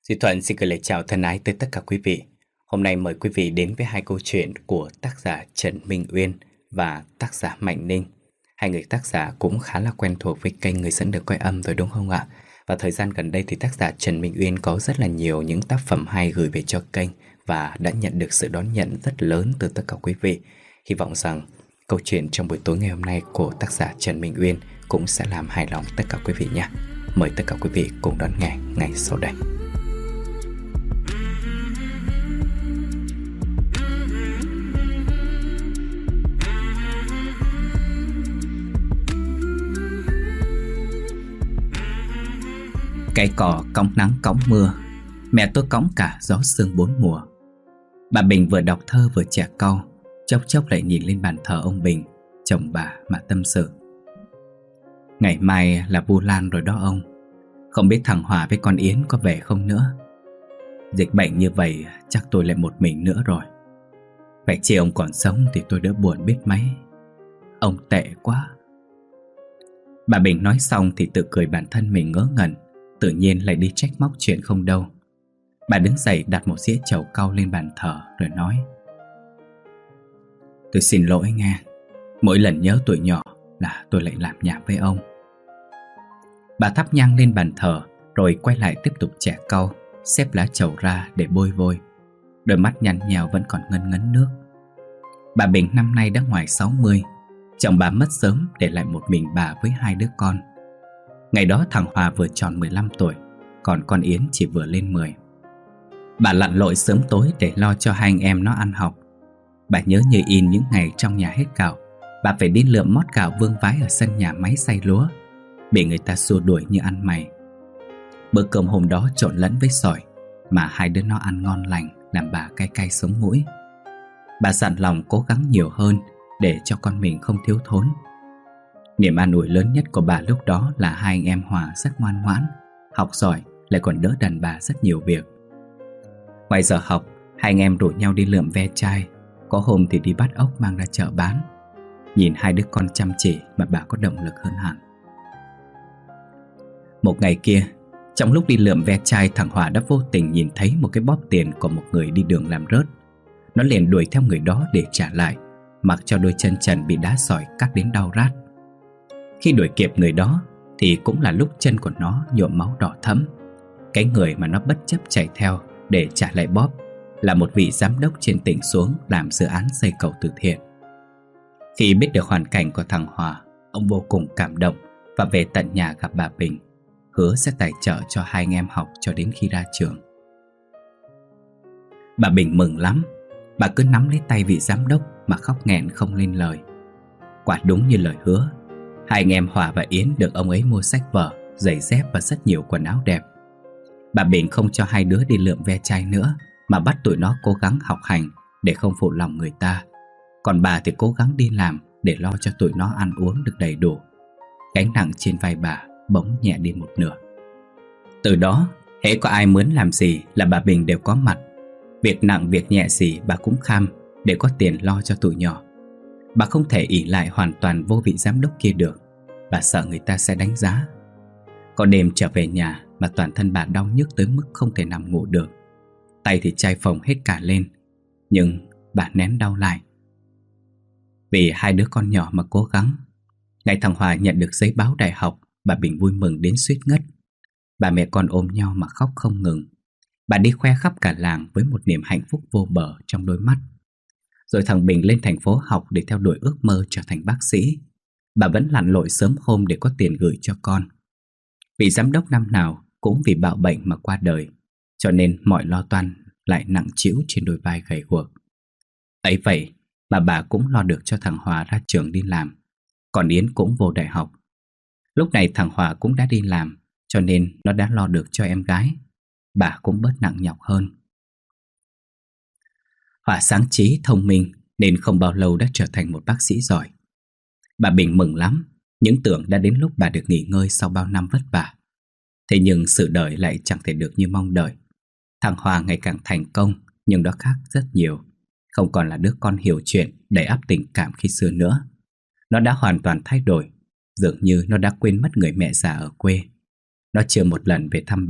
Duy Thuận xin gửi lời chào thân ái tới tất cả quý vị. Hôm nay mời quý vị đến với hai câu chuyện của tác giả Trần Minh Uyên và tác giả Mạnh Ninh. Hai người tác giả cũng khá là quen thuộc với kênh Người Dẫn Được Coi Âm rồi đúng không ạ? Và thời gian gần đây thì tác giả Trần Minh Uyên có rất là nhiều những tác phẩm hay gửi về cho kênh và đã nhận được sự đón nhận rất lớn từ tất cả quý vị. Hy vọng rằng câu chuyện trong buổi tối ngày hôm nay của tác giả Trần Minh Uyên cũng sẽ làm hài lòng tất cả quý vị nha. Mời tất cả quý vị cùng đón nghe ngay sau đây. Cây cỏ cõng nắng cõng mưa, mẹ tôi cõng cả gió sương bốn mùa. Bà Bình vừa đọc thơ vừa chẻ cau, chốc chốc lại nhìn lên bàn thờ ông Bình, chồng bà mà tâm sự. Ngày mai là Vu Lan rồi đó ông. Không biết thằng Hòa với con Yến có về không nữa. Dịch bệnh như vậy chắc tôi lại một mình nữa rồi. Vậy chi ông còn sống thì tôi đỡ buồn biết mấy. Ông tệ quá. Bà Bình nói xong thì tự cười bản thân mình ngớ ngẩn, tự nhiên lại đi trách móc chuyện không đâu. Bà đứng dậy đặt một dĩa trầu cau lên bàn thờ rồi nói: Tôi xin lỗi nghe. Mỗi lần nhớ tuổi nhỏ là tôi lại làm nhảm với ông. Bà thắp nhang lên bàn thờ rồi quay lại tiếp tục chẻ cau, xếp lá trầu ra để bôi vôi. Đôi mắt nhăn nhèo vẫn còn ngấn ngấn nước. Bà Bình năm nay đã ngoài 60. Chồng bà mất sớm để lại một mình bà với hai đứa con. Ngày đó thằng Hòa vừa tròn 15 tuổi, còn con Yến chỉ vừa lên 10. Bà lặn lội sớm tối để lo cho hai anh em nó ăn học. Bà nhớ như in những ngày trong nhà hết gạo, bà phải đi lượm mót gạo vương vái ở sân nhà máy xay lúa, bị người ta xua đuổi như ăn mày. Bữa cơm hôm đó trộn lẫn với sỏi, mà hai đứa nó ăn ngon lành, làm bà cay cay sống mũi. Bà dặn lòng cố gắng nhiều hơn để cho con mình không thiếu thốn. Niềm an ủi lớn nhất của bà lúc đó là hai anh em Hòa rất ngoan ngoãn, học giỏi, lại còn đỡ đần bà rất nhiều việc. Ngoài giờ học, hai anh em rủ nhau đi lượm ve chai, có hôm thì đi bắt ốc mang ra chợ bán. Nhìn hai đứa con chăm chỉ mà bà có động lực hơn hẳn. Một ngày kia, trong lúc đi lượm ve chai, thằng Hòa đã vô tình nhìn thấy một cái bóp tiền của một người đi đường làm rớt. Nó liền đuổi theo người đó để trả lại, mặc cho đôi chân trần bị đá sỏi cắt đến đau rát. Khi đuổi kịp người đó thì cũng là lúc chân của nó nhuộm máu đỏ thẫm. Cái người mà nó bất chấp chạy theo để trả lại bóp là một vị giám đốc trên tỉnh xuống làm dự án xây cầu từ thiện. Khi biết được hoàn cảnh của thằng Hòa, ông vô cùng cảm động và về tận nhà gặp bà Bình, hứa sẽ tài trợ cho hai anh em học cho đến khi ra trường. Bà Bình mừng lắm. Bà cứ nắm lấy tay vị giám đốc mà khóc nghẹn không lên lời. Quả đúng như lời hứa, hai anh em Hòa và Yến được ông ấy mua sách vở, giày dép và rất nhiều quần áo đẹp. Bà Bình không cho hai đứa đi lượm ve chai nữa, mà bắt tụi nó cố gắng học hành để không phụ lòng người ta. Còn bà thì cố gắng đi làm để lo cho tụi nó ăn uống được đầy đủ. Gánh nặng trên vai bà bỗng nhẹ đi một nửa. Từ đó, hễ có ai muốn làm gì là bà Bình đều có mặt. Việc nặng việc nhẹ gì bà cũng kham để có tiền lo cho tụi nhỏ. Bà không thể ỷ lại hoàn toàn vô vị giám đốc kia được. Bà sợ người ta sẽ đánh giá. Có đêm trở về nhà mà toàn thân bà đau nhức tới mức không thể nằm ngủ được. Tay thì chai phồng hết cả lên, nhưng bà nén đau lại. Vì hai đứa con nhỏ mà cố gắng. Ngày thằng Hòa nhận được giấy báo đại học, bà Bình vui mừng đến suýt ngất. Bà mẹ con ôm nhau mà khóc không ngừng. Bà đi khoe khắp cả làng với một niềm hạnh phúc vô bờ trong đôi mắt. Rồi thằng Bình lên thành phố học để theo đuổi ước mơ trở thành bác sĩ. Bà vẫn lặn lội sớm hôm để có tiền gửi cho con. Vị giám đốc năm nào cũng vì bạo bệnh mà qua đời, cho nên mọi lo toan lại nặng trĩu trên đôi vai gầy guộc. Ấy vậy mà bà cũng lo được cho thằng Hòa ra trường đi làm, còn Yến cũng vô đại học. Lúc này thằng Hòa cũng đã đi làm, cho nên nó đã lo được cho em gái. Bà cũng bớt nặng nhọc hơn. Hòa sáng trí, thông minh nên không bao lâu đã trở thành một bác sĩ giỏi. Bà Bình mừng lắm, những tưởng đã đến lúc bà được nghỉ ngơi sau bao năm vất vả. Thế nhưng sự đời lại chẳng thể được như mong đợi. Thằng Hòa ngày càng thành công, nhưng nó khác rất nhiều. Không còn là đứa con hiểu chuyện, đầy ắp tình cảm khi xưa nữa. Nó đã hoàn toàn thay đổi, dường như nó đã quên mất người mẹ già ở quê. Nó chưa một lần về thăm bà,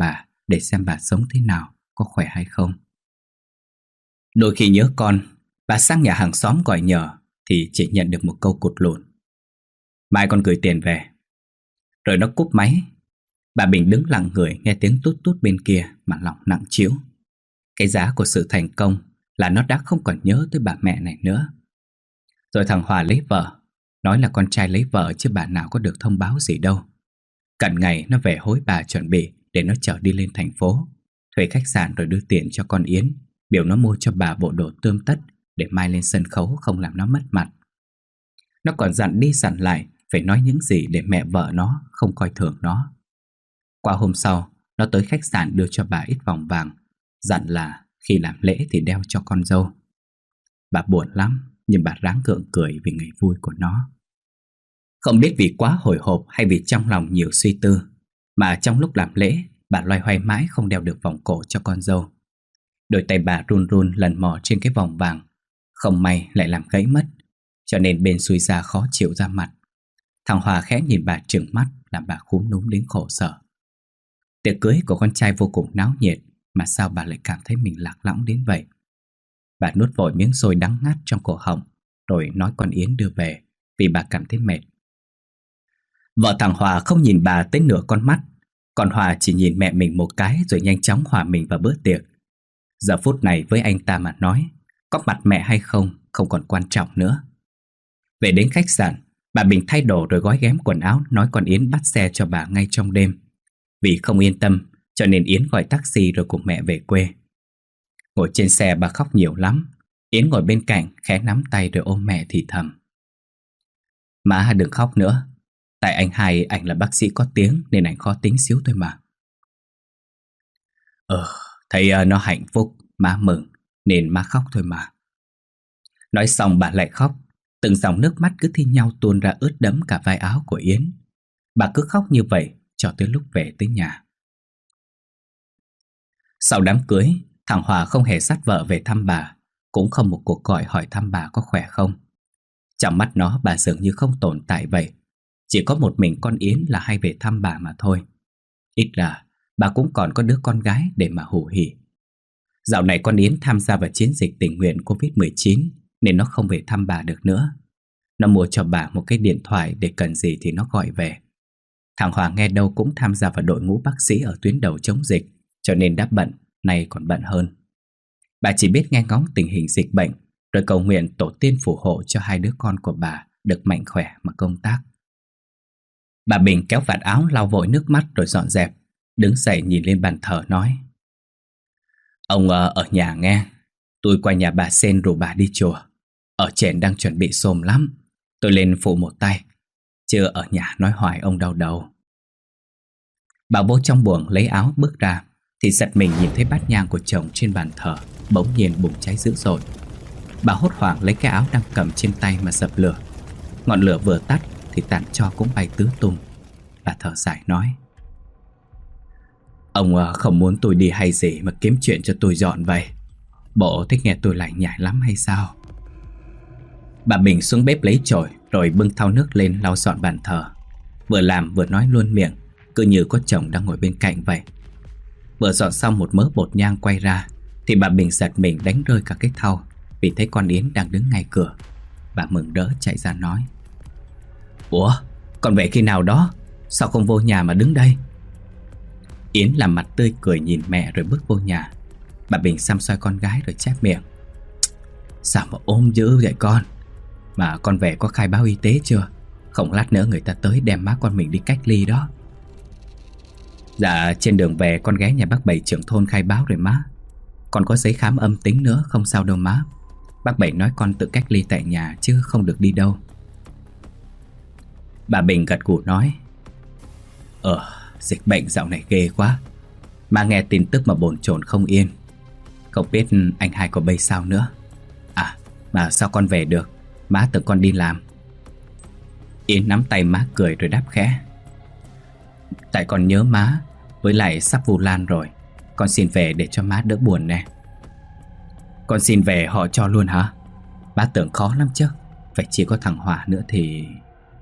để xem bà sống thế nào, có khỏe hay không. Đôi khi nhớ con, bà sang nhà hàng xóm gọi nhờ thì chỉ nhận được một câu cụt lùn: mai con gửi tiền về. Rồi nó cúp máy. Bà Bình đứng lặng người nghe tiếng tút tút bên kia mà lòng nặng trĩu. Cái giá của sự thành công là nó đã không còn nhớ tới bà mẹ này nữa. Rồi thằng Hòa lấy vợ, nói là con trai lấy vợ chứ bà nào có được thông báo gì đâu. Cận ngày nó về hối bà chuẩn bị để nó chở đi lên thành phố, thuê khách sạn rồi đưa tiền cho con Yến, biểu nó mua cho bà bộ đồ tươm tất để mai lên sân khấu không làm nó mất mặt. Nó còn dặn đi dặn lại phải nói những gì để mẹ vợ nó không coi thường nó. Qua hôm sau, nó tới khách sạn đưa cho bà ít vòng vàng, dặn là khi làm lễ thì đeo cho con dâu. Bà buồn lắm, nhưng bà ráng gượng cười vì ngày vui của nó. Không biết vì quá hồi hộp hay vì trong lòng nhiều suy tư, mà trong lúc làm lễ, bà loay hoay mãi không đeo được vòng cổ cho con dâu. Đôi tay bà run run lần mò trên cái vòng vàng, không may lại làm gãy mất, cho nên bên xui ra khó chịu ra mặt. Thằng Hòa khẽ nhìn bà trừng mắt làm bà khúm núm đến khổ sở. Tiệc cưới của con trai vô cùng náo nhiệt, mà sao bà lại cảm thấy mình lạc lõng đến vậy? Bà nuốt vội miếng xôi đắng ngắt trong cổ họng, rồi nói con Yến đưa về vì bà cảm thấy mệt. Vợ thằng Hòa không nhìn bà tới nửa con mắt, còn Hòa chỉ nhìn mẹ mình một cái rồi nhanh chóng hòa mình vào bữa tiệc. Giờ phút này với anh ta mà nói, có mặt mẹ hay không không còn quan trọng nữa. Về đến khách sạn, bà Bình thay đồ rồi gói ghém quần áo, nói con Yến bắt xe cho bà ngay trong đêm. Vì không yên tâm, cho nên Yến gọi taxi rồi cùng mẹ về quê. Ngồi trên xe bà khóc nhiều lắm. Yến ngồi bên cạnh khẽ nắm tay rồi ôm mẹ thì thầm: má đừng khóc nữa. Tại anh hai ảnh là bác sĩ có tiếng nên ảnh khó tính xíu thôi mà. Thấy nó hạnh phúc, má mừng nên má khóc thôi mà. Nói xong bà lại khóc. Từng dòng nước mắt cứ thi nhau tuôn ra ướt đẫm cả vai áo của Yến. Bà cứ khóc như vậy cho tới lúc về tới nhà. Sau đám cưới, thằng Hòa không hề dắt vợ về thăm bà, cũng không một cuộc gọi hỏi thăm bà có khỏe không. Trong mắt nó bà dường như không tồn tại vậy. Chỉ có một mình con Yến là hay về thăm bà mà thôi. Ít ra bà cũng còn có đứa con gái để mà hủ hỉ. Dạo này con Yến tham gia vào chiến dịch tình nguyện Covid-19 nên nó không về thăm bà được nữa. Nó mua cho bà một cái điện thoại để cần gì thì nó gọi về. Thằng Hòa nghe đâu cũng tham gia vào đội ngũ bác sĩ ở tuyến đầu chống dịch, cho nên đã bận, nay còn bận hơn. Bà chỉ biết nghe ngóng tình hình dịch bệnh, rồi cầu nguyện tổ tiên phù hộ cho hai đứa con của bà được mạnh khỏe mà công tác. Bà Bình kéo vạt áo lau vội nước mắt rồi dọn dẹp, đứng dậy nhìn lên bàn thờ nói: ông ở nhà nghe. Tôi qua nhà bà Sen rủ bà đi chùa. Ở trên đang chuẩn bị xôm lắm, tôi lên phụ một tay, chứ ở nhà nói hoài ông đau đầu. Bà vô trong buồng lấy áo bước ra thì giật mình nhìn thấy bát nhang của chồng trên bàn thờ bỗng nhiên bùng cháy dữ dội. Bà hốt hoảng lấy cái áo đang cầm trên tay mà dập lửa. Ngọn lửa vừa tắt thì tàn tro cũng bay tứ tung. Bà thở dài nói: ông không muốn tôi đi hay gì mà kiếm chuyện cho tôi dọn vậy? Bộ thích nghe tôi lải nhải lắm hay sao? Bà Bình xuống bếp lấy chổi rồi bưng thau nước lên lau dọn bàn thờ. Vừa làm vừa nói luôn miệng, cứ như có chồng đang ngồi bên cạnh vậy. Vừa dọn xong một mớ bột nhang quay ra thì bà Bình giật mình đánh rơi cả cái thau, vì thấy con Yến đang đứng ngay cửa. Bà mừng rỡ chạy ra nói: ủa, con về khi nào đó? Sao không vô nhà mà đứng đây? Yến làm mặt tươi cười nhìn mẹ rồi bước vô nhà. Bà Bình xăm soi con gái rồi chép miệng: sao mà ốm dữ vậy con? Mà con về có khai báo y tế chưa? Không lát nữa người ta tới đem má con mình đi cách ly đó. Dạ, trên đường về con ghé nhà bác Bảy trưởng thôn khai báo rồi má. Con có giấy khám âm tính nữa, không sao đâu má. Bác Bảy nói con tự cách ly tại nhà chứ không được đi đâu. Bà Bình gật gù nói: dịch bệnh dạo này ghê quá. Má nghe tin tức mà bồn chồn không yên. Không biết anh hai có bây sao nữa. À, mà sao con về được? Má tưởng con đi làm. Yến nắm tay má cười rồi đáp khẽ: tại con nhớ má, với lại sắp Vu Lan rồi. Con xin về để cho má đỡ buồn nè. Con xin về họ cho luôn hả? Má tưởng khó lắm chứ. Phải chỉ có thằng Hòa nữa thì...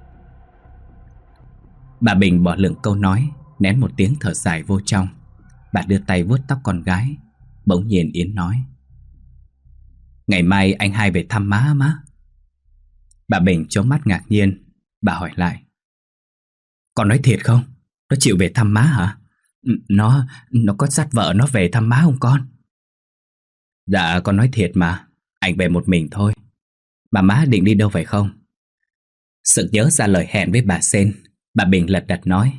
Bà Bình bỏ lửng câu nói, nén một tiếng thở dài vô trong. Bà đưa tay vuốt tóc con gái. Bỗng nhiên Yến nói: "Ngày mai anh hai về thăm má má." Bà Bình trố mắt ngạc nhiên. Bà hỏi lại: "Con nói thiệt không? Nó chịu về thăm má hả? Nó có dắt vợ nó về thăm má không con?" "Dạ con nói thiệt mà. Anh về một mình thôi. Mà má định đi đâu phải không?" Sực nhớ ra lời hẹn với bà Sen, bà Bình lật đật nói: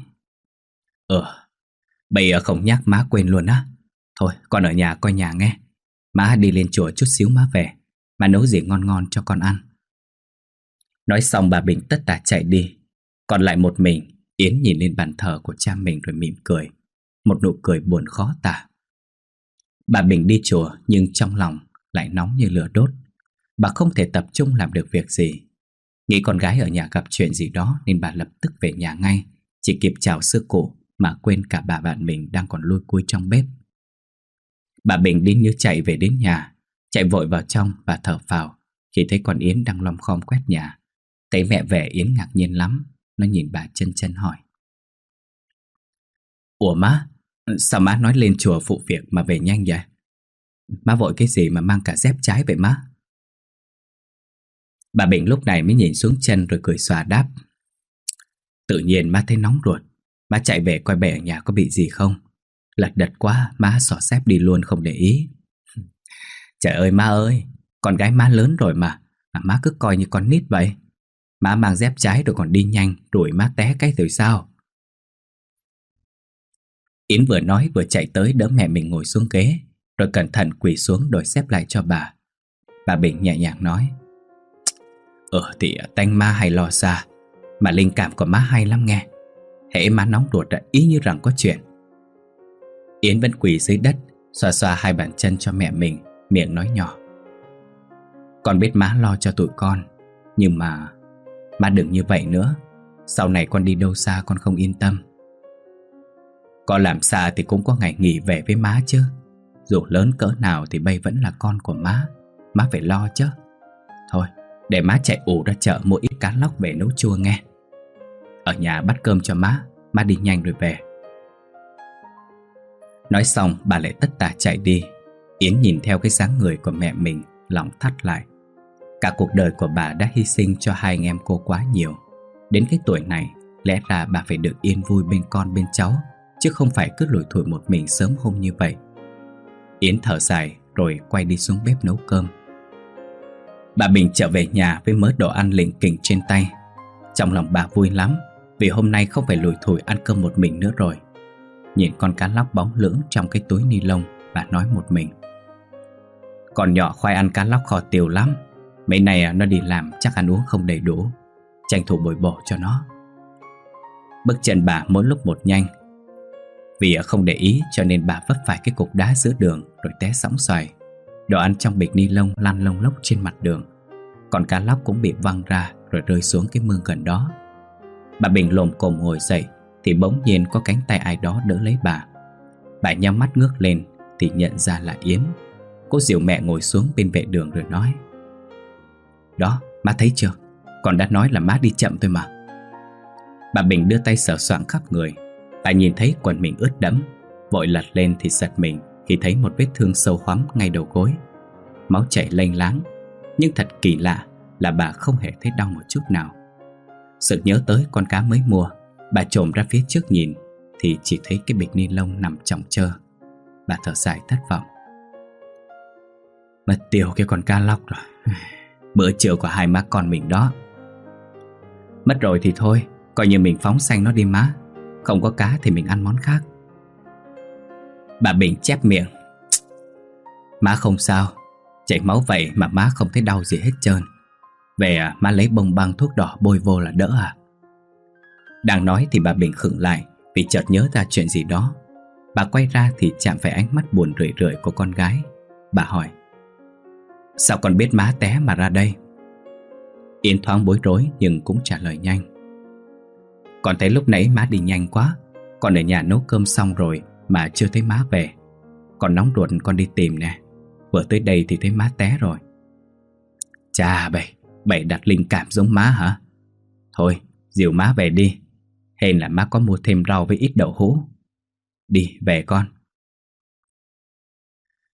Bây giờ không nhắc má quên luôn á. Thôi con ở nhà coi nhà nghe. Má đi lên chùa chút xíu má về. Má nấu gì ngon ngon cho con ăn." Nói xong bà Bình tất tả chạy đi. Còn lại một mình, Yến nhìn lên bàn thờ của cha mình rồi mỉm cười. Một nụ cười buồn khó tả. Bà Bình đi chùa nhưng trong lòng lại nóng như lửa đốt. Bà không thể tập trung làm được việc gì. Nghĩ con gái ở nhà gặp chuyện gì đó nên bà lập tức về nhà ngay. Chỉ kịp chào sư cụ mà quên cả bà bạn mình đang còn lui cui trong bếp. Bà Bình đi như chạy về đến nhà, chạy vội vào trong và thở phào khi thấy con Yến đang lom khom quét nhà. Thấy mẹ về Yến ngạc nhiên lắm. Nó nhìn bà chân chân hỏi: "Ủa má, sao má nói lên chùa phụ việc mà về nhanh vậy? Má vội cái gì mà mang cả dép trái vậy má?" Bà Bình lúc này mới nhìn xuống chân rồi cười xòa đáp: "Tự nhiên má thấy nóng ruột. Má chạy về coi bệ ở nhà có bị gì không. Lật đật quá, má xỏ dép đi luôn không để ý." "Trời ơi má ơi, con gái má lớn rồi mà má cứ coi như con nít vậy. Má mang dép trái rồi còn đi nhanh, đuổi má té cái rồi sao?" Yến vừa nói vừa chạy tới đỡ mẹ mình ngồi xuống ghế, rồi cẩn thận quỳ xuống đổi dép lại cho bà. Bà Bình nhẹ nhàng nói: Thì tanh má hay lo xa. Mà linh cảm của má hay lắm nghe. Hễ má nóng ruột đã ý như rằng có chuyện. Yến vẫn quỳ dưới đất, xoa xoa hai bàn chân cho mẹ mình, miệng nói nhỏ: "Con biết má lo cho tụi con, nhưng mà má đừng như vậy nữa. Sau này con đi đâu xa con không yên tâm. Con làm xa thì cũng có ngày nghỉ về với má chứ. Dù lớn cỡ nào thì bây vẫn là con của má. Má phải lo chứ. Thôi để má chạy ù ra chợ mua ít cá lóc về nấu chua nghe. Ở nhà bắt cơm cho má đi nhanh rồi về." Nói xong bà lại tất tả chạy đi. Yến nhìn theo cái dáng người của mẹ mình, lòng thắt lại. Cả cuộc đời của bà đã hy sinh cho hai anh em cô quá nhiều. Đến cái tuổi này, lẽ ra bà phải được yên vui bên con bên cháu, chứ không phải cứ lủi thủi một mình sớm hôm như vậy. Yến thở dài rồi quay đi xuống bếp nấu cơm. Bà Bình trở về nhà với mớ đồ ăn lỉnh kỉnh trên tay. Trong lòng bà vui lắm, vì hôm nay không phải lủi thủi ăn cơm một mình nữa rồi. Nhìn con cá lóc bóng lưỡng trong cái túi ni lông, bà nói một mình: "Con nhỏ khoai ăn cá lóc kho tiều lắm. Mấy này nó đi làm chắc ăn uống không đầy đủ. Tranh thủ bồi bổ cho nó." Bước chân bà mỗi lúc một nhanh. Vì không để ý cho nên bà vấp phải cái cục đá giữa đường rồi té sõng xoài. Đồ ăn trong bịch ni lông lăn lông lốc trên mặt đường. Còn cá lóc cũng bị văng ra rồi rơi xuống cái mương gần đó. Bà Bình lồm cồm ngồi dậy thì bỗng nhiên có cánh tay ai đó đỡ lấy bà. Bà nhắm mắt ngước lên thì nhận ra là Yến. Cô dìu mẹ ngồi xuống bên vệ đường rồi nói: "Đó, má thấy chưa? Con đã nói là má đi chậm thôi mà." Bà Bình đưa tay sờ soạng khắp người. Bà nhìn thấy quần mình ướt đẫm, vội lật lên thì giật mình khi thấy một vết thương sâu hoắm ngay đầu gối. Máu chảy lênh láng, nhưng thật kỳ lạ là bà không hề thấy đau một chút nào. Sực nhớ tới con cá mới mua, bà chồm ra phía trước nhìn thì chỉ thấy cái bịch ni lông nằm chồng chơ. Bà thở dài thất vọng: "Mất tiêu cái con cá lóc rồi. Bữa trưa của hai má con mình đó. Mất rồi thì thôi, coi như mình phóng sanh nó đi má. Không có cá thì mình ăn món khác." Bà Bình chép miệng: "Má không sao. Chảy máu vậy mà má không thấy đau gì hết trơn. Về má lấy bông băng thuốc đỏ bôi vô là đỡ à?" Đang nói thì bà Bình khựng lại vì chợt nhớ ra chuyện gì đó. Bà quay ra thì chạm phải ánh mắt buồn rười rượi của con gái. Bà hỏi: "Sao con biết má té mà ra đây?" Yến thoáng bối rối nhưng cũng trả lời nhanh: "Con thấy lúc nãy má đi nhanh quá. Con ở nhà nấu cơm xong rồi mà chưa thấy má về. Con nóng ruột con đi tìm nè. Vừa tới đây thì thấy má té rồi." "Chà bậy đặt linh cảm giống má hả? Thôi dìu má về đi. Hên là má có mua thêm rau với ít đậu hũ. Đi về con,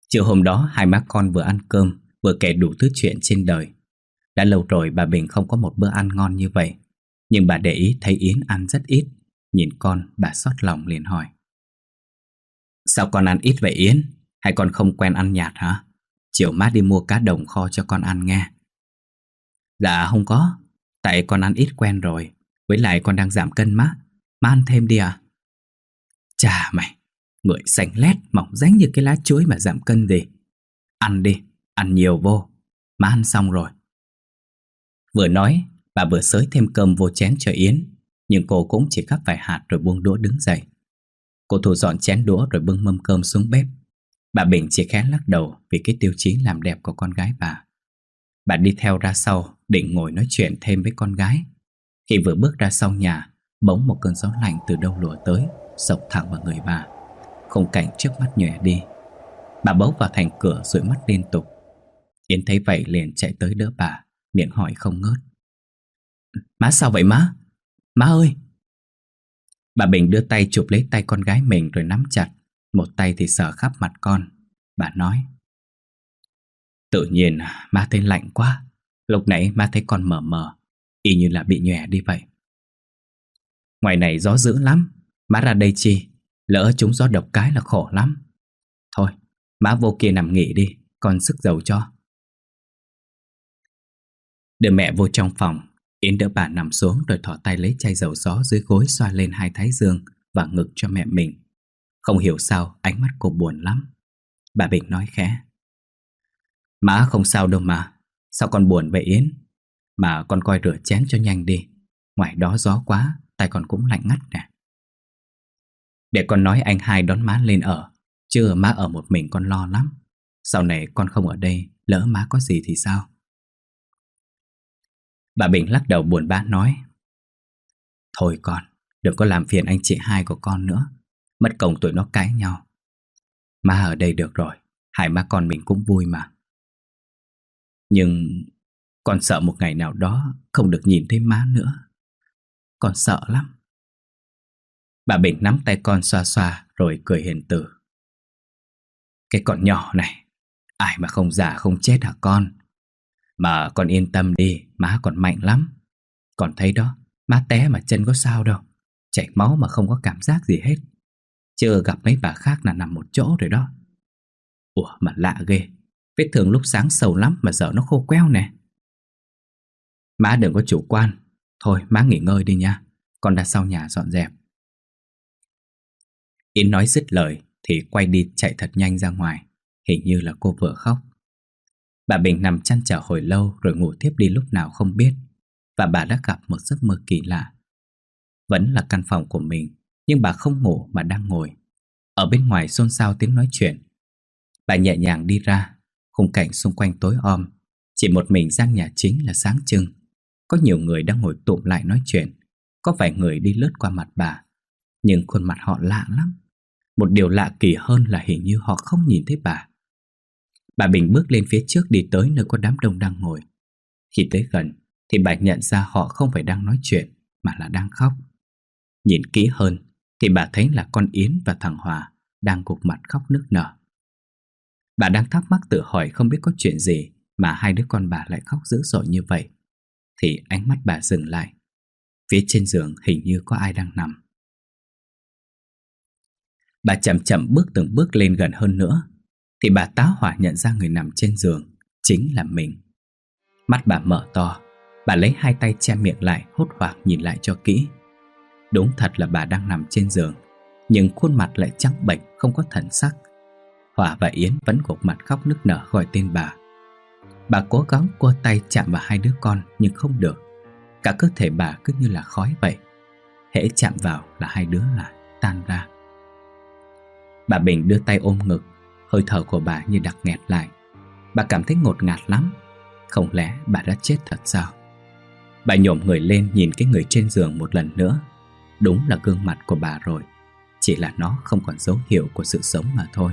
Chiều hôm đó hai má con vừa ăn cơm vừa kể đủ thứ chuyện trên đời. Đã lâu rồi bà Bình không có một bữa ăn ngon như vậy. Nhưng bà để ý thấy Yến ăn rất ít. Nhìn con bà xót lòng liền hỏi: Sao con ăn ít vậy Yến? Hay con không quen ăn nhạt hả? Chiều má đi mua cá đồng kho cho con ăn nghe. Dạ không có. Tại con ăn ít quen rồi. Với lại con đang giảm cân má. Má ăn thêm đi à? Chà mày, người xanh lét mỏng ránh như cái lá chuối mà giảm cân gì. Ăn đi, ăn nhiều vô. Má ăn xong rồi. Vừa nói, bà vừa xới thêm cơm vô chén cho Yến. Nhưng cô cũng chỉ gắp vài hạt rồi buông đũa đứng dậy. Cô thu dọn chén đũa rồi bưng mâm cơm xuống bếp. Bà Bình chỉ khẽ lắc đầu vì cái tiêu chí làm đẹp của con gái bà. Bà đi theo ra sau định ngồi nói chuyện thêm với con gái. Khi vừa bước ra sau nhà, bỗng một cơn gió lạnh từ đâu lùa tới, xộc thẳng vào người bà. Khung cảnh trước mắt nhòe đi. Bà bấu vào thành cửa dụi mắt liên tục. Yến thấy vậy liền chạy tới đỡ bà, miệng hỏi không ngớt: Má sao vậy má? Má ơi! Bà Bình đưa tay chụp lấy tay con gái mình rồi nắm chặt. Một tay thì sờ khắp mặt con. Bà nói: Tự nhiên má thấy lạnh quá. Lúc nãy má thấy con mờ mờ, y như là bị nhòe đi vậy. Ngoài này gió dữ lắm. Má ra đây chi? Lỡ trúng gió độc cái là khổ lắm. Thôi, má vô kia nằm nghỉ đi, con sức dầu cho. Đưa mẹ vô trong phòng. Yến đỡ bà nằm xuống rồi thò tay lấy chai dầu gió dưới gối xoa lên hai thái dương và ngực cho mẹ mình. Không hiểu sao ánh mắt cô buồn lắm. Bà Bình nói khẽ: Má không sao đâu mà. Sao con buồn vậy Yến? Mà con coi rửa chén cho nhanh đi. Ngoài đó gió quá, tay con cũng lạnh ngắt nè. Để con nói anh hai đón má lên ở. Chứ má ở một mình con lo lắm. Sau này con không ở đây, lỡ má có gì thì sao? Bà Bình lắc đầu buồn bã nói: Thôi con, đừng có làm phiền anh chị hai của con nữa. Mất công tụi nó cãi nhau. Má ở đây được rồi, hai má con mình cũng vui mà. Nhưng con sợ một ngày nào đó không được nhìn thấy má nữa. Con sợ lắm. Bà Bình nắm tay con xoa xoa rồi cười hiền từ: Cái con nhỏ này, ai mà không già không chết hả con? Mà con yên tâm đi, má còn mạnh lắm. Con thấy đó, má té mà chân có sao đâu. Chảy máu mà không có cảm giác gì hết. Chưa gặp mấy bà khác là nằm một chỗ rồi đó. Ủa mà lạ ghê, vết thương lúc sáng sâu lắm mà giờ nó khô queo nè. Má đừng có chủ quan. Thôi má nghỉ ngơi đi nha. Con ra sau nhà dọn dẹp. Yến nói dứt lời thì quay đi chạy thật nhanh ra ngoài. Hình như là cô vừa khóc. Bà Bình nằm chăn trở hồi lâu rồi ngủ tiếp đi lúc nào không biết. Và bà đã gặp một giấc mơ kỳ lạ. Vẫn là căn phòng của mình, nhưng bà không ngủ mà đang ngồi. Ở bên ngoài xôn xao tiếng nói chuyện. Bà nhẹ nhàng đi ra. Khung cảnh xung quanh tối om. Chỉ một mình gian nhà chính là sáng trưng. Có nhiều người đang ngồi tụm lại nói chuyện. Có vài người đi lướt qua mặt bà. Nhưng khuôn mặt họ lạ lắm. Một điều lạ kỳ hơn là hình như họ không nhìn thấy bà. Bà Bình bước lên phía trước đi tới nơi có đám đông đang ngồi. Khi tới gần thì bà nhận ra họ không phải đang nói chuyện mà là đang khóc. Nhìn kỹ hơn thì bà thấy là con Yến và thằng Hòa đang gục mặt khóc nức nở. Bà đang thắc mắc tự hỏi không biết có chuyện gì mà hai đứa con bà lại khóc dữ dội như vậy. Thì ánh mắt bà dừng lại. Phía trên giường hình như có ai đang nằm. Bà chậm chậm bước từng bước lên gần hơn nữa thì bà tá hỏa nhận ra người nằm trên giường chính là mình. Mắt bà mở to. Bà lấy hai tay che miệng lại, hốt hoảng nhìn lại cho kỹ. Đúng thật là bà đang nằm trên giường, nhưng khuôn mặt lại trắng bệch, không có thần sắc. Hòa và Yến vẫn gục mặt khóc nức nở gọi tên bà. Bà cố gắng cua tay chạm vào hai đứa con nhưng không được. Cả cơ thể bà cứ như là khói vậy. Hễ chạm vào là hai đứa lại tan ra. Bà Bình đưa tay ôm ngực. Hơi thở của bà như đặc nghẹt lại. Bà cảm thấy ngột ngạt lắm. Không lẽ bà đã chết thật sao? Bà nhổm người lên nhìn cái người trên giường một lần nữa. Đúng là gương mặt của bà rồi. Chỉ là nó không còn dấu hiệu của sự sống mà thôi.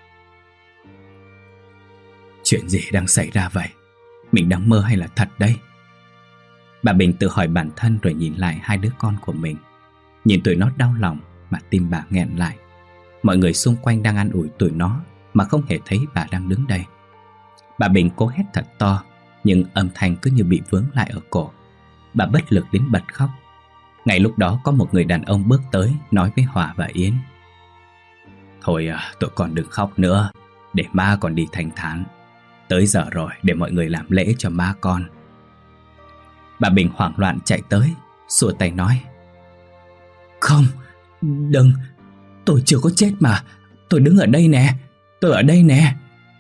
Chuyện gì đang xảy ra vậy? Mình đang mơ hay là thật đây? Bà Bình tự hỏi bản thân rồi nhìn lại hai đứa con của mình. Nhìn tụi nó đau lòng mà tim bà nghẹn lại. Mọi người xung quanh đang an ủi tụi nó mà không hề thấy bà đang đứng đây. Bà Bình cố hét thật to, nhưng âm thanh cứ như bị vướng lại ở cổ. Bà bất lực đến bật khóc. Ngay lúc đó có một người đàn ông bước tới, nói với Hòa và Yến: "Thôi tụi con đừng khóc nữa, để ma còn đi thanh thản. Tới giờ rồi, để mọi người làm lễ cho ma con." Bà Bình hoảng loạn chạy tới, xua tay nói: "Không, đừng, tôi chưa có chết mà. Tôi đứng ở đây nè, tôi ở đây nè."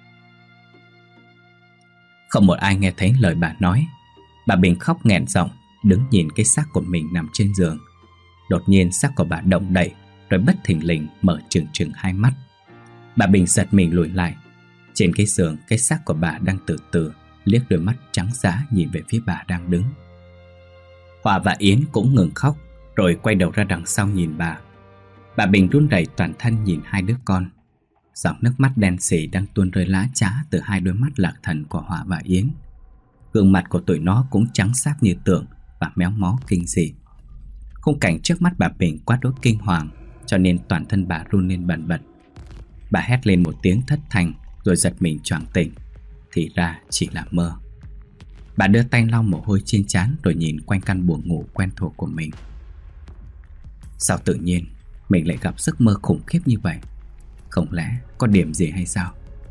Không một ai nghe thấy lời bà nói. Bà Bình khóc nghẹn giọng, đứng nhìn cái xác của mình nằm trên giường. Đột nhiên xác của bà động đậy, rồi bất thình lình mở trừng trừng hai mắt. Bà Bình giật mình lùi lại. Trên cái giường, cái xác của bà đang từ từ liếc đôi mắt trắng dã nhìn về phía bà đang đứng. Hòa và Yến cũng ngừng khóc, rồi quay đầu ra đằng sau nhìn bà. Bà Bình run rẩy toàn thân nhìn hai đứa con. Dòng nước mắt đen sì đang tuôn rơi lã chã từ hai đôi mắt lạc thần của Hòa và Yến. Gương mặt của tụi nó cũng trắng xáp như tượng và méo mó kinh dị. Khung cảnh trước mắt bà Bình quá đỗi kinh hoàng, cho nên toàn thân bà run lên bần bật. Bà hét lên một tiếng thất thanh, rồi giật mình choàng tỉnh. Thì ra chỉ là mơ. Bà đưa tay lau mồ hôi trên trán, rồi nhìn quanh căn buồng ngủ quen thuộc của mình. Sao tự nhiên mình lại gặp giấc mơ khủng khiếp như vậy? Không lẽ có điểm gì hay sao?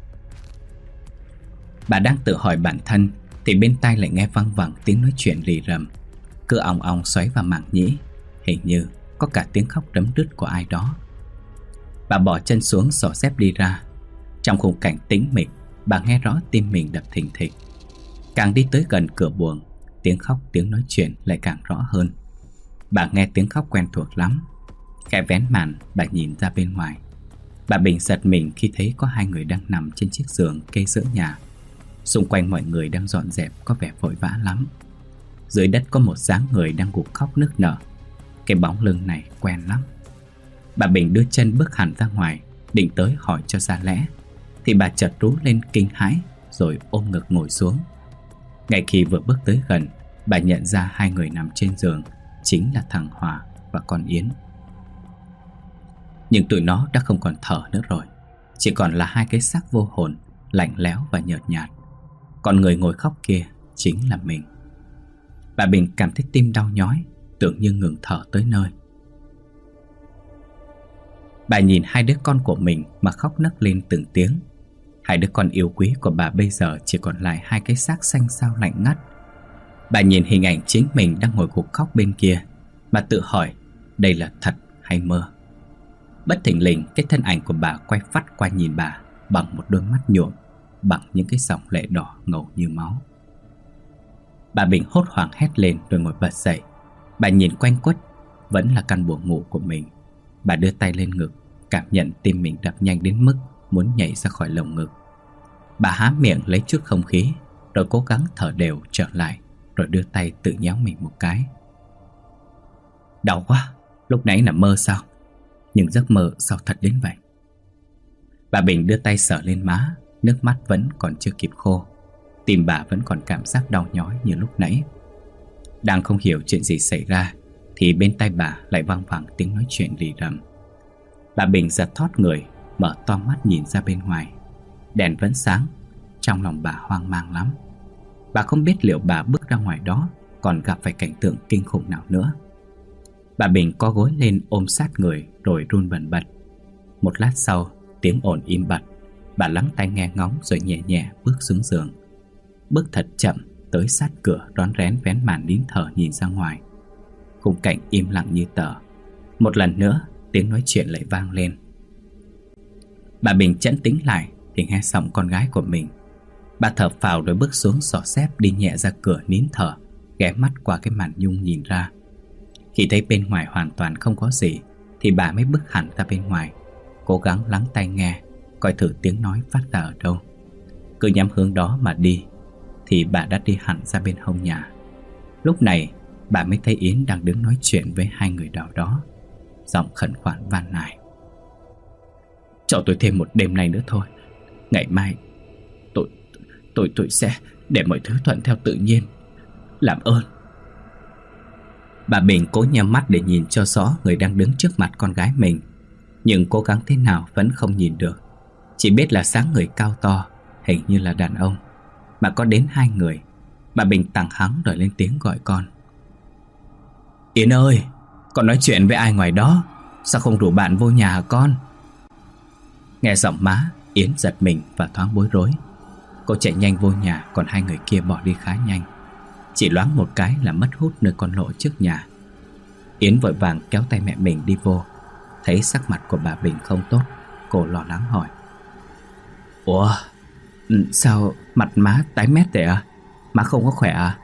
Bà đang tự hỏi bản thân, thì bên tai lại nghe văng vẳng tiếng nói chuyện rì rầm, cứ ong ong xoáy vào màng nhĩ. Hình như có cả tiếng khóc đấm đứt của ai đó. Bà bỏ chân xuống, xỏ dép đi ra. Trong khung cảnh tĩnh mịch, bà nghe rõ tim mình đập thình thịch. Càng đi tới gần cửa buồng, tiếng khóc tiếng nói chuyện lại càng rõ hơn. Bà nghe tiếng khóc quen thuộc lắm. Khẽ vén màn, bà nhìn ra bên ngoài. Bà Bình giật mình khi thấy có hai người đang nằm trên chiếc giường kê giữa nhà. Xung quanh mọi người đang dọn dẹp, có vẻ vội vã lắm. Dưới đất có một dáng người đang gục khóc nức nở. Cái bóng lưng này quen lắm. Bà Bình đưa chân bước hẳn ra ngoài, định tới hỏi cho ra lẽ, thì bà chợt rú lên kinh hãi, rồi ôm ngực ngồi xuống. Ngay khi vừa bước tới gần, bà nhận ra hai người nằm trên giường chính là thằng Hòa và con Yến. Nhưng tụi nó đã không còn thở nữa rồi, chỉ còn là hai cái xác vô hồn, lạnh lẽo và nhợt nhạt. Còn người ngồi khóc kia chính là mình. Bà Bình cảm thấy tim đau nhói, tưởng như ngừng thở tới nơi. Bà nhìn hai đứa con của mình mà khóc nấc lên từng tiếng. Hai đứa con yêu quý của bà bây giờ chỉ còn lại hai cái xác xanh xao lạnh ngắt. Bà nhìn hình ảnh chính mình đang ngồi gục khóc bên kia, mà tự hỏi đây là thật hay mơ. Bất thình lình, cái thân ảnh của bà quay phắt qua nhìn bà bằng một đôi mắt nhuộm, bằng những cái dòng lệ đỏ ngầu như máu. Bà Bình hốt hoảng hét lên rồi ngồi bật dậy. Bà nhìn quanh quất, vẫn là căn buồng ngủ của mình. Bà đưa tay lên ngực, cảm nhận tim mình đập nhanh đến mức muốn nhảy ra khỏi lồng ngực. Bà há miệng lấy chút không khí, rồi cố gắng thở đều trở lại, rồi đưa tay tự nhéo mình một cái. Đau quá, lúc nãy là mơ sao? Nhưng giấc mơ sao thật đến vậy? Bà Bình đưa tay sờ lên má, nước mắt vẫn còn chưa kịp khô. Tim bà vẫn còn cảm giác đau nhói như lúc nãy. Đang không hiểu chuyện gì xảy ra, thì bên tai bà lại vang vẳng tiếng nói chuyện rì rầm. Bà Bình giật thót người, mở to mắt nhìn ra bên ngoài. Đèn vẫn sáng. Trong lòng bà hoang mang lắm. Bà không biết liệu bà bước ra ngoài đó còn gặp phải cảnh tượng kinh khủng nào nữa. Bà Bình co gối lên ôm sát người, rồi run bần bật. Một lát sau, tiếng ồn im bặt. Bà lắng tai nghe ngóng, rồi nhẹ nhẹ bước xuống giường. Bước thật chậm tới sát cửa, rón rén vén màn nín thở nhìn ra ngoài. Khung cảnh im lặng như tờ. Một lần nữa tiếng nói chuyện lại vang lên. Bà Bình chẫn tĩnh lại thì nghe giọng con gái của mình. Bà thở phào rồi bước xuống xỏ xếp đi nhẹ ra cửa nín thở, ghé mắt qua cái màn nhung nhìn ra. Khi thấy bên ngoài hoàn toàn không có gì, thì bà mới bước hẳn ra bên ngoài, cố gắng lắng tai nghe, coi thử tiếng nói phát ra ở đâu. Cứ nhắm hướng đó mà đi, thì bà đã đi hẳn ra bên hông nhà. Lúc này bà mới thấy Yến đang đứng nói chuyện với hai người nào đó, giọng khẩn khoản van nài. Cho tôi thêm một đêm nay nữa thôi. Ngày mai tôi sẽ để mọi thứ thuận theo tự nhiên. Làm ơn. Bà Bình cố nhắm mắt để nhìn cho rõ người đang đứng trước mặt con gái mình, nhưng cố gắng thế nào vẫn không nhìn được. Chỉ biết là sáng người cao to, hình như là đàn ông, mà có đến 2 người. Bà Bình tằng hắng rồi lên tiếng gọi con. Yến ơi, con nói chuyện với ai ngoài đó? Sao không rủ bạn vô nhà hả con? Nghe giọng má, Yến giật mình và thoáng bối rối. Cô chạy nhanh vô nhà, còn 2 người kia bỏ đi khá nhanh. Chỉ loáng một cái là mất hút nơi con lộ trước nhà. Yến vội vàng kéo tay mẹ mình đi vô. Thấy sắc mặt của bà Bình không tốt, cô lo lắng hỏi. Ủa, sao mặt má tái mét vậy à? Má không có khỏe à?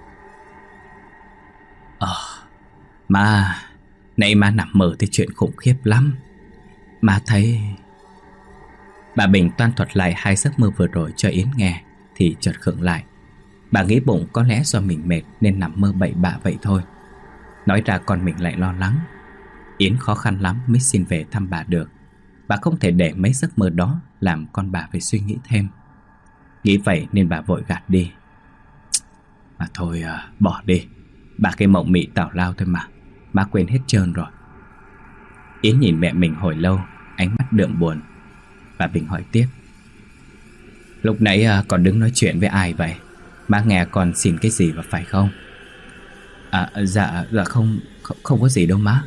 Má, nãy má nằm mơ thấy chuyện khủng khiếp lắm. Má thấy... Bà Bình toan thuật lại 2 giấc mơ vừa rồi cho Yến nghe thì chợt khựng lại. Bà nghĩ bụng có lẽ do mình mệt nên nằm mơ bậy bạ vậy thôi. Nói ra con mình lại lo lắng. Yến khó khăn lắm mới xin về thăm bà được. Bà không thể để mấy giấc mơ đó làm con bà phải suy nghĩ thêm. Nghĩ vậy nên bà vội gạt đi. Mà thôi bỏ đi. Bà cái mộng mị tào lao thôi mà. Má quên hết trơn rồi. Yến nhìn mẹ mình hồi lâu, ánh mắt đượm buồn. Bà Bình hỏi tiếp. Lúc nãy con đứng nói chuyện với ai vậy? Má nghe con xin cái gì và phải không? Dạ không có gì đâu má.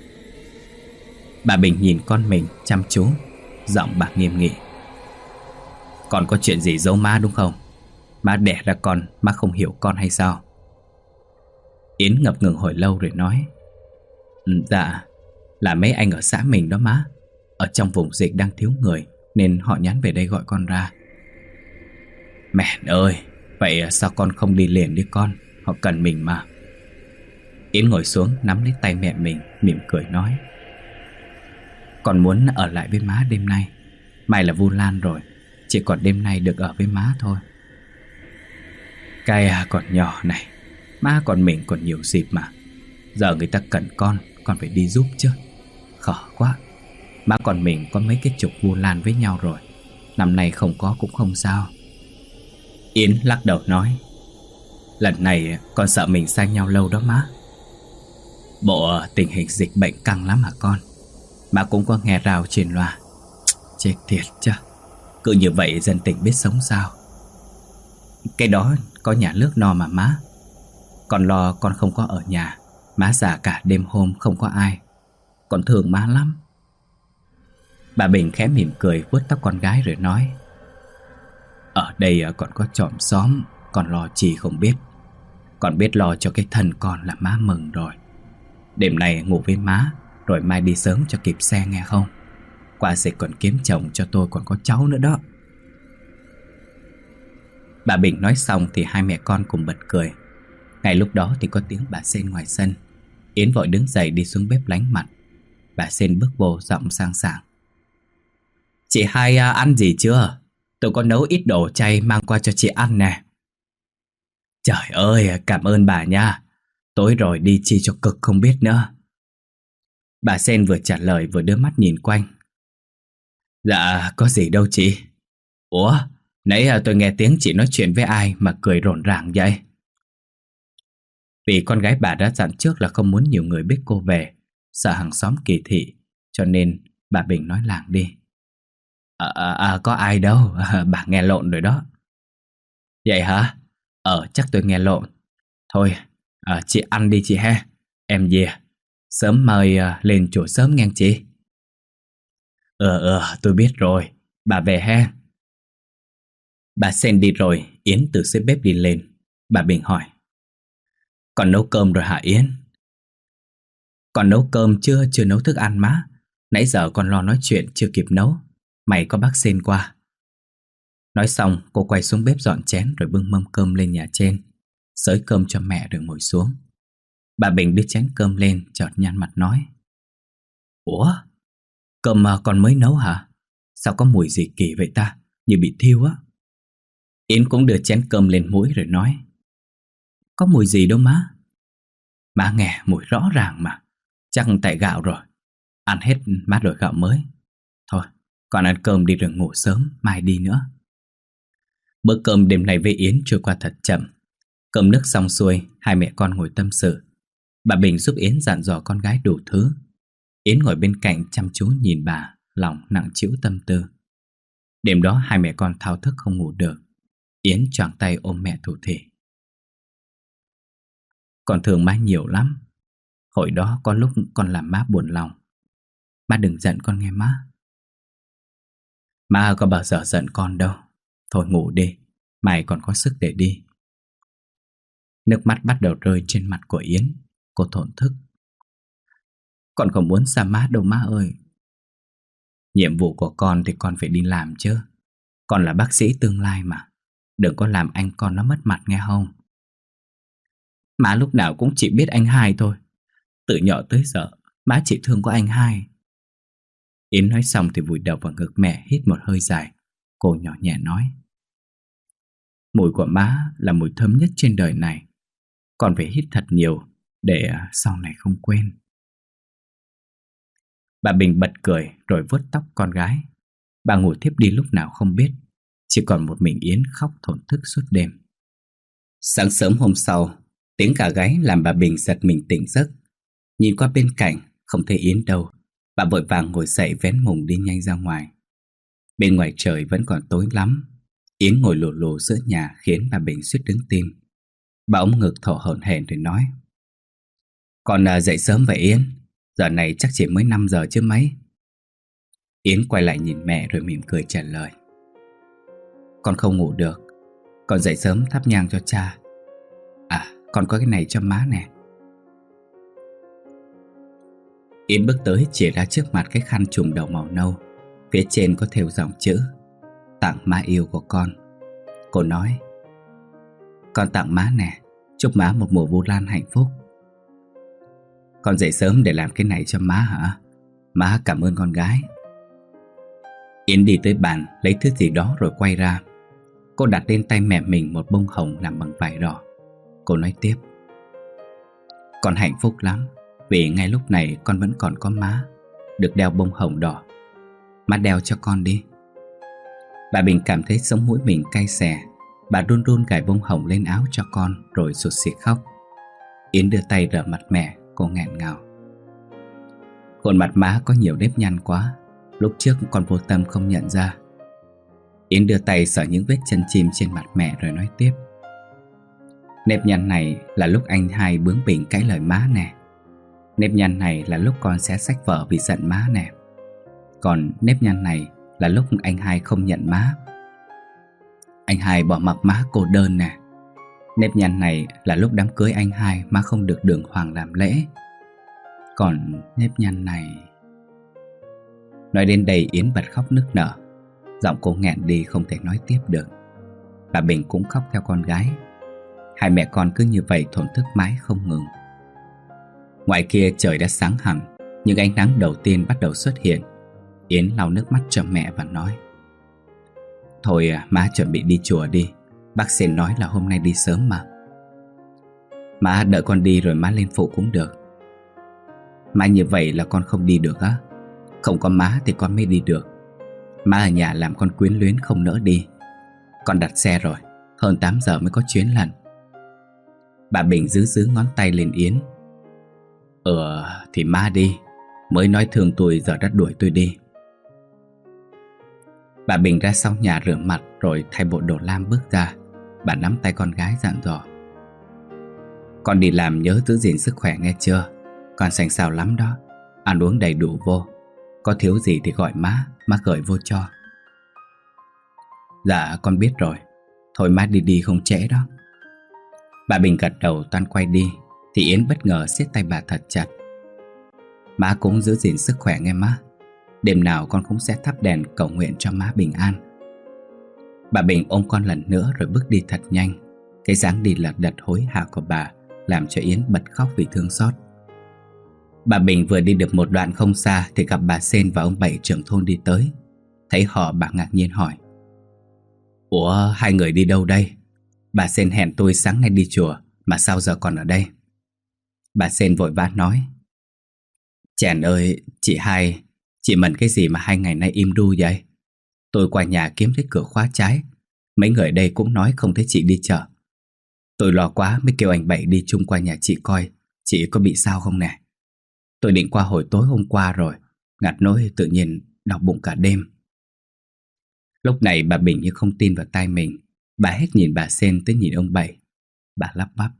Bà Bình nhìn con mình chăm chú, giọng bà nghiêm nghị. Con có chuyện gì giấu má đúng không? Má đẻ ra con, má không hiểu con hay sao? Yến ngập ngừng hồi lâu rồi nói. Dạ, là mấy anh ở xã mình đó má. Ở trong vùng dịch đang thiếu người nên họ nhắn về đây gọi con ra. Mẹ ơi, vậy sao con không đi liền đi con? Họ cần mình mà. Yến ngồi xuống nắm lấy tay mẹ mình, mỉm cười nói. Con muốn ở lại với má đêm nay. Mai là Vu Lan rồi, chỉ còn đêm nay được ở với má thôi. Cái còn nhỏ này, má còn mình còn nhiều dịp mà. Giờ người ta cần con phải đi giúp chứ. Khó quá. Má còn mình có mấy cái chục Vu Lan với nhau rồi. Năm nay không có cũng không sao. Yến lắc đầu nói. Lần này con sợ mình xa nhau lâu đó má. Bộ tình hình dịch bệnh căng lắm hả con? Má cũng có nghe rào trên loa. Chết thiệt chứ. Cứ như vậy dân tỉnh biết sống sao? Cái đó có nhà nước no mà má. Con lo con không có ở nhà. Má già cả đêm hôm không có ai. Con thương má lắm. Bà Bình khẽ mỉm cười vuốt tóc con gái rồi nói. Ở đây còn có chòm xóm, con lo chi không biết. Con biết lo cho cái thân con là má mừng rồi. Đêm nay ngủ với má, rồi mai đi sớm cho kịp xe nghe không? Qua dịch còn kiếm chồng cho tôi còn có cháu nữa đó. Bà Bình nói xong thì 2 mẹ con cùng bật cười. Ngay lúc đó thì có tiếng bà Sên ngoài sân. Yến vội đứng dậy đi xuống bếp lánh mặt. Bà Sên bước vô giọng sang sảng. Chị hai ăn gì chưa? Tôi có nấu ít đồ chay mang qua cho chị ăn nè. Trời ơi, cảm ơn bà nha. Tối rồi đi chi cho cực không biết nữa. Bà Sên vừa trả lời vừa đưa mắt nhìn quanh. Dạ, có gì đâu chị. Ủa, nãy tôi nghe tiếng chị nói chuyện với ai mà cười rộn ràng vậy? Vì con gái bà đã dặn trước là không muốn nhiều người biết cô về, sợ hàng xóm kỳ thị, cho nên bà Bình nói làng đi. Có ai đâu, bà nghe lộn rồi đó. Vậy hả? Chắc tôi nghe lộn. Thôi, chị ăn đi chị ha. Em về. Sớm mời lên chùa sớm nghe chị. Tôi biết rồi. Bà về ha. Bà Sen đi rồi, Yến từ dưới bếp đi lên. Bà Bình hỏi. Còn nấu cơm rồi hả Yến? Còn nấu cơm chưa nấu thức ăn má. Nãy giờ con lo nói chuyện chưa kịp nấu. Mày có bác Sen qua. Nói xong cô quay xuống bếp dọn chén rồi bưng mâm cơm lên nhà trên, xới cơm cho mẹ rồi ngồi xuống. Bà Bình đưa chén cơm lên chợt nhăn mặt nói. Ủa? Cơm con mới nấu hả? Sao có mùi gì kỳ vậy ta? Như bị thiêu á. Yến cũng đưa chén cơm lên mũi rồi nói. Có mùi gì đâu má. Má nghe mùi rõ ràng mà. Chắc tại gạo rồi. Ăn hết má đổi gạo mới. Thôi, con ăn cơm đi rồi ngủ sớm, mai đi nữa. Bữa cơm đêm nay với Yến trôi qua thật chậm. Cơm nước xong xuôi, 2 mẹ con ngồi tâm sự. Bà Bình giúp Yến dặn dò con gái đủ thứ. Yến ngồi bên cạnh chăm chú nhìn bà, lòng nặng trĩu tâm tư. Đêm đó hai mẹ con thao thức không ngủ được. Yến choàng tay ôm mẹ thủ thỉ. Con thương má nhiều lắm. Hồi đó có lúc con làm má buồn lòng. Má đừng giận con nghe má. Má có bao giờ giận con đâu. Thôi ngủ đi, mai còn có sức để đi. Nước mắt bắt đầu rơi trên mặt của Yến. Cô thổn thức. Con không muốn xa má đâu má ơi. Nhiệm vụ của con thì con phải đi làm chứ. Con là bác sĩ tương lai mà. Đừng có làm anh con nó mất mặt nghe không. Má lúc nào cũng chỉ biết anh hai thôi. Từ nhỏ tới giờ má chỉ thương có anh hai. Yến nói xong thì vùi đầu vào ngực mẹ, hít một hơi dài. Cô nhỏ nhẹ nói. Mùi của má là mùi thơm nhất trên đời này. Con phải hít thật nhiều để sau này không quên. Bà Bình bật cười rồi vuốt tóc con gái. Bà ngủ thiếp đi lúc nào không biết. Chỉ còn một mình Yến khóc thổn thức suốt đêm. Sáng sớm hôm sau, tiếng gà gáy làm bà Bình giật mình tỉnh giấc. Nhìn qua bên cạnh, không thấy Yến đâu. Bà vội vàng ngồi dậy vén mùng đi nhanh ra ngoài. Bên ngoài trời vẫn còn tối lắm. Yến ngồi lù lù giữa nhà khiến bà Bình suýt đứng tim. Bà ống ngực thở hổn hển rồi nói. Con dậy sớm vậy Yến. Giờ này chắc chỉ mới 5 giờ chứ mấy. Yến quay lại nhìn mẹ rồi mỉm cười trả lời. Con không ngủ được. Con dậy sớm thắp nhang cho cha. À, con có cái này cho má nè. Yến bước tới chỉ ra trước mặt cái khăn trùm đầu màu nâu. Phía trên có thêu dòng chữ tặng má yêu của con. Cô nói. Con tặng má nè. Chúc má một mùa vu lan hạnh phúc. Con dậy sớm để làm cái này cho má hả? Má cảm ơn con gái. Yến đi tới bàn lấy thứ gì đó rồi quay ra. Cô đặt lên tay mẹ mình một bông hồng làm bằng vải đỏ. Cô nói tiếp. Con hạnh phúc lắm. Vì ngay lúc này con vẫn còn có má được đeo bông hồng đỏ. Má đeo cho con đi. Bà Bình cảm thấy sống mũi mình cay xè. Bà run run gài bông hồng lên áo cho con rồi sụt sịt khóc. Yến đưa tay rửa mặt mẹ. Cô nghẹn ngào. Khuôn mặt má có nhiều nếp nhăn quá. Lúc trước con vô tâm không nhận ra. Yến đưa tay sờ những vết chân chim trên mặt mẹ rồi nói tiếp. Nếp nhăn này là lúc anh hai bướng bỉnh cãi lời má nè. Nếp nhăn này là lúc con xé sách vở vì giận má nè. Còn nếp nhăn này là lúc anh hai không nhận má. Anh hai bỏ mặc má cô đơn nè. Nếp nhăn này là lúc đám cưới anh hai má không được đường hoàng làm lễ. Còn nếp nhăn này... Nói đến đây Yến bật khóc nức nở. Giọng cô nghẹn đi không thể nói tiếp được. Bà Bình cũng khóc theo con gái. Hai mẹ con cứ như vậy thổn thức mãi không ngừng. Ngoài kia trời đã sáng hẳn. Những ánh nắng đầu tiên bắt đầu xuất hiện. Yến lau nước mắt cho mẹ và nói. Thôi má chuẩn bị đi chùa đi. Bác sĩ nói là hôm nay đi sớm mà. Má đợi con đi rồi má lên phụ cũng được. Má như vậy là con không đi được á? Không có má thì con mới đi được. Má ở nhà làm con quyến luyến không nỡ đi. Con đặt xe rồi, hơn 8 giờ mới có chuyến lần. Bà Bình giữ ngón tay lên Yến. Thì má đi. Mới nói thương tôi giờ đã đuổi tôi đi. Bà Bình ra sau nhà rửa mặt rồi thay bộ đồ lam bước ra. Bà nắm tay con gái dặn dò. Con đi làm nhớ giữ gìn sức khỏe nghe chưa? Con xanh xao lắm đó. Ăn uống đầy đủ vô. Có thiếu gì thì gọi má gửi vô cho. Dạ con biết rồi. Thôi má đi không trễ đó. Bà Bình gật đầu toan quay đi thì Yến bất ngờ siết tay bà thật chặt. Má cũng giữ gìn sức khỏe nghe má. Đêm nào con cũng sẽ thắp đèn cầu nguyện cho má bình an. Bà Bình ôm con lần nữa rồi bước đi thật nhanh. Cái dáng đi lật đật hối hả của bà làm cho Yến bật khóc vì thương xót. Bà Bình vừa đi được một đoạn không xa thì gặp bà Sên và ông Bảy trưởng thôn đi tới. Thấy họ bà ngạc nhiên hỏi. Ủa hai người đi đâu đây? Bà Sên hẹn tôi sáng nay đi chùa mà sao giờ còn ở đây? Bà Sên vội vã nói. Chèn ơi, chị hai, chị mần cái gì mà 2 ngày nay im ru vậy? Tôi qua nhà kiếm thấy cửa khóa trái. Mấy người ở đây cũng nói không thấy chị đi chợ. Tôi lo quá mới kêu anh Bảy đi chung qua nhà chị coi chị có bị sao không nè. Tôi định qua hồi tối hôm qua rồi, ngặt nỗi tự nhiên đau bụng cả đêm. Lúc này bà Bình như không tin vào tai mình. Bà hết nhìn bà Sen tới nhìn ông Bảy. Bà lắp bắp: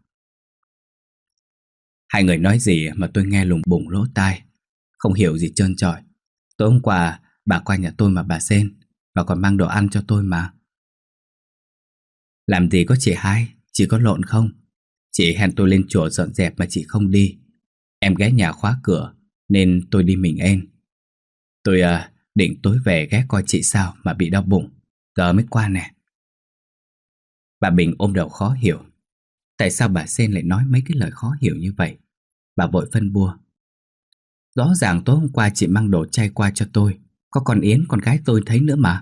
Hai người nói gì mà tôi nghe lùng bùng lỗ tai, không hiểu gì trơn trọi. Tối hôm qua bà qua nhà tôi mà bà Sen, và còn mang đồ ăn cho tôi mà. Làm gì có chị hai, chị có lộn không? Chị hẹn tôi lên chùa dọn dẹp mà chị không đi. Em ghé nhà khóa cửa nên tôi đi mình em. Tôi định tối về ghé coi chị sao mà bị đau bụng, giờ mới qua nè. Bà Bình ôm đầu khó hiểu. Tại sao bà Sen lại nói mấy cái lời khó hiểu như vậy? Bà vội phân bua: Rõ ràng tối hôm qua chị mang đồ chay qua cho tôi, có con Yến, con gái tôi thấy nữa mà.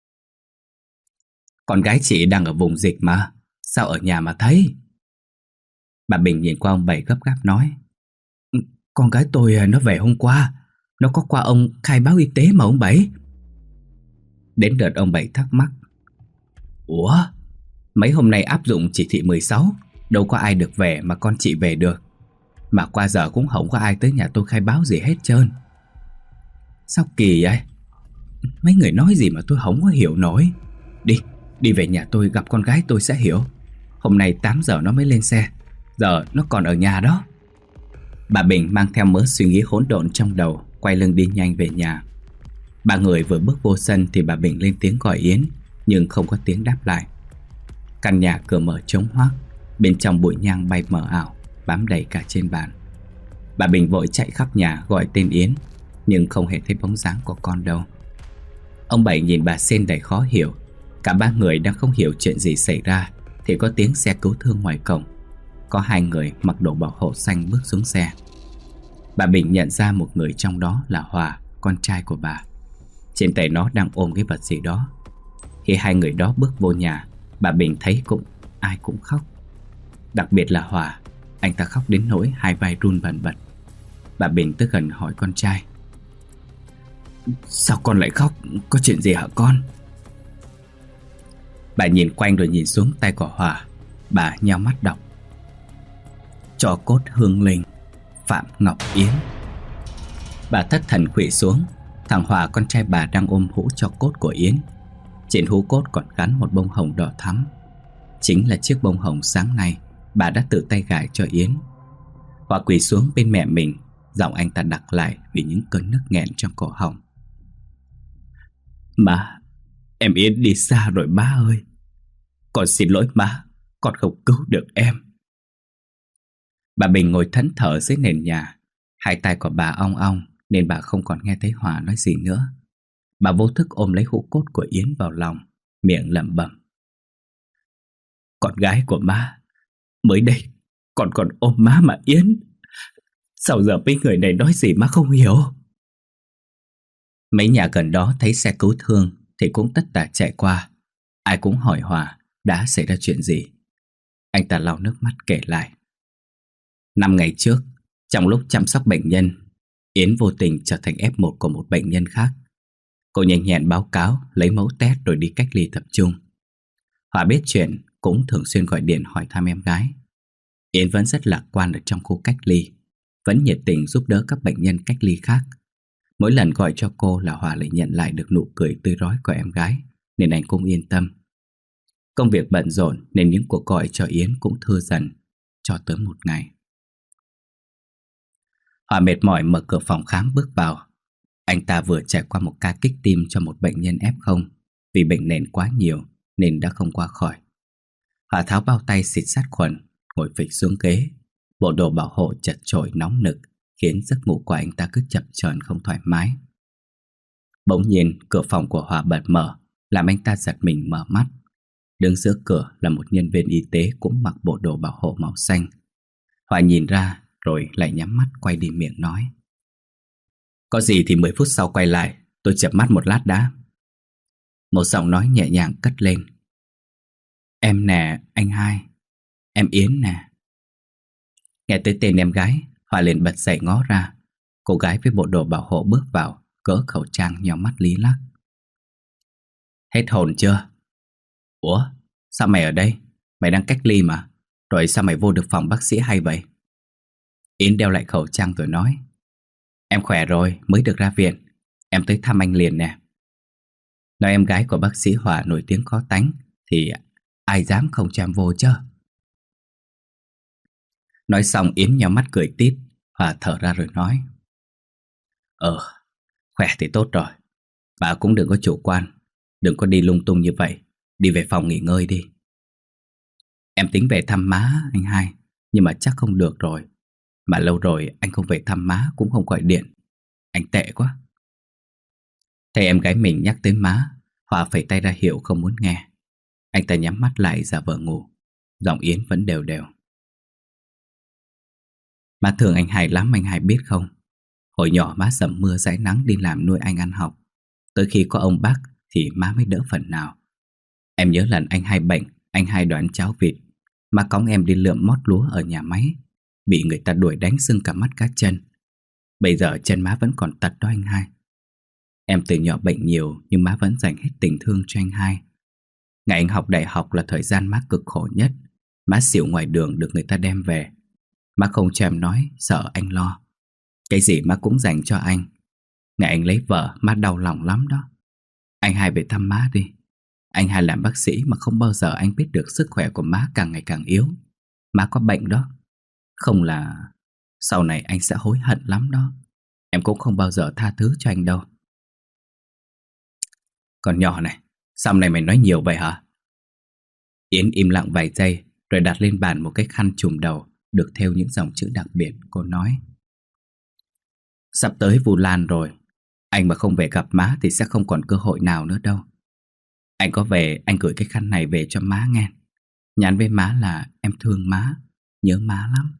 Con gái chị đang ở vùng dịch mà, sao ở nhà mà thấy? Bà Bình nhìn qua ông Bảy gấp gáp nói: Con gái tôi nó về hôm qua, nó có qua ông khai báo y tế mà ông Bảy. Đến đợt ông Bảy thắc mắc: Ủa, mấy hôm nay áp dụng chỉ thị 16, đâu có ai được về mà con chị về được. Mà qua giờ cũng không có ai tới nhà tôi khai báo gì hết trơn. Sao kỳ vậy? Mấy người nói gì mà tôi không có hiểu nổi. Đi về nhà tôi gặp con gái tôi sẽ hiểu. Hôm nay 8 giờ nó mới lên xe, giờ nó còn ở nhà đó. Bà Bình mang theo mớ suy nghĩ hỗn độn trong đầu, quay lưng đi nhanh về nhà. Ba người vừa bước vô sân thì bà Bình lên tiếng gọi Yến, nhưng không có tiếng đáp lại. Căn nhà cửa mở trống hoác, bên trong bụi nhang bay mờ ảo, bám đầy cả trên bàn. Bà Bình vội chạy khắp nhà gọi tên Yến, nhưng không hề thấy bóng dáng của con đâu. Ông Bảy nhìn bà Sen đầy khó hiểu. Cả ba người đang không hiểu chuyện gì xảy ra thì có tiếng xe cứu thương ngoài cổng. Có hai người mặc đồ bảo hộ xanh bước xuống xe. Bà Bình nhận ra một người trong đó là Hòa, con trai của bà. Trên tay nó đang ôm cái vật gì đó. Khi hai người đó bước vô nhà, bà Bình thấy ai cũng khóc. Đặc biệt là Hòa, anh ta khóc đến nỗi hai vai run bần bật. Bà Bình tới gần hỏi con trai: Sao con lại khóc, có chuyện gì hả con? Bà nhìn quanh rồi nhìn xuống tay của Hòa. Bà nheo mắt đọc: Tro cốt hương linh, Phạm Ngọc Yến. Bà thất thần khuỵu xuống. Thằng Hòa, con trai bà, đang ôm hũ tro cốt của Yến. Trên hũ cốt còn gắn một bông hồng đỏ thắm. Chính là chiếc bông hồng sáng nay bà đã tự tay gài cho Yến. Hòa quỳ xuống bên mẹ mình, giọng anh ta đặc lại vì những cơn nức nghẹn trong cổ họng: Má, em Yến đi xa rồi má ơi. Con xin lỗi má, con không cứu được em. Bà Bình ngồi thẫn thờ dưới nền nhà. Hai tay của bà ong ong nên bà không còn nghe thấy Hòa nói gì nữa. Bà vô thức ôm lấy hũ cốt của Yến vào lòng, miệng lẩm bẩm: Con gái của má, mới đây con còn ôm má mà Yến. Sao giờ mấy người này nói gì má không hiểu? Mấy nhà gần đó thấy xe cứu thương thì cũng tất tả chạy qua. Ai cũng hỏi Hòa đã xảy ra chuyện gì. Anh ta lau nước mắt kể lại: 5 ngày trước, trong lúc chăm sóc bệnh nhân, Yến vô tình trở thành F1 của một bệnh nhân khác. Cô nhanh nhẹn báo cáo, lấy mẫu test rồi đi cách ly tập trung. Hòa biết chuyện cũng thường xuyên gọi điện hỏi thăm em gái. Yến vẫn rất lạc quan ở trong khu cách ly, vẫn nhiệt tình giúp đỡ các bệnh nhân cách ly khác. Mỗi lần gọi cho cô là Hòa lại nhận lại được nụ cười tươi rói của em gái, nên anh cũng yên tâm. Công việc bận rộn nên những cuộc gọi cho Yến cũng thưa dần, cho tới một ngày. Hòa mệt mỏi mở cửa phòng khám bước vào. Anh ta vừa trải qua một ca kích tim cho một bệnh nhân F0. Vì bệnh nền quá nhiều nên đã không qua khỏi. Hòa tháo bao tay xịt sát khuẩn, ngồi phịch xuống ghế. Bộ đồ bảo hộ chật chội nóng nực khiến giấc ngủ của anh ta cứ chập chờn không thoải mái. Bỗng nhiên cửa phòng của Hòa bật mở, làm anh ta giật mình mở mắt. Đứng giữa cửa là một nhân viên y tế cũng mặc bộ đồ bảo hộ màu xanh. Hòa nhìn ra rồi lại nhắm mắt quay đi miệng nói: Có gì thì 10 phút sau quay lại, tôi chợp mắt một lát đã. Một giọng nói nhẹ nhàng cất lên: Em nè, anh hai. Em Yến nè. Nghe tới tên em gái, Hòa liền bật dậy ngó ra. Cô gái với bộ đồ bảo hộ bước vào, cỡ khẩu trang nhíu mắt lý lắc: Hết hồn chưa? Ủa, sao mày ở đây? Mày đang cách ly mà. Rồi sao mày vô được phòng bác sĩ hay vậy? Yến đeo lại khẩu trang rồi nói: Em khỏe rồi, mới được ra viện. Em tới thăm anh liền nè. Nói em gái của bác sĩ Hòa nổi tiếng khó tánh thì ai dám không cho em vô chứ. Nói xong Yến nhắm mắt cười tít. Hòa thở ra rồi nói: Khỏe thì tốt rồi. Bà cũng đừng có chủ quan, đừng có đi lung tung như vậy. Đi về phòng nghỉ ngơi đi. Em tính về thăm má anh hai, nhưng mà chắc không được rồi. Mà lâu rồi anh không về thăm má cũng không gọi điện. Anh tệ quá. Thấy em gái mình nhắc tới má, Hòa phẩy tay ra hiệu không muốn nghe. Anh ta nhắm mắt lại giả vờ ngủ. Giọng Yến vẫn đều đều: Má thương anh hai lắm, anh hai biết không? Hồi nhỏ má dầm mưa dãi nắng đi làm nuôi anh ăn học. Tới khi có ông bác thì má mới đỡ phần nào. Em nhớ lần anh hai bệnh, anh hai đòi ăn cháo vịt. Má cõng em đi lượm mót lúa ở nhà máy, bị người ta đuổi đánh sưng cả mắt cá chân. Bây giờ chân má vẫn còn tật đó anh hai. Em từ nhỏ bệnh nhiều nhưng má vẫn dành hết tình thương cho anh hai. Ngày anh học đại học là thời gian má cực khổ nhất. Má xỉu ngoài đường được người ta đem về. Má không cho em nói, sợ anh lo. Cái gì má cũng dành cho anh. Ngày anh lấy vợ, má đau lòng lắm đó. Anh hai về thăm má đi. Anh hai làm bác sĩ mà không bao giờ anh biết được sức khỏe của má càng ngày càng yếu. Má có bệnh đó. Không là sau này anh sẽ hối hận lắm đó. Em cũng không bao giờ tha thứ cho anh đâu. Con nhỏ này, sao này mày nói nhiều vậy hả? Yến im lặng vài giây rồi đặt lên bàn một cái khăn trùm đầu được thêu những dòng chữ đặc biệt. Cô nói: Sắp tới Vu Lan rồi. Anh mà không về gặp má thì sẽ không còn cơ hội nào nữa đâu. Anh có về, anh gửi cái khăn này về cho má nghe. Nhắn với má là em thương má, nhớ má lắm.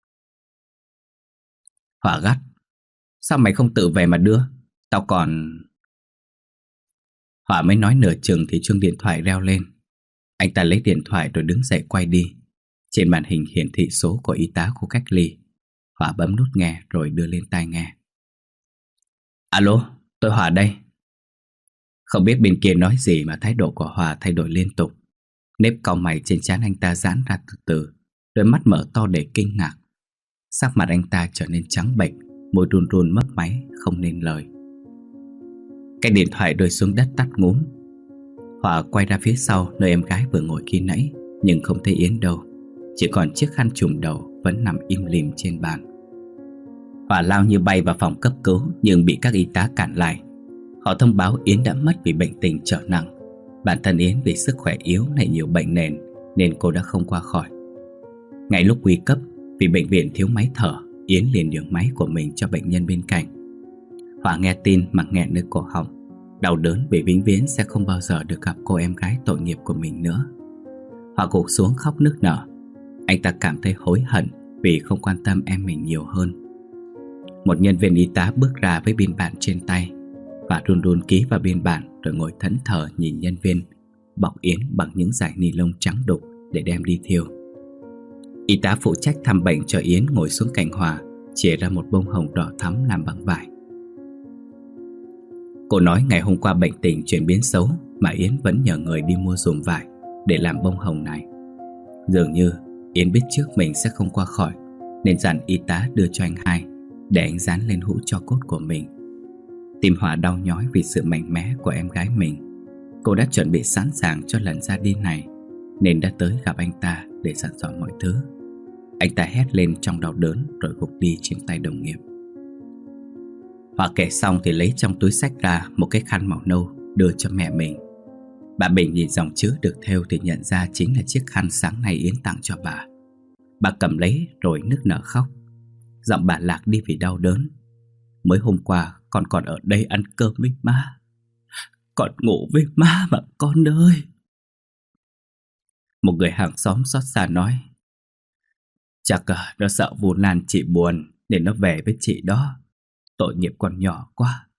Hỏa gắt: Sao mày không tự về mà đưa? Tao còn... Hỏa mới nói nửa chừng thì chuông điện thoại reo lên. Anh ta lấy điện thoại rồi đứng dậy quay đi. Trên màn hình hiển thị số của y tá khu cách ly. Hỏa bấm nút nghe rồi đưa lên tai nghe. Alo, tôi Hỏa đây. Không biết bên kia nói gì mà thái độ của Hòa thay đổi liên tục. Nếp cau mày trên trán anh ta giãn ra từ từ, đôi mắt mở to để kinh ngạc. Sắc mặt anh ta trở nên trắng bệch, môi run run mấp máy không nên lời. Cái điện thoại rơi xuống đất tắt ngúm. Hòa quay ra phía sau nơi em gái vừa ngồi khi nãy, nhưng không thấy Yến đâu. Chỉ còn chiếc khăn trùm đầu vẫn nằm im lìm trên bàn. Hòa lao như bay vào phòng cấp cứu nhưng bị các y tá cản lại. Họ thông báo Yến đã mất vì bệnh tình trở nặng. Bản thân Yến vì sức khỏe yếu lại nhiều bệnh nền nên cô đã không qua khỏi. Ngay lúc nguy cấp, vì bệnh viện thiếu máy thở, Yến liền nhường máy của mình cho bệnh nhân bên cạnh. Hòa nghe tin mà nghẹn nơi cổ họng, đau đớn vì vĩnh viễn sẽ không bao giờ được gặp cô em gái tội nghiệp của mình nữa. Hòa gục xuống khóc nức nở. Anh ta cảm thấy hối hận vì không quan tâm em mình nhiều hơn. Một nhân viên y tá bước ra với biên bản trên tay và run run ký vào biên bản rồi ngồi thẫn thờ nhìn nhân viên bọc Yến bằng những dải ni lông trắng đục để đem đi thiêu. Y tá phụ trách thăm bệnh cho Yến ngồi xuống cạnh Hòa, chìa ra một bông hồng đỏ thắm làm bằng vải. Cô nói ngày hôm qua bệnh tình chuyển biến xấu mà Yến vẫn nhờ người đi mua dùm vải để làm bông hồng này. Dường như Yến biết trước mình sẽ không qua khỏi nên dặn y tá đưa cho anh hai để anh dán lên hũ tro cốt của mình. Tim Hòa đau nhói vì sự mạnh mẽ của em gái mình. Cô đã chuẩn bị sẵn sàng cho lần ra đi này nên đã tới gặp anh ta để dặn dò mọi thứ. Anh ta hét lên trong đau đớn rồi gục đi trên tay đồng nghiệp. Hòa kể xong thì lấy trong túi xách ra một cái khăn màu nâu đưa cho mẹ mình. Bà Bình nhìn dòng chữ được thêu thì nhận ra chính là chiếc khăn sáng nay Yến tặng cho bà. Bà cầm lấy rồi nức nở khóc. Giọng bà lạc đi vì đau đớn. Mới hôm qua con còn ở đây ăn cơm với má, con ngủ với má mà con ơi. Một người hàng xóm xót xa nói: Chắc nó sợ Vu Lan chị buồn nên nó về với chị đó. Tội nghiệp con nhỏ quá.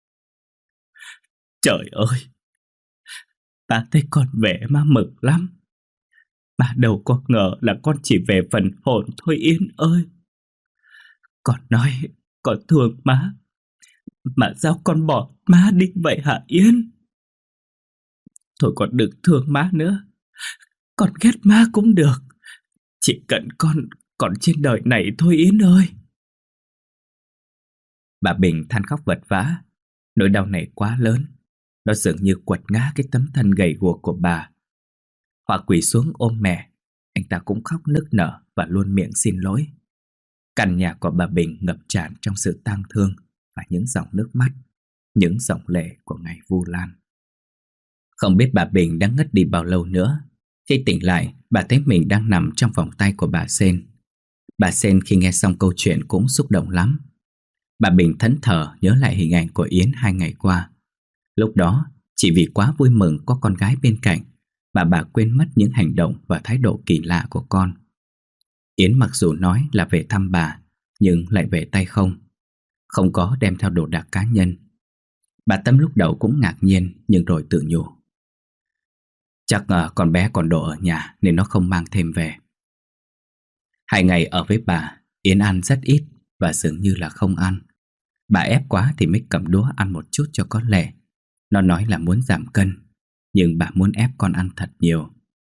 Trời ơi, ta thấy con về má mừng lắm. Má đâu có ngờ là con chỉ về phần hồn thôi Yến ơi. Con nói con thương má, mà sao con bỏ má đi vậy hả Yến? Thôi con đừng thương má nữa. Con ghét má cũng được. Chỉ cần con còn trên đời này thôi Yến ơi. Bà Bình than khóc vật vã. Nỗi đau này quá lớn. Nó dường như quật ngã cái tấm thân gầy guộc của bà. Hòa quỳ xuống ôm mẹ. Anh ta cũng khóc nức nở và luôn miệng xin lỗi. Căn nhà của bà Bình ngập tràn trong sự tang thương và những dòng nước mắt, những dòng lệ của ngày Vu Lan. Không biết bà Bình đã ngất đi bao lâu nữa. Khi tỉnh lại, bà thấy mình đang nằm trong vòng tay của bà Sen. Bà Sen khi nghe xong câu chuyện cũng xúc động lắm. Bà Bình thẫn thờ nhớ lại hình ảnh của Yến 2 ngày qua. Lúc đó, chỉ vì quá vui mừng có con gái bên cạnh mà bà quên mất những hành động và thái độ kỳ lạ của con. Yến mặc dù nói là về thăm bà, nhưng lại về tay không. Không có đem theo đồ đạc cá nhân. Bà Tâm lúc đầu cũng ngạc nhiên, nhưng rồi tự nhủ. Chắc con bé còn đồ ở nhà nên nó không mang thêm về. 2 ngày ở với bà, Yến ăn rất ít và dường như là không ăn. Bà ép quá thì mới cầm đũa ăn một chút cho có lệ. Nó nói là muốn giảm cân, nhưng bà muốn ép con ăn thật nhiều.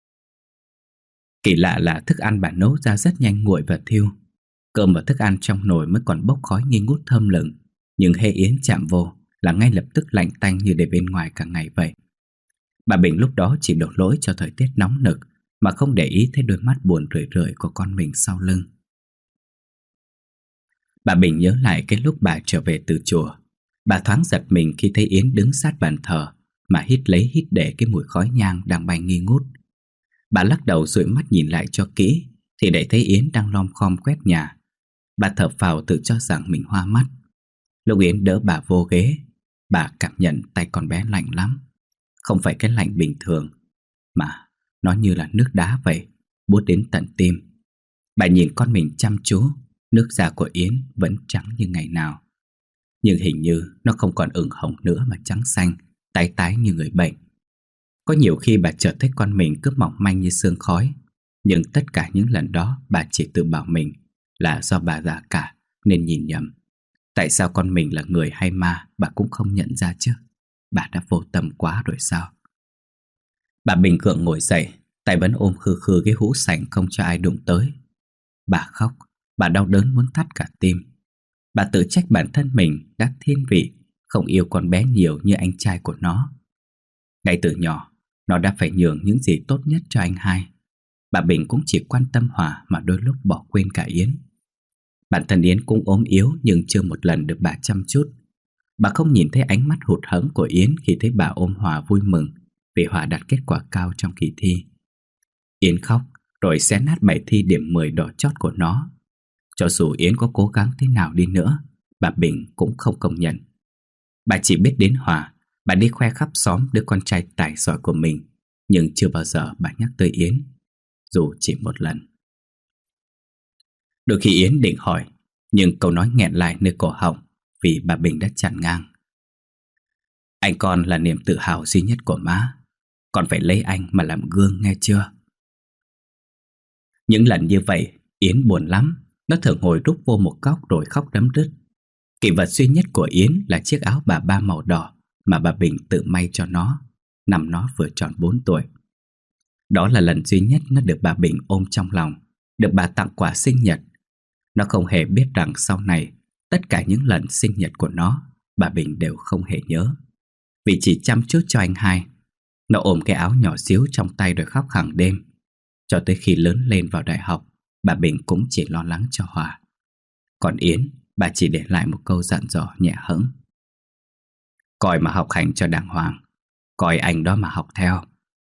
Kỳ lạ là thức ăn bà nấu ra rất nhanh nguội và thiêu. Cơm và thức ăn trong nồi mới còn bốc khói nghi ngút thơm lừng, nhưng hễ Yến chạm vô là ngay lập tức lạnh tanh như để bên ngoài cả ngày vậy. Bà Bình lúc đó chỉ đổ lỗi cho thời tiết nóng nực mà không để ý thấy đôi mắt buồn rười rượi của con mình sau lưng. Bà Bình nhớ lại cái lúc bà trở về từ chùa. Bà thoáng giật mình khi thấy Yến đứng sát bàn thờ mà hít lấy hít để cái mùi khói nhang đang bay nghi ngút. Bà lắc đầu dụi mắt nhìn lại cho kỹ thì để thấy Yến đang lom khom quét nhà. Bà thở phào tự cho rằng mình hoa mắt. Lúc Yến đỡ bà vô ghế, bà cảm nhận tay con bé lạnh lắm. Không phải cái lạnh bình thường, mà nó như là nước đá vậy, buốt đến tận tim. Bà nhìn con mình chăm chú. Nước da của Yến vẫn trắng như ngày nào, nhưng hình như nó không còn ửng hồng nữa mà trắng xanh, tái tái như người bệnh. Có nhiều khi bà chợt thấy con mình cứ mỏng manh như sương khói. Nhưng tất cả những lần đó bà chỉ tự bảo mình là do bà già cả nên nhìn nhầm. Tại sao con mình là người hay ma bà cũng không nhận ra chứ? Bà đã vô tâm quá rồi sao? Bà Bình gượng ngồi dậy, tay vẫn ôm khư khư cái hũ sành không cho ai đụng tới. Bà khóc, bà đau đớn muốn thắt cả tim. Bà tự trách bản thân mình đã thiên vị, không yêu con bé nhiều như anh trai của nó. Ngay từ nhỏ, nó đã phải nhường những gì tốt nhất cho anh hai. Bà Bình cũng chỉ quan tâm Hòa mà đôi lúc bỏ quên cả Yến. Bản thân Yến cũng ốm yếu nhưng chưa một lần được bà chăm chút. Bà không nhìn thấy ánh mắt hụt hẫng của Yến khi thấy bà ôm Hòa vui mừng vì Hòa đạt kết quả cao trong kỳ thi. Yến khóc rồi xé nát bài thi điểm 10 đỏ chót của nó. Cho dù Yến có cố gắng thế nào đi nữa, bà Bình cũng không công nhận. Bà chỉ biết đến Hòa, bà đi khoe khắp xóm đứa con trai tài giỏi của mình, nhưng chưa bao giờ bà nhắc tới Yến, dù chỉ một lần. Đôi khi Yến định hỏi, nhưng câu nói nghẹn lại nơi cổ họng vì bà Bình đã chặn ngang. Anh con là niềm tự hào duy nhất của má, con phải lấy anh mà làm gương nghe chưa? Những lần như vậy, Yến buồn lắm. Nó thường ngồi rúc vô một góc rồi khóc đấm đứt. Kỷ vật duy nhất của Yến là chiếc áo bà ba màu đỏ mà bà Bình tự may cho nó năm nó vừa tròn 4 tuổi. Đó là lần duy nhất nó được bà Bình ôm trong lòng, được bà tặng quà sinh nhật. Nó không hề biết rằng sau này tất cả những lần sinh nhật của nó bà Bình đều không hề nhớ, vì chỉ chăm chút cho anh hai. Nó ôm cái áo nhỏ xíu trong tay rồi khóc hàng đêm. Cho tới khi lớn lên vào đại học, bà Bình cũng chỉ lo lắng cho Hòa. Còn Yến, bà chỉ để lại một câu dặn dò nhẹ hẫng. Coi mà học hành cho đàng hoàng, coi anh đó mà học theo.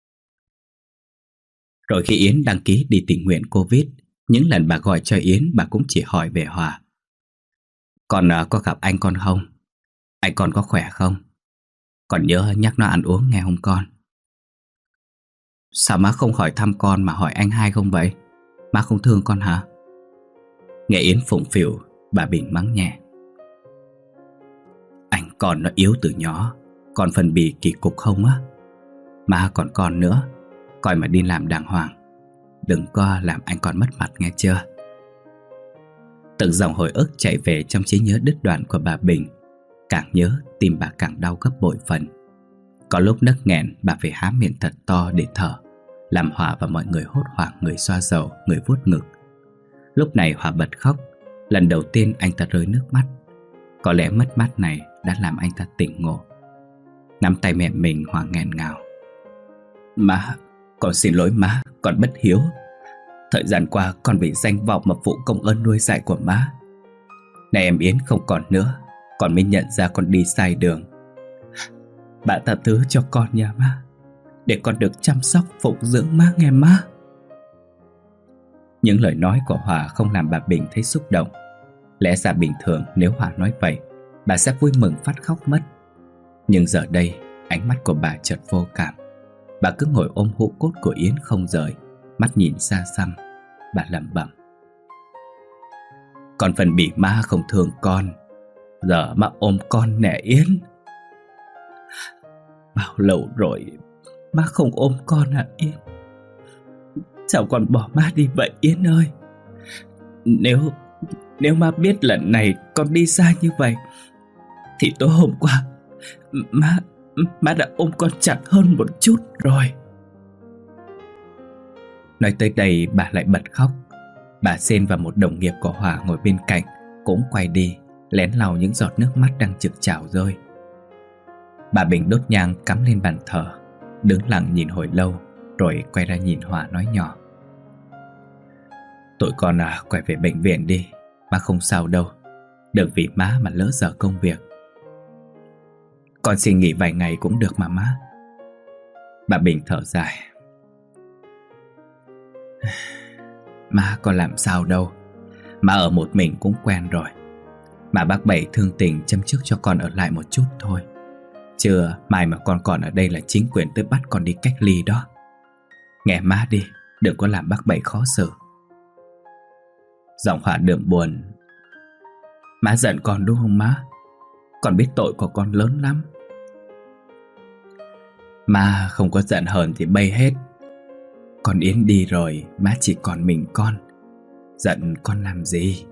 Rồi khi Yến đăng ký đi tình nguyện Covid, những lần bà gọi cho Yến, bà cũng chỉ hỏi về Hòa. Con có gặp anh con không? Anh con có khỏe không? Còn nhớ nhắc nó ăn uống nghe không con? Sao má không hỏi thăm con mà hỏi anh hai không vậy? Má không thương con hả? Nghe Yến phụng phịu, bà Bình mắng nhẹ. Anh con nó yếu từ nhỏ, còn phần bì kỳ cục không á. Má còn con nữa, coi mà đi làm đàng hoàng, đừng có làm anh con mất mặt nghe chưa? Từng dòng hồi ức chạy về trong trí nhớ đứt đoạn của bà Bình. Càng nhớ tim bà càng đau gấp bội phần. Có lúc nấc nghẹn bà phải há miệng thật to để thở, làm Hòa và mọi người hốt hoảng, người xoa dầu, người vuốt ngực. Lúc này Hòa bật khóc. Lần đầu tiên anh ta rơi nước mắt. Có lẽ mất mát này đã làm anh ta tỉnh ngộ. Nắm tay mẹ mình, Hòa nghẹn ngào. Má, con xin lỗi má, con bất hiếu. Thời gian qua con vì danh vọng mà phụ công ơn nuôi dạy của má. Này em Yến không còn nữa, con mới nhận ra con đi sai đường. Bà tha thứ cho con nha má, để con được chăm sóc phụng dưỡng má nghe má. Những lời nói của Hòa không làm bà Bình thấy xúc động. Lẽ ra bình thường nếu Hòa nói vậy, bà sẽ vui mừng phát khóc mất. Nhưng giờ đây, ánh mắt của bà chợt vô cảm. Bà cứ ngồi ôm hũ cốt của Yến không rời, mắt nhìn xa xăm. Bà lẩm bẩm: Con phần bị má không thương con, giờ má ôm con nè Yến. Bao lâu rồi má không ôm con à Yến? Sao con bỏ má đi vậy Yến ơi? Nếu má biết lần này con đi xa như vậy, thì tối hôm qua má đã ôm con chặt hơn một chút rồi. Nói tới đây bà lại bật khóc. Bà xen vào một đồng nghiệp của Hòa ngồi bên cạnh cũng quay đi, lén lau những giọt nước mắt đang trực trào rơi. Bà Bình đốt nhang cắm lên bàn thờ, đứng lặng nhìn hồi lâu, rồi quay ra nhìn Hòa nói nhỏ: Tụi con quay về bệnh viện đi, má không sao đâu. Đừng vì má mà lỡ dở công việc. Con xin nghỉ vài ngày cũng được mà má. Bà Bình thở dài: Má có làm sao đâu, má ở một mình cũng quen rồi. Mà bác Bảy thương tình chăm trước cho con ở lại một chút thôi. Chứ mai mà con còn ở đây là chính quyền tới bắt con đi cách ly đó. Nghe má đi, đừng có làm bác Bảy khó xử. Giọng Hòa đượm buồn: Má giận con đúng không má? Con biết tội của con lớn lắm. Má không có giận hờn thì bay hết. Con Yến đi rồi, má chỉ còn mình con. Giận con làm gì?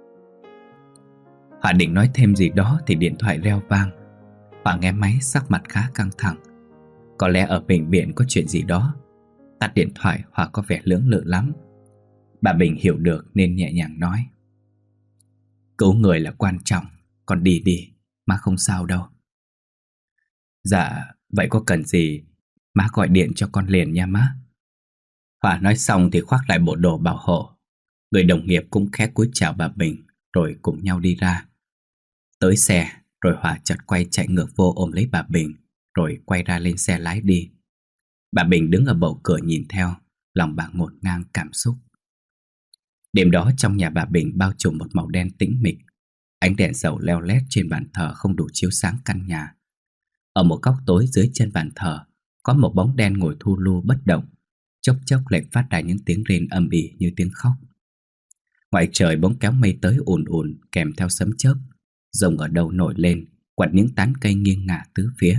Hòa định nói thêm gì đó thì điện thoại reo vang. Hòa nghe máy sắc mặt khá căng thẳng. Có lẽ ở bệnh viện có chuyện gì đó. Tắt điện thoại, Hòa có vẻ lưỡng lự lắm. Bà Bình hiểu được nên nhẹ nhàng nói: Cứu người là quan trọng, con đi đi, má không sao đâu. Dạ, vậy có cần gì má gọi điện cho con liền nha má. Hòa nói xong thì khoác lại bộ đồ bảo hộ. Người đồng nghiệp cũng khẽ cúi chào bà Bình, rồi cùng nhau đi ra. Tới xe, rồi Hòa chợt quay chạy ngược vô ôm lấy bà Bình, rồi quay ra lên xe lái đi. Bà Bình đứng ở bậu cửa nhìn theo, lòng bà ngổn ngang cảm xúc. Đêm đó trong nhà bà Bình bao trùm một màu đen tĩnh mịch. Ánh đèn dầu leo lét trên bàn thờ không đủ chiếu sáng căn nhà. Ở một góc tối dưới chân bàn thờ có một bóng đen ngồi thu lu bất động, chốc chốc lại phát ra những tiếng rên âm ỉ như tiếng khóc. Ngoài trời bỗng kéo mây tới ùn ùn kèm theo sấm chớp, rồng ở đầu nổi lên, quật những tán cây nghiêng ngả tứ phía.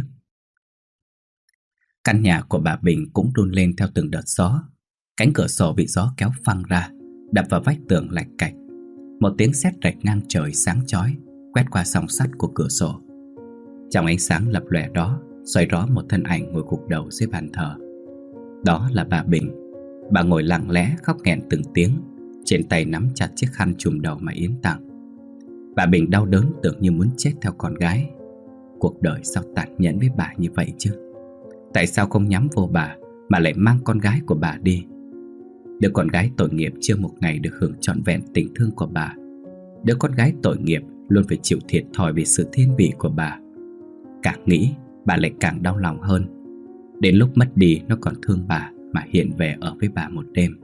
Căn nhà của bà Bình cũng run lên theo từng đợt gió. Cánh cửa sổ bị gió kéo phăng ra, đập vào vách tường lạch cạch. Một tiếng sét rạch ngang trời sáng chói quét qua song sắt của cửa sổ. Trong ánh sáng lập lòe đó xoay rõ một thân ảnh ngồi gục đầu dưới bàn thờ. Đó là bà Bình. Bà ngồi lặng lẽ khóc nghẹn từng tiếng, trên tay nắm chặt chiếc khăn trùm đầu mà Yến tặng. Bà Bình đau đớn tưởng như muốn chết theo con gái. Cuộc đời sao tàn nhẫn với bà như vậy chứ? Tại sao không nhắm vô bà mà lại mang con gái của bà đi? Đứa con gái tội nghiệp chưa một ngày được hưởng trọn vẹn tình thương của bà. Đứa con gái tội nghiệp luôn phải chịu thiệt thòi vì sự thiên vị của bà. Càng nghĩ bà lại càng đau lòng hơn. Đến lúc mất đi nó còn thương bà mà hiện về ở với bà một đêm.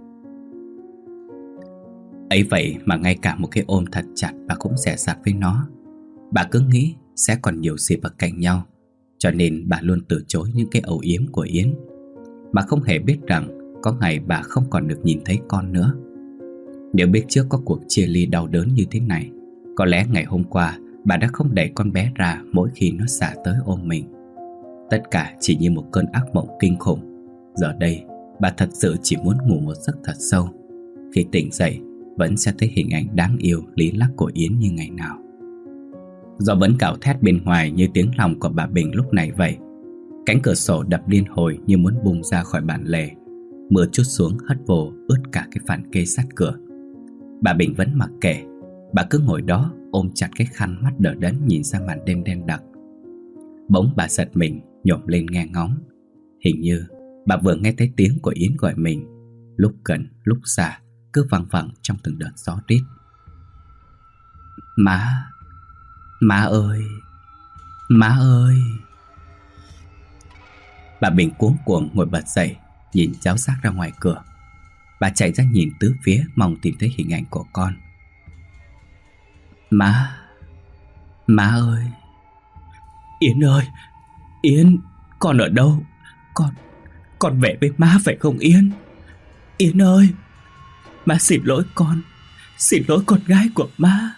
Ấy vậy mà ngay cả một cái ôm thật chặt bà cũng dè dặt với nó. Bà cứ nghĩ sẽ còn nhiều dịp ở cạnh nhau, cho nên bà luôn từ chối những cái âu yếm của Yến. Bà không hề biết rằng có ngày bà không còn được nhìn thấy con nữa. Nếu biết trước có cuộc chia ly đau đớn như thế này, có lẽ ngày hôm qua bà đã không đẩy con bé ra mỗi khi nó xả tới ôm mình. Tất cả chỉ như một cơn ác mộng kinh khủng. Giờ đây bà thật sự chỉ muốn ngủ một giấc thật sâu. Khi tỉnh dậy vẫn sẽ thấy hình ảnh đáng yêu lý lắc của Yến như ngày nào. Gió vẫn gào thét bên ngoài như tiếng lòng của bà Bình lúc này vậy. Cánh cửa sổ đập liên hồi như muốn bung ra khỏi bản lề. Mưa trút xuống hất vồ ướt cả cái phản kê sát cửa. Bà Bình vẫn mặc kệ. Bà cứ ngồi đó ôm chặt cái khăn, mắt đờ đẫn nhìn ra màn đêm đen đặc. Bỗng bà giật mình nhổm lên nghe ngóng. Hình như bà vừa nghe thấy tiếng của Yến gọi mình, lúc gần lúc xa, cứ văng vẳng trong từng đợt gió rít. Má ơi, má ơi. Bà Bình cuống cuồng ngồi bật dậy, nhìn ráo xác ra ngoài cửa. Bà chạy ra nhìn tứ phía, mong tìm thấy hình ảnh của con. Má ơi. Yến ơi, Yến, con ở đâu? Con về với má phải không Yến? Yến ơi, má xin lỗi con. Xin lỗi con gái của má.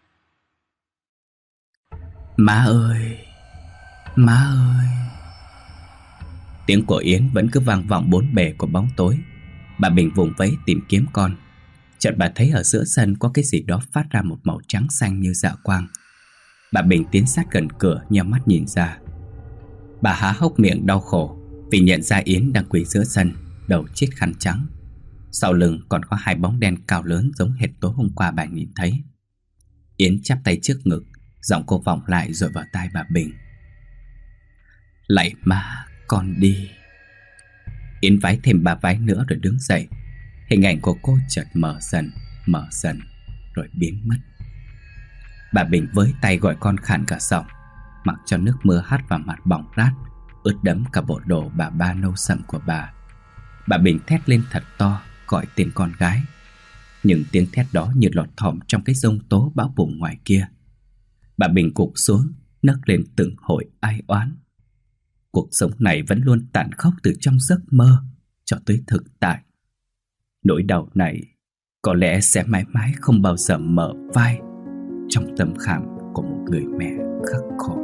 Má ơi, má ơi. Tiếng của Yến vẫn cứ vang vọng bốn bề của bóng tối. Bà Bình vùng vẫy tìm kiếm con. Chợt bà thấy ở giữa sân có cái gì đó phát ra một màu trắng xanh như dạ quang. Bà Bình tiến sát gần cửa, nheo mắt nhìn ra. Bà há hốc miệng đau khổ vì nhận ra Yến đang quỳ giữa sân, đầu chiếc khăn trắng. Sau lưng còn có hai bóng đen cao lớn giống hệt tối hôm qua bà nhìn thấy. Yến chắp tay trước ngực, giọng cô vọng lại rồi vào tai bà Bình. Lạy má, con đi. Yến vái thêm 3 vái nữa rồi đứng dậy. Hình ảnh của cô chợt mở dần rồi biến mất. Bà Bình với tay gọi con khàn cả giọng, mặc cho nước mưa hắt vào mặt bỏng rát, ướt đẫm cả bộ đồ bà ba nâu sậm của bà. Bà Bình thét lên thật to, gọi tên con gái. Nhưng tiếng thét đó như lọt thỏm trong cái giông tố bão bùng ngoài kia. Bà Bình gục xuống, nấc lên từng hồi ai oán. Cuộc sống này vẫn luôn tàn khốc từ trong giấc mơ cho tới thực tại. Nỗi đau này có lẽ sẽ mãi mãi không bao giờ mở vai trong tâm khảm của một người mẹ khắc khổ.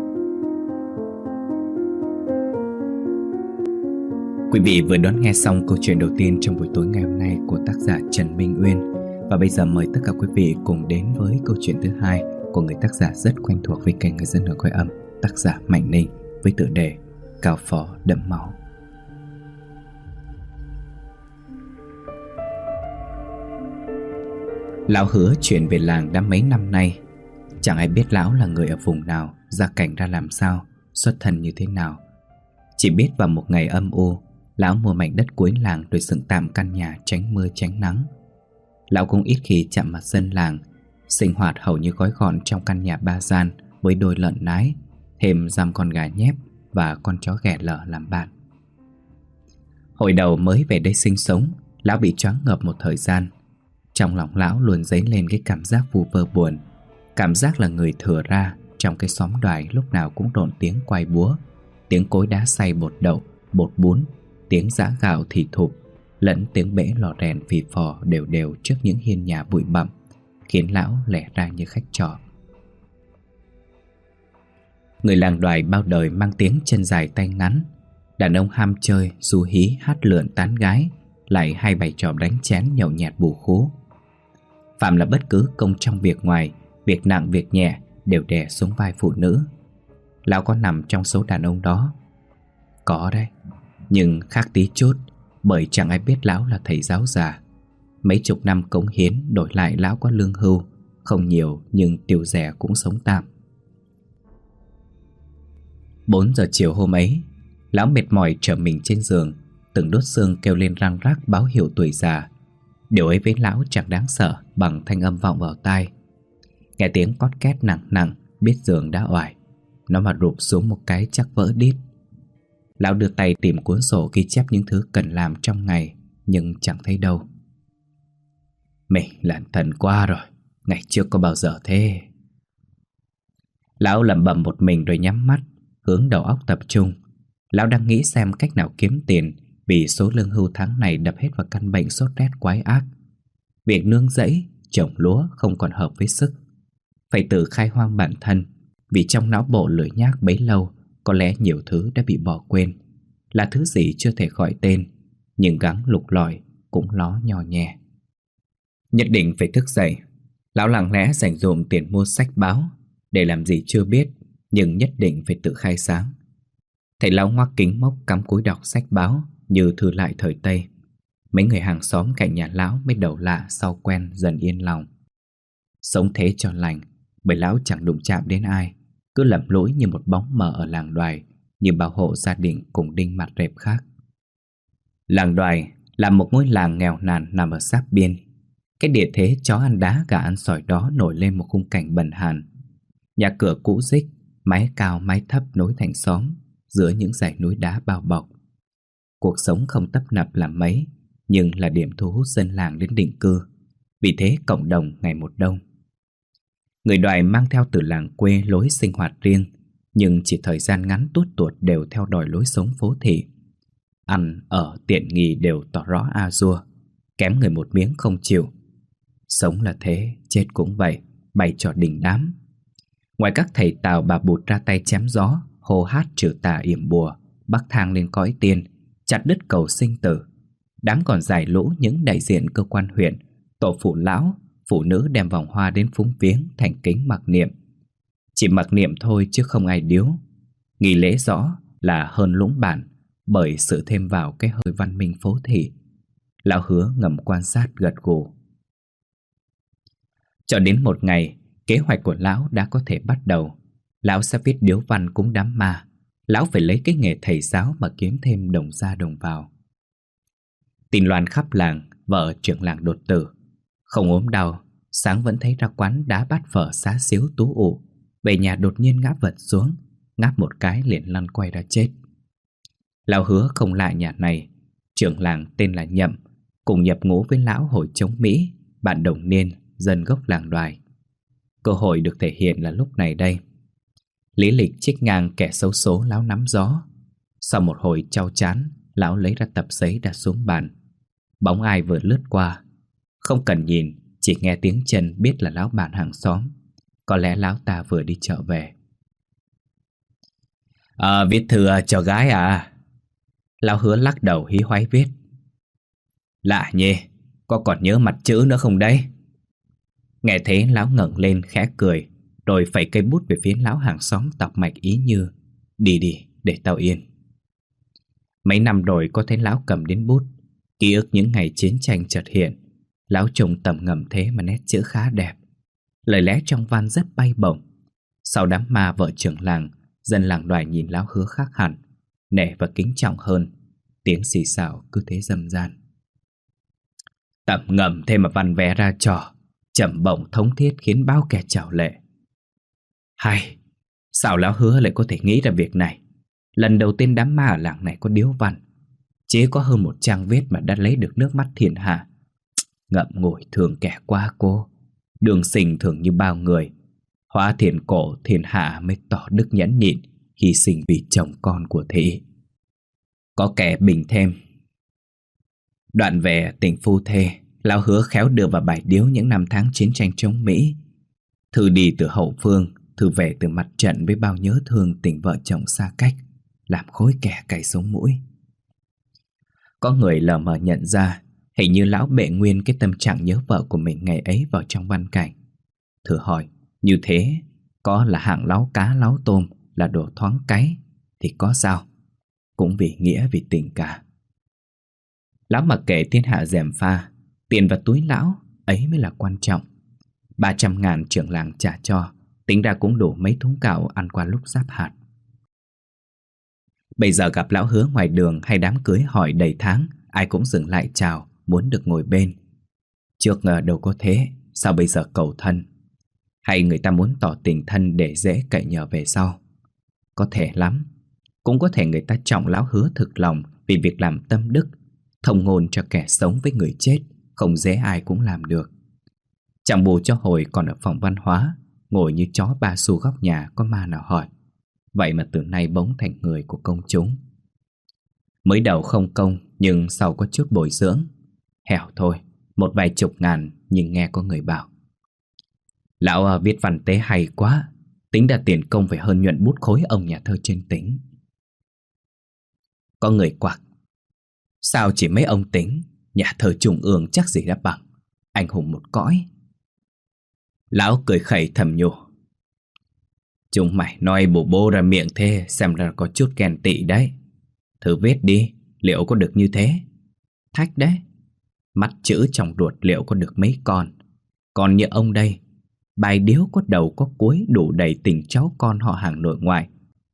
Quý vị vừa đón nghe xong câu chuyện đầu tiên trong buổi tối ngày hôm nay của tác giả Trần Minh Uyên. Và bây giờ mời tất cả quý vị cùng đến với câu chuyện thứ hai của người tác giả rất quen thuộc với kênh Người Dân Ở Cõi Âm, tác giả Mạnh Ninh, với tựa đề Cao Phó Đẫm Máu. Lão hứa chuyển về làng đã mấy năm nay. Chẳng ai biết lão là người ở vùng nào, gia cảnh ra làm sao, xuất thân như thế nào. Chỉ biết vào một ngày âm u, lão mua mảnh đất cuối làng rồi dựng tạm căn nhà tránh mưa tránh nắng. Lão cũng ít khi chạm mặt dân làng, sinh hoạt hầu như gói gọn trong căn nhà 3 gian với đôi lợn nái, thêm giam con gà nhép và con chó ghẻ lở làm bạn. Hồi đầu mới về đây sinh sống, lão bị choáng ngợp một thời gian. Trong lòng lão luôn dấy lên cái cảm giác vu vơ buồn, cảm giác là người thừa ra trong cái xóm đoài lúc nào cũng độn tiếng quay búa, tiếng cối đá xay bột đậu, bột bún, tiếng giã gạo thì thụp, lẫn tiếng bể lò rèn phì phò đều đều trước những hiên nhà bụi bặm, khiến lão lẻ ra như khách trọ. Người làng đoài bao đời mang tiếng chân dài tay ngắn, đàn ông ham chơi, du hí, hát lượn tán gái, lại hay bày trò đánh chén nhậu nhẹt bù khú. Phạm là bất cứ công trong việc ngoài, việc nặng việc nhẹ đều đè xuống vai phụ nữ. Lão có nằm trong số đàn ông đó? Có đấy, nhưng khác tí chút, bởi chẳng ai biết lão là thầy giáo già. Mấy chục năm cống hiến đổi lại lão có lương hưu, không nhiều nhưng tiêu rẻ cũng sống tạm. 4 giờ chiều hôm ấy, lão mệt mỏi trở mình trên giường, từng đốt xương kêu lên răng rắc báo hiệu tuổi già. Điều ấy với lão chẳng đáng sợ bằng thanh âm vọng vào tai. Nghe tiếng cót két nặng nặng, biết giường đã oải. Nó mà rụp xuống một cái chắc vỡ đít. Lão đưa tay tìm cuốn sổ ghi chép những thứ cần làm trong ngày, nhưng chẳng thấy đâu. Mình lẩn thần quá rồi, ngày trước có bao giờ thế. Lão lẩm bẩm một mình rồi nhắm mắt, hướng đầu óc tập trung. Lão đang nghĩ xem cách nào kiếm tiền, vì số lương hưu tháng này đập hết vào căn bệnh sốt rét quái ác. Việc nương rẫy, trồng lúa không còn hợp với sức. Phải tự khai hoang bản thân, vì trong não bộ lười nhác bấy lâu, có lẽ nhiều thứ đã bị bỏ quên. Là thứ gì chưa thể gọi tên, nhưng gắng lục lọi cũng ló nhò nhẹ. Nhất định phải thức dậy. Lão lặng lẽ dành dụm tiền mua sách báo. Để làm gì chưa biết, nhưng nhất định phải tự khai sáng. Thầy lão ngoác kính mốc cắm cúi đọc sách báo như thư lại thời Tây. Mấy người hàng xóm cạnh nhà lão mới đầu lạ sau quen dần yên lòng. Sống thế cho lành, bởi lão chẳng đụng chạm đến ai, cứ lầm lũi như một bóng mờ ở làng đoài, như bảo hộ gia đình cùng đinh mặt rệp khác. Làng Đoài là một ngôi làng nghèo nàn nằm ở giáp biên. Cái địa thế chó ăn đá gà ăn sỏi đó nổi lên một khung cảnh bần hàn. Nhà cửa cũ rích, mái cao mái thấp nối thành xóm giữa những dãy núi đá bao bọc. Cuộc sống không tấp nập là mấy, nhưng là điểm thu hút dân làng đến định cư. Vì thế cộng đồng ngày một đông. Người Đoài mang theo từ làng quê lối sinh hoạt riêng, nhưng chỉ thời gian ngắn tuốt tuột đều theo đòi lối sống phố thị. Ăn, ở, tiện nghi đều tỏ rõ a dua, kém người một miếng không chịu. Sống là thế, chết cũng vậy, bày trò đình đám. Ngoài các thầy tào bà bụt ra tay chém gió, hô hát trừ tà yểm bùa, bắc thang lên cõi tiên, chặt đứt cầu sinh tử. Đám còn giải lũ những đại diện cơ quan huyện, tổ phụ lão, phụ nữ đem vòng hoa đến phúng viếng thành kính mặc niệm. Chỉ mặc niệm thôi chứ không ai điếu. Nghi lễ rõ là hơn lũng bản, bởi sự thêm vào cái hơi văn minh phố thị. Lão Hứa ngầm quan sát gật gù. Cho đến một ngày, kế hoạch của lão đã có thể bắt đầu. Lão sẽ viết điếu văn cúng đám ma. Lão phải lấy cái nghề thầy giáo mà kiếm thêm đồng ra đồng vào. Tin loan khắp làng, vợ trưởng làng đột tử. Không ốm đau, sáng vẫn thấy ra quán đá bát phở xá xíu tú ụ. Về nhà đột nhiên ngã vật xuống, ngáp một cái liền lăn quay ra chết. Lão Hứa không lại nhà này. Trưởng làng tên là Nhậm, cùng nhập ngũ với lão hồi chống Mỹ, bạn đồng niên, dân gốc làng Đoài. Cơ hội được thể hiện là lúc này đây. Lý lịch trích ngang kẻ xấu số lão nắm gió. Sau một hồi chau chán, lão lấy ra tập giấy đặt xuống bàn. Bóng ai vừa lướt qua. Không cần nhìn, chỉ nghe tiếng chân biết là lão bạn hàng xóm. Có lẽ lão ta vừa đi chợ về. Viết thư cho gái à? Lão Hứa lắc đầu hí hoáy viết. Lạ nhỉ, có còn nhớ mặt chữ nữa không đấy? Nghe thế lão ngẩng lên khẽ cười, rồi phẩy cây bút về phía lão hàng xóm tọc mạch ý như: Đi đi, để tao yên. Mấy năm rồi có thấy lão cầm đến bút, ký ức những ngày chiến tranh chợt hiện. Lão trông tầm ngầm thế mà nét chữ khá đẹp. Lời lẽ trong văn rất bay bổng. Sau đám ma vợ trưởng làng, dân làng Đoài nhìn lão Hứa khác hẳn, nể và kính trọng hơn. Tiếng xì xào cứ thế râm ran. Tầm ngầm thế mà văn vẽ ra trò, trầm bổng thống thiết khiến bao kẻ trào lệ. Hay, sao lão Hứa lại có thể nghĩ ra việc này? Lần đầu tiên đám ma ở làng này có điếu văn, chỉ có hơn một trang viết mà đã lấy được nước mắt thiên hạ. Ngậm ngùi thường kẻ qua cô. Đường sinh thường như bao người, hóa thiền cổ thiên hạ mới tỏ đức nhẫn nhịn, hy sinh vì chồng con của thị. Có kẻ bình thêm. Đoạn về tình phu thê, lão Hứa khéo đưa vào bài điếu những năm tháng chiến tranh chống Mỹ. Thư đi từ hậu phương, thư về từ mặt trận với bao nhớ thương tình vợ chồng xa cách, làm khối kẻ cay sống mũi. Có người lờ mờ nhận ra, hình như lão bệ nguyên cái tâm trạng nhớ vợ của mình ngày ấy vào trong văn cảnh. Thử hỏi, như thế có là hạng láo cá láo tôm, là đồ thoáng cái thì có sao? Cũng vì nghĩa vì tình cả. Lão mặc kệ thiên hạ gièm pha, tiền vào túi lão ấy mới là quan trọng. 300.000 trưởng làng trả cho, tính ra cũng đủ mấy thúng gạo ăn qua lúc giáp hạt. Bây giờ gặp lão Hứa ngoài đường hay đám cưới hỏi đầy tháng, ai cũng dừng lại chào, muốn được ngồi bên. Trước ngờ đâu có thế, sao bây giờ cầu thân? Hay người ta muốn tỏ tình thân để dễ cậy nhờ về sau? Có thể lắm. Cũng có thể người ta trọng lão Hứa thực lòng vì việc làm tâm đức, thông ngôn cho kẻ sống với người chết, không dễ ai cũng làm được. Chẳng bù cho hồi còn ở phòng văn hóa, ngồi như chó ba xu góc nhà có ma nào hỏi. Vậy mà từ nay bỗng thành người của công chúng. Mới đầu không công, nhưng sau có chút bồi dưỡng. Hẻo thôi, một vài chục ngàn, nhưng nghe có người bảo: Lão viết văn tế hay quá, tính ra tiền công phải hơn nhuận bút khối ông nhà thơ trên tỉnh. Có người quạc: Sao chỉ mấy ông tính, nhà thơ trung ương chắc gì đã bằng, anh hùng một cõi. Lão cười khẩy thầm nhủ: Chúng mày nói bổ bô ra miệng thế, xem ra có chút ghen tị đấy. Thử viết đi, liệu có được như thế? Thách đấy. Mắt chữ trong ruột liệu có được mấy con? Còn như ông đây, bài điếu có đầu có cuối đủ đầy tình cháu con họ hàng nội ngoại,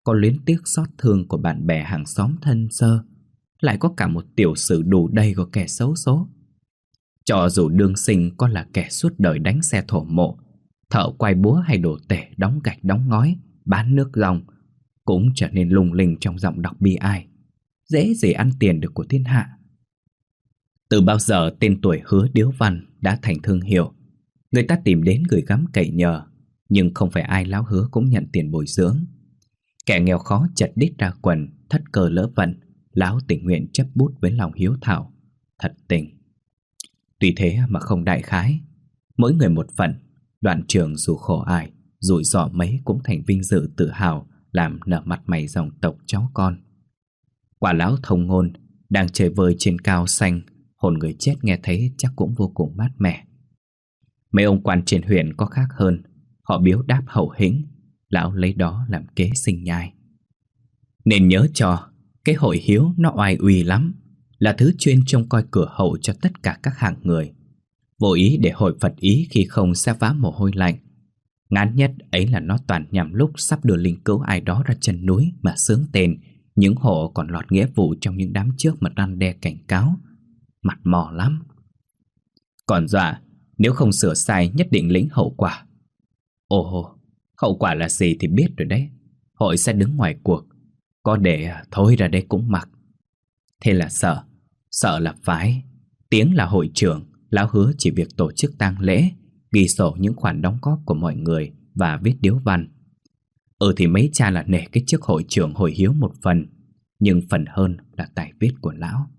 có luyến tiếc xót thương của bạn bè hàng xóm thân sơ, lại có cả một tiểu sử đủ đầy của kẻ xấu số. Cho dù đương sinh có là kẻ suốt đời đánh xe thổ mộ, thợ quay búa hay đồ tể, đóng gạch đóng ngói, bán nước ròng, cũng trở nên lung linh trong giọng đọc bi ai, dễ gì ăn tiền được của thiên hạ. Từ bao giờ tên tuổi Hứa Điếu Văn đã thành thương hiệu, người ta tìm đến gửi gắm cậy nhờ, nhưng không phải ai lão Hứa cũng nhận tiền bồi dưỡng. Kẻ nghèo khó chật đít ra quần, thất cơ lỡ vận, lão tình nguyện chấp bút với lòng hiếu thảo, thật tình. Tuy thế mà không đại khái, mỗi người một phận. Đoạn Trường dù khổ ải, rủi ro mấy cũng thành vinh dự tự hào, làm nở mặt mày dòng tộc cháu con. Quả lão thông ngôn, đang chơi vơi trên cao xanh, hồn người chết nghe thấy chắc cũng vô cùng mát mẻ. Mấy ông quan trên huyện có khác hơn, họ biếu đáp hậu hĩnh, lão lấy đó làm kế sinh nhai. Nên nhớ cho, cái hội hiếu nó oai uy lắm, là thứ chuyên trông coi cửa hậu cho tất cả các hạng người. Vô ý để hội Phật ý khi không sẽ vã mồ hôi lạnh. Ngán nhất ấy là nó toàn nhằm lúc sắp đưa linh cữu ai đó ra chân núi mà sướng tên những hộ còn lọt nghĩa vụ trong những đám trước mà răn đe cảnh cáo. Mặt mò lắm. Còn dọa, nếu không sửa sai nhất định lĩnh hậu quả. Ồ, hậu quả là gì thì biết rồi đấy. Hội sẽ đứng ngoài cuộc, có để thôi ra đây cũng mặc. Thế là sợ là phái. Tiếng là hội trưởng, lão Hứa chỉ việc tổ chức tang lễ, ghi sổ những khoản đóng góp của mọi người và viết điếu văn. Thì mấy cha là nể cái chức hội trưởng hội hiếu một phần, nhưng phần hơn là tài viết của lão.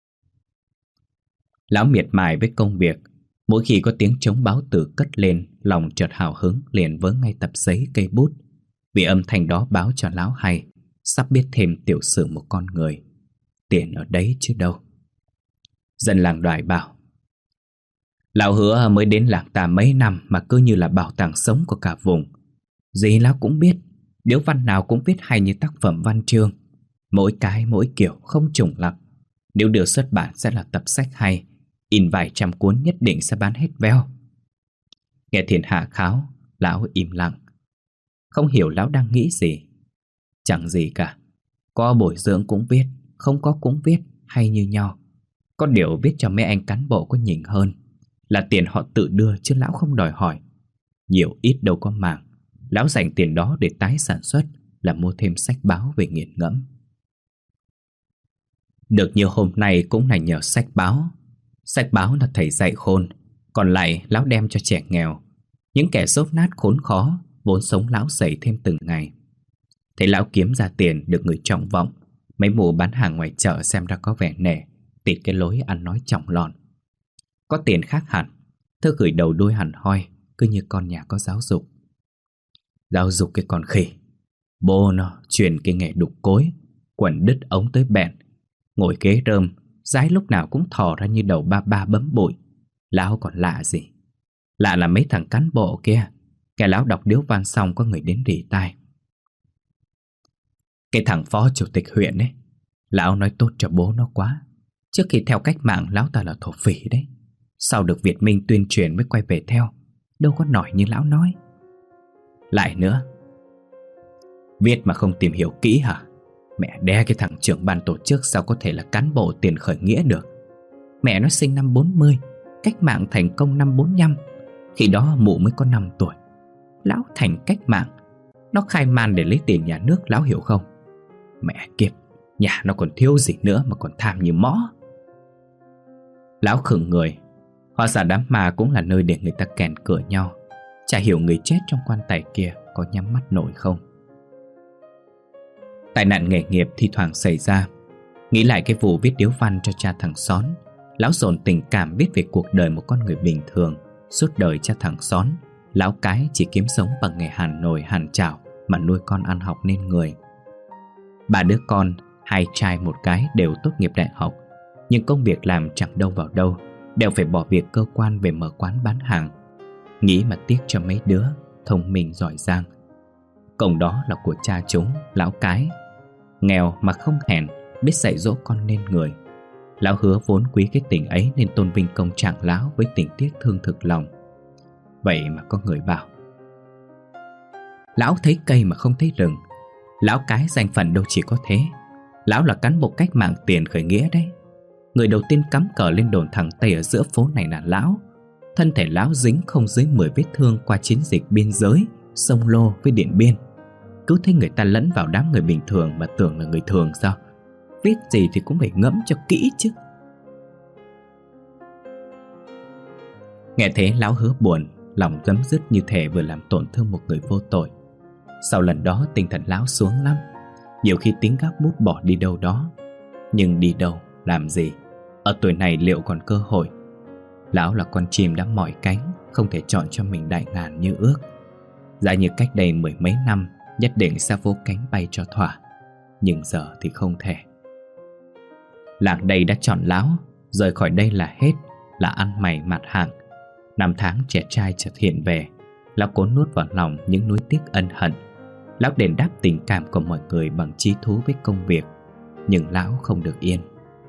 Lão miệt mài với công việc, mỗi khi có tiếng trống báo tử cất lên, lòng chợt hào hứng liền vớ ngay tập giấy cây bút, vì âm thanh đó báo cho lão hay sắp biết thêm tiểu sử một con người. Tiền ở đấy chứ đâu. Dân làng Đoài bảo: lão Hứa mới đến làng ta mấy năm mà cứ như là bảo tàng sống của cả vùng. Gì lão cũng biết, điếu văn nào cũng viết hay như tác phẩm văn chương, mỗi cái mỗi kiểu không trùng lặp. Nếu đưa xuất bản sẽ là tập sách hay, in vài trăm cuốn nhất định sẽ bán hết veo. Nghe thiên hạ kháo, lão im lặng, không hiểu lão đang nghĩ gì. Chẳng gì cả, có bồi dưỡng cũng viết, không có cũng viết, hay như nhau. Có điều viết cho mấy anh cán bộ có nhỉnh hơn, là tiền họ tự đưa chứ lão không đòi hỏi. Nhiều ít đâu có màng, lão dành tiền đó để tái sản xuất, là mua thêm sách báo về nghiền ngẫm. Được nhiều hôm nay cũng là nhờ sách báo. Sách báo là thầy dạy khôn, còn lại lão đem cho trẻ nghèo, những kẻ dốt nát khốn khó, vốn sống lão dày thêm từng ngày. Thấy lão kiếm ra tiền được người trọng vọng, mấy mụ bán hàng ngoài chợ xem ra có vẻ nể, tịt cái lối ăn nói trọng lòn. Có tiền khác hẳn, thơ gửi đầu đuôi hẳn hoi, cứ như con nhà có giáo dục. Giáo dục cái con khỉ, bố nó truyền cái nghề đục cối, quần đứt ống tới bẹn, ngồi ghế rơm, dái lúc nào cũng thò ra như đầu ba ba bấm bụi. Lão còn lạ gì? Lạ là mấy thằng cán bộ kia, cái lão đọc điếu văn xong có người đến rỉ tai. Cái thằng phó chủ tịch huyện ấy, lão nói tốt cho bố nó quá. Trước khi theo cách mạng lão ta là thổ phỉ đấy, sau được Việt Minh tuyên truyền mới quay về theo, đâu có nổi như lão nói. Lại nữa, viết mà không tìm hiểu kỹ hả? Mẹ đẻ cái thằng trưởng ban tổ chức sao có thể là cán bộ tiền khởi nghĩa được? Mẹ nó sinh năm 40, cách mạng thành công năm 45, khi đó mụ mới có 5 tuổi. Lão thành cách mạng, nó khai man để lấy tiền nhà nước, lão hiểu không? Mẹ kiếp, nhà nó còn thiếu gì nữa mà còn tham như mõ. Lão khựng người. Hóa ra đám ma cũng là nơi để người ta kèn cửa nhau. Chả hiểu người chết trong quan tài kia có nhắm mắt nổi không. Tai nạn nghề nghiệp thi thoảng xảy ra. Nghĩ lại cái vụ viết điếu văn cho cha thằng Xón, lão dồn tình cảm viết về cuộc đời một con người bình thường. Suốt đời cha thằng Xón, lão cái chỉ kiếm sống bằng nghề hàn nồi hàn chảo mà nuôi con ăn học nên người. 3 đứa con, 2 trai 1 gái đều tốt nghiệp đại học, nhưng công việc làm chẳng đâu vào đâu, đều phải bỏ việc cơ quan về mở quán bán hàng. Nghĩ mà tiếc cho mấy đứa thông minh giỏi giang. Công đó là của cha chúng, lão cái. Nghèo mà không hèn, biết dạy dỗ con nên người. Lão Hứa vốn quý cái tình ấy nên tôn vinh công trạng lão với tình tiếc thương thực lòng. Vậy mà có người bảo: lão thấy cây mà không thấy rừng. Lão cái danh phận đâu chỉ có thế. Lão là cán bộ cách mạng tiền khởi nghĩa đấy. Người đầu tiên cắm cờ lên đồn thẳng Tây ở giữa phố này là lão. Thân thể lão dính không dưới 10 vết thương qua chiến dịch biên giới Sông Lô với Điện Biên. Cứ thấy người ta lẫn vào đám người bình thường mà tưởng là người thường sao? Viết gì thì cũng phải ngẫm cho kỹ chứ. Nghe thế lão hứa buồn, lòng dấm dứt như thể vừa làm tổn thương một người vô tội. Sau lần đó tinh thần lão xuống lắm. Nhiều khi tính gác bút bỏ đi đâu đó. Nhưng đi đâu, làm gì? Ở tuổi này liệu còn cơ hội? Lão là con chim đã mỏi cánh, không thể chọn cho mình đại ngàn như ước. Giả như cách đây 10 mấy năm nhất định sẽ vỗ cánh bay cho thỏa. Nhưng giờ thì không thể. Làng đây đã chọn lão. Rời khỏi đây là hết, là ăn mày mặt hạng. Năm tháng trẻ trai chợt hiện về. Lão cố nuốt vào lòng những nuối tiếc ân hận. Lão đền đáp tình cảm của mọi người bằng chí thú với công việc. Nhưng lão không được yên.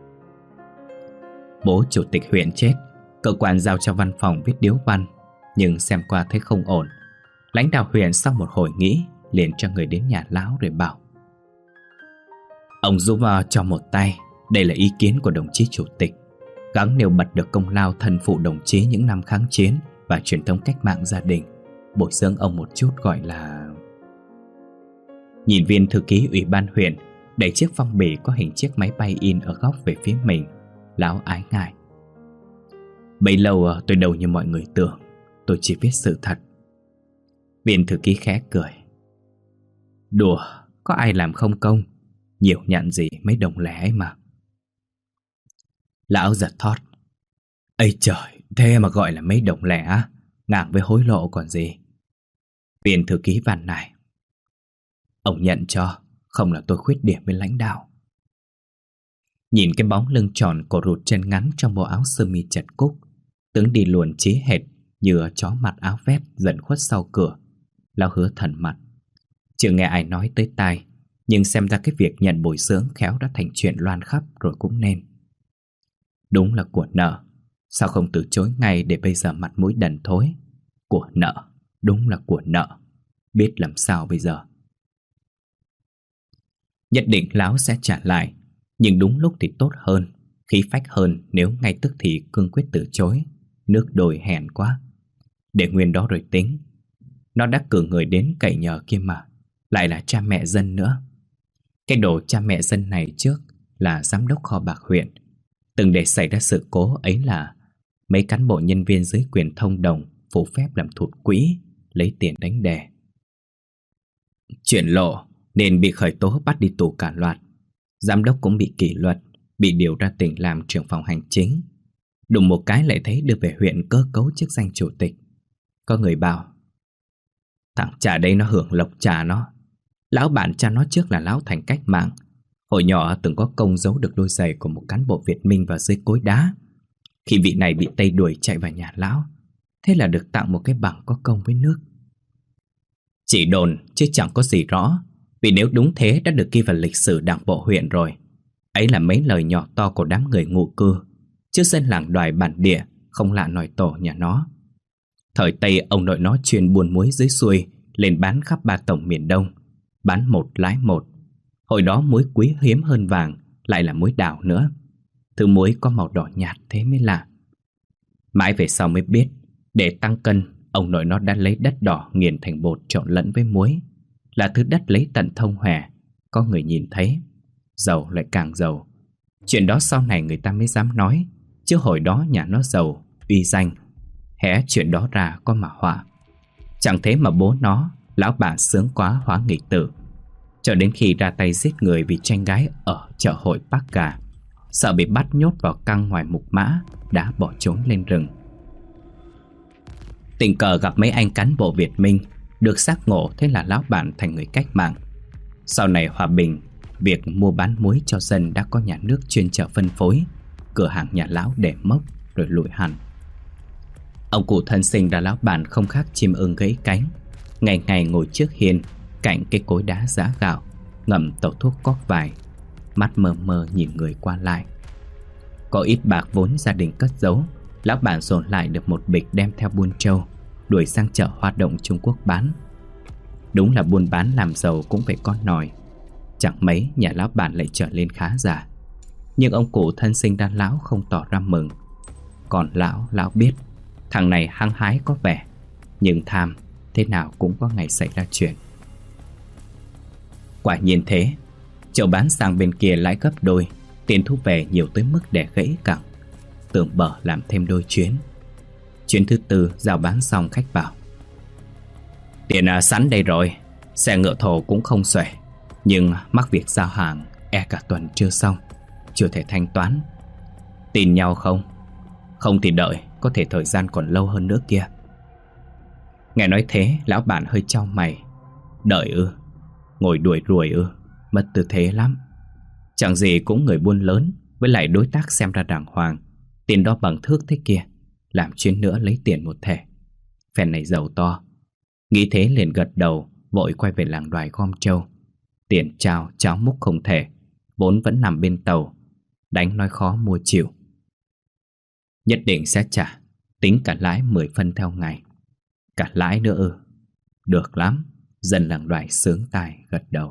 Bố chủ tịch huyện chết. Cơ quan giao cho văn phòng viết điếu văn. Nhưng xem qua thấy không ổn. Lãnh đạo huyện sau một hồi nghĩ liền cho người đến nhà lão rồi bảo: Ông giúp cho một tay. Đây là ý kiến của đồng chí chủ tịch. Gắng nêu bật được công lao thân phụ đồng chí những năm kháng chiến và truyền thống cách mạng gia đình. Bồi dưỡng ông một chút gọi là... Nhìn viên thư ký ủy ban huyện đẩy chiếc phong bì có hình chiếc máy bay in ở góc về phía mình. Lão ái ngại: Bấy lâu tôi đâu như mọi người tưởng. Tôi chỉ viết sự thật. Viên thư ký khẽ cười: Đùa, có ai làm không công. Nhiều nhận gì mấy đồng lẻ ấy mà. Lão giật thót: Ây trời, thế mà gọi là mấy đồng lẻ á? Ngang với hối lộ còn gì. Viên thư ký van nài: Ông nhận cho, không là tôi khuyết điểm với lãnh đạo. Nhìn cái bóng lưng tròn cổ rụt chân ngắn trong bộ áo sơ mi chật cúc, tướng đi luồn chí hệt như chó mặt áo vét dần khuất sau cửa, lão hứa thần mặt. Chưa nghe ai nói tới tai, nhưng xem ra cái việc nhận bồi dưỡng khéo đã thành chuyện loan khắp rồi cũng nên. Đúng là của nợ. Sao không từ chối ngay để bây giờ mặt mũi đần thối? Của nợ, đúng là của nợ. Biết làm sao bây giờ? Nhất định lão sẽ trả lại. Nhưng đúng lúc thì tốt hơn, khí phách hơn nếu ngay tức thì cương quyết từ chối. Nước đôi hèn quá. Để nguyên đó rồi tính. Nó đã cử người đến cậy nhờ kia mà. Lại là cha mẹ dân nữa. Cái đồ cha mẹ dân này trước là giám đốc kho bạc huyện. Từng để xảy ra sự cố ấy là mấy cán bộ nhân viên dưới quyền thông đồng phủ phép làm thụt quỹ, lấy tiền đánh đề. Chuyện lộ nên bị khởi tố bắt đi tù cả loạt. Giám đốc cũng bị kỷ luật, bị điều ra tỉnh làm trưởng phòng hành chính. Đùng một cái lại thấy đưa về huyện cơ cấu chức danh chủ tịch. Có người bảo: Thằng cha đây nó hưởng lộc cha nó. Lão bạn cha nó trước là lão thành cách mạng. Hồi nhỏ từng có công giấu được đôi giày của một cán bộ Việt Minh vào dưới cối đá. Khi vị này bị Tây đuổi chạy vào nhà lão, thế là được tặng một cái bằng có công với nước. Chỉ đồn chứ chẳng có gì rõ. Vì nếu đúng thế đã được ghi vào lịch sử đảng bộ huyện rồi. Ấy là mấy lời nhỏ to của đám người ngụ cư, chứ dân làng đoài bản địa không lạ nòi tổ nhà nó. Thời Tây ông nội nó chuyên buôn muối dưới xuôi lên bán khắp 3 tổng miền Đông. Bán một lái một. Hồi đó muối quý hiếm hơn vàng, lại là muối đào nữa. Thứ muối có màu đỏ nhạt thế mới lạ. Mãi về sau mới biết, để tăng cân, ông nội nó đã lấy đất đỏ nghiền thành bột trộn lẫn với muối. Là thứ đất lấy tận thông hòe. Có người nhìn thấy, giàu lại càng giàu. Chuyện đó sau này người ta mới dám nói, chứ hồi đó nhà nó giàu, uy danh. Hé chuyện đó ra có mà họa. Chẳng thế mà bố nó, lão bà sướng quá hóa nghịch tử. Cho đến khi ra tay giết người vì tranh gái ở chợ hội Bắc Gà. Sợ bị bắt nhốt vào căng ngoài Mục Mã, đã bỏ trốn lên rừng. Tình cờ gặp mấy anh cán bộ Việt Minh, được giác ngộ thế là lão bạn thành người cách mạng. Sau này hòa bình, việc mua bán muối cho dân đã có nhà nước chuyên chợ phân phối. Cửa hàng nhà lão để mốc rồi lụi hẳn. Ông cụ thân sinh đã lão bạn không khác chim ưng gãy cánh. Ngày ngày ngồi trước hiên cạnh cái cối đá giã gạo, ngậm tẩu thuốc cóc vài, mắt mờ mờ nhìn người qua lại. Có ít bạc vốn gia đình cất giấu, lão bạn dồn lại được một bịch đem theo buôn trâu, đuổi sang chợ hoạt động Trung Quốc bán. Đúng là buôn bán làm giàu cũng phải có nòi. Chẳng mấy nhà lão bản lại trở lên khá giả. Nhưng ông cụ thân sinh ra lão không tỏ ra mừng. Còn lão biết thằng này hăng hái có vẻ, nhưng tham thế nào cũng có ngày xảy ra chuyện. Quả nhiên thế, chậu bán sang bên kia lãi gấp đôi, tiền thu về nhiều tới mức để gãy cẳng. Tưởng bở làm thêm đôi chuyến. Chuyến thứ tư giao bán xong, khách bảo: tiền sẵn đây rồi, xe ngựa thổ cũng không xuể, nhưng mắc việc giao hàng cả tuần chưa xong, chưa thể thanh toán. Tin nhau không? Không thì đợi, có thể thời gian còn lâu hơn nữa kia. Nghe nói thế, lão bản hơi chau mày. Đợi ư? Ngồi đuổi ruồi ư? Mất tư thế lắm. Chẳng gì cũng người buôn lớn, với lại đối tác xem ra đàng hoàng, tiền đo bằng thước thế kia, làm chuyến nữa lấy tiền một thể. Phen này giàu to. Nghĩ thế liền gật đầu, vội quay về làng Đoài gom trâu. Tiền trao cháo múc không thể, vốn vẫn nằm bên tàu, đánh nói khó mua chịu. Nhất định sẽ trả, tính cả lãi 10 phân theo ngày. Cả lãi nữa ư? Được lắm. Dân làng Đoài sướng tai gật đầu.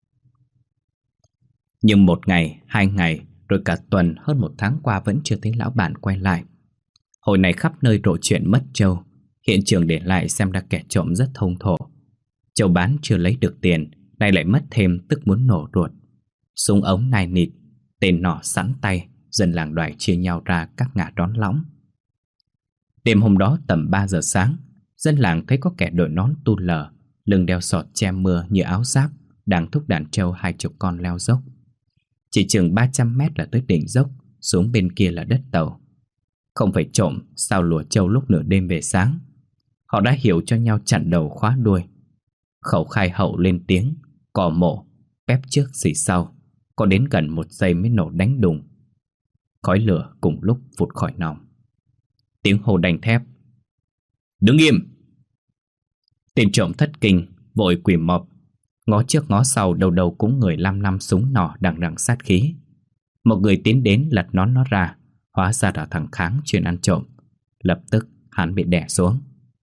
Nhưng 1 ngày, 2 ngày, rồi cả tuần, hơn 1 tháng qua vẫn chưa thấy lão bản quay lại. Hồi này khắp nơi rộ chuyện mất trâu. Hiện trường để lại xem ra kẻ trộm rất thông thổ. Trâu bán chưa lấy được tiền, nay lại mất thêm, tức muốn nổ ruột. Súng ống nai nịt, tên nỏ sẵn tay, dân làng Đoài chia nhau ra các ngả đón lõng. Đêm hôm đó tầm 3 giờ sáng, dân làng thấy có kẻ đội nón tu lờ, lưng đeo sọt che mưa như áo giáp, đang thúc đàn trâu 20 con leo dốc. Chỉ chừng 300 mét là tới đỉnh dốc, xuống bên kia là đất tàu. Không phải trộm, sao lùa trâu lúc nửa đêm về sáng. Họ đã hiểu cho nhau chặn đầu khóa đuôi. Khẩu khai hậu lên tiếng, cò mộ, bép trước xì sau. Có đến gần 1 giây mới nổ đánh đùng. Khói lửa cùng lúc vụt khỏi nòng. Tiếng hô đanh thép: đứng im! Tên trộm thất kinh, vội quỳ mọp. Ngó trước ngó sau, đầu đầu cũng người lăm súng nỏ đằng đằng sát khí. Một người tiến đến lật nón nó ra, hóa ra là thằng Kháng chuyên ăn trộm. Lập tức hắn bị đè xuống.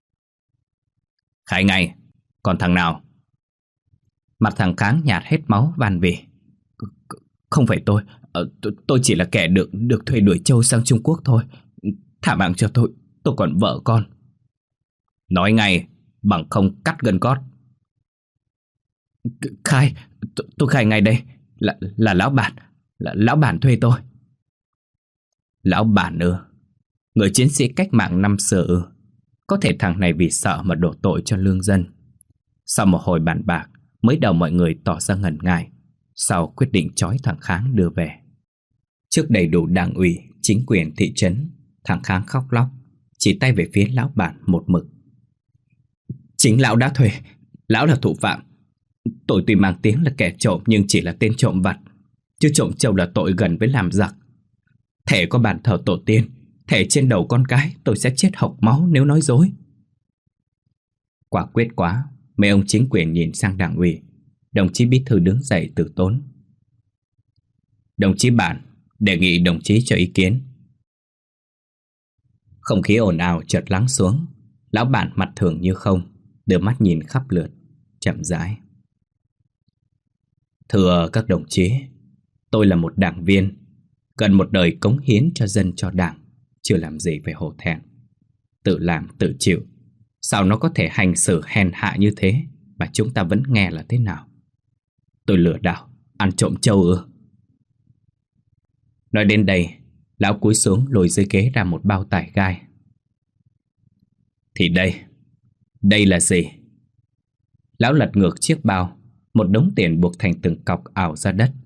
Khai ngay, còn thằng nào? Mặt thằng Kháng nhạt hết máu van vỉ. Không phải tôi chỉ là kẻ được thuê đuổi trâu sang Trung Quốc thôi. Thả mạng cho tôi còn vợ con. Nói ngay, bằng không cắt gân cót. Khai, tôi khai ngay đây. Là lão bản thuê tôi. Lão bản ư? Người chiến sĩ cách mạng năm xưa ư? Có thể thằng này vì sợ mà đổ tội cho lương dân. Sau một hồi bàn bạc, mới đầu mọi người tỏ ra ngần ngại, sau quyết định trói thằng Kháng đưa về. Trước đầy đủ đảng ủy, chính quyền thị trấn, thằng Kháng khóc lóc, chỉ tay về phía lão bản một mực. Chính lão đã thuê, lão là thủ phạm. Tôi tuy mang tiếng là kẻ trộm nhưng chỉ là tên trộm vặt, chứ trộm trâu là tội gần với làm giặc. Thề có bàn thờ tổ tiên, thề trên đầu con cái tôi sẽ chết hộc máu nếu nói dối. Quả quyết quá, mấy ông chính quyền nhìn sang đảng ủy. Đồng chí bí thư đứng dậy từ tốn. Đồng chí bản, đề nghị đồng chí cho ý kiến. Không khí ồn ào chợt lắng xuống. Lão bản mặt thường như không, đưa mắt nhìn khắp lượt, chậm rãi. Thưa các đồng chí, tôi là một đảng viên, gần một đời cống hiến cho dân cho đảng, chưa làm gì phải hổ thẹn. Tự làm tự chịu, sao nó có thể hành xử hèn hạ như thế mà chúng ta vẫn nghe là thế nào? Tôi lừa đảo, ăn trộm trâu ư? Nói đến đây, lão cúi xuống lôi dưới ghế ra một bao tải gai. Thì đây là gì? Lão lật ngược chiếc bao, một đống tiền buộc thành từng cọc ảo ra đất.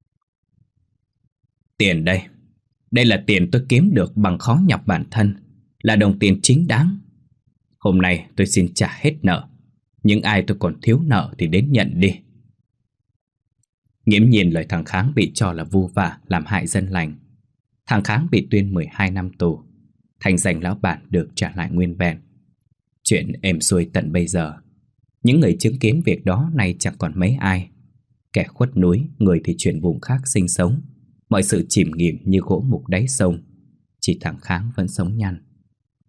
Tiền đây là tiền tôi kiếm được bằng khó nhọc bản thân, là đồng tiền chính đáng. Hôm nay tôi xin trả hết nợ, nhưng ai tôi còn thiếu nợ thì đến nhận đi. Nghiễm nhiên lời thằng Kháng bị cho là vu vạ làm hại dân lành. Thằng Kháng bị tuyên 12 năm tù, thành danh lão bản được trả lại nguyên vẹn. Chuyện êm xuôi tận bây giờ. Những người chứng kiến việc đó nay chẳng còn mấy ai. Kẻ khuất núi, người thì chuyển vùng khác sinh sống. Mọi sự chìm nghỉm như gỗ mục đáy sông. Chỉ thằng Kháng vẫn sống nhăn.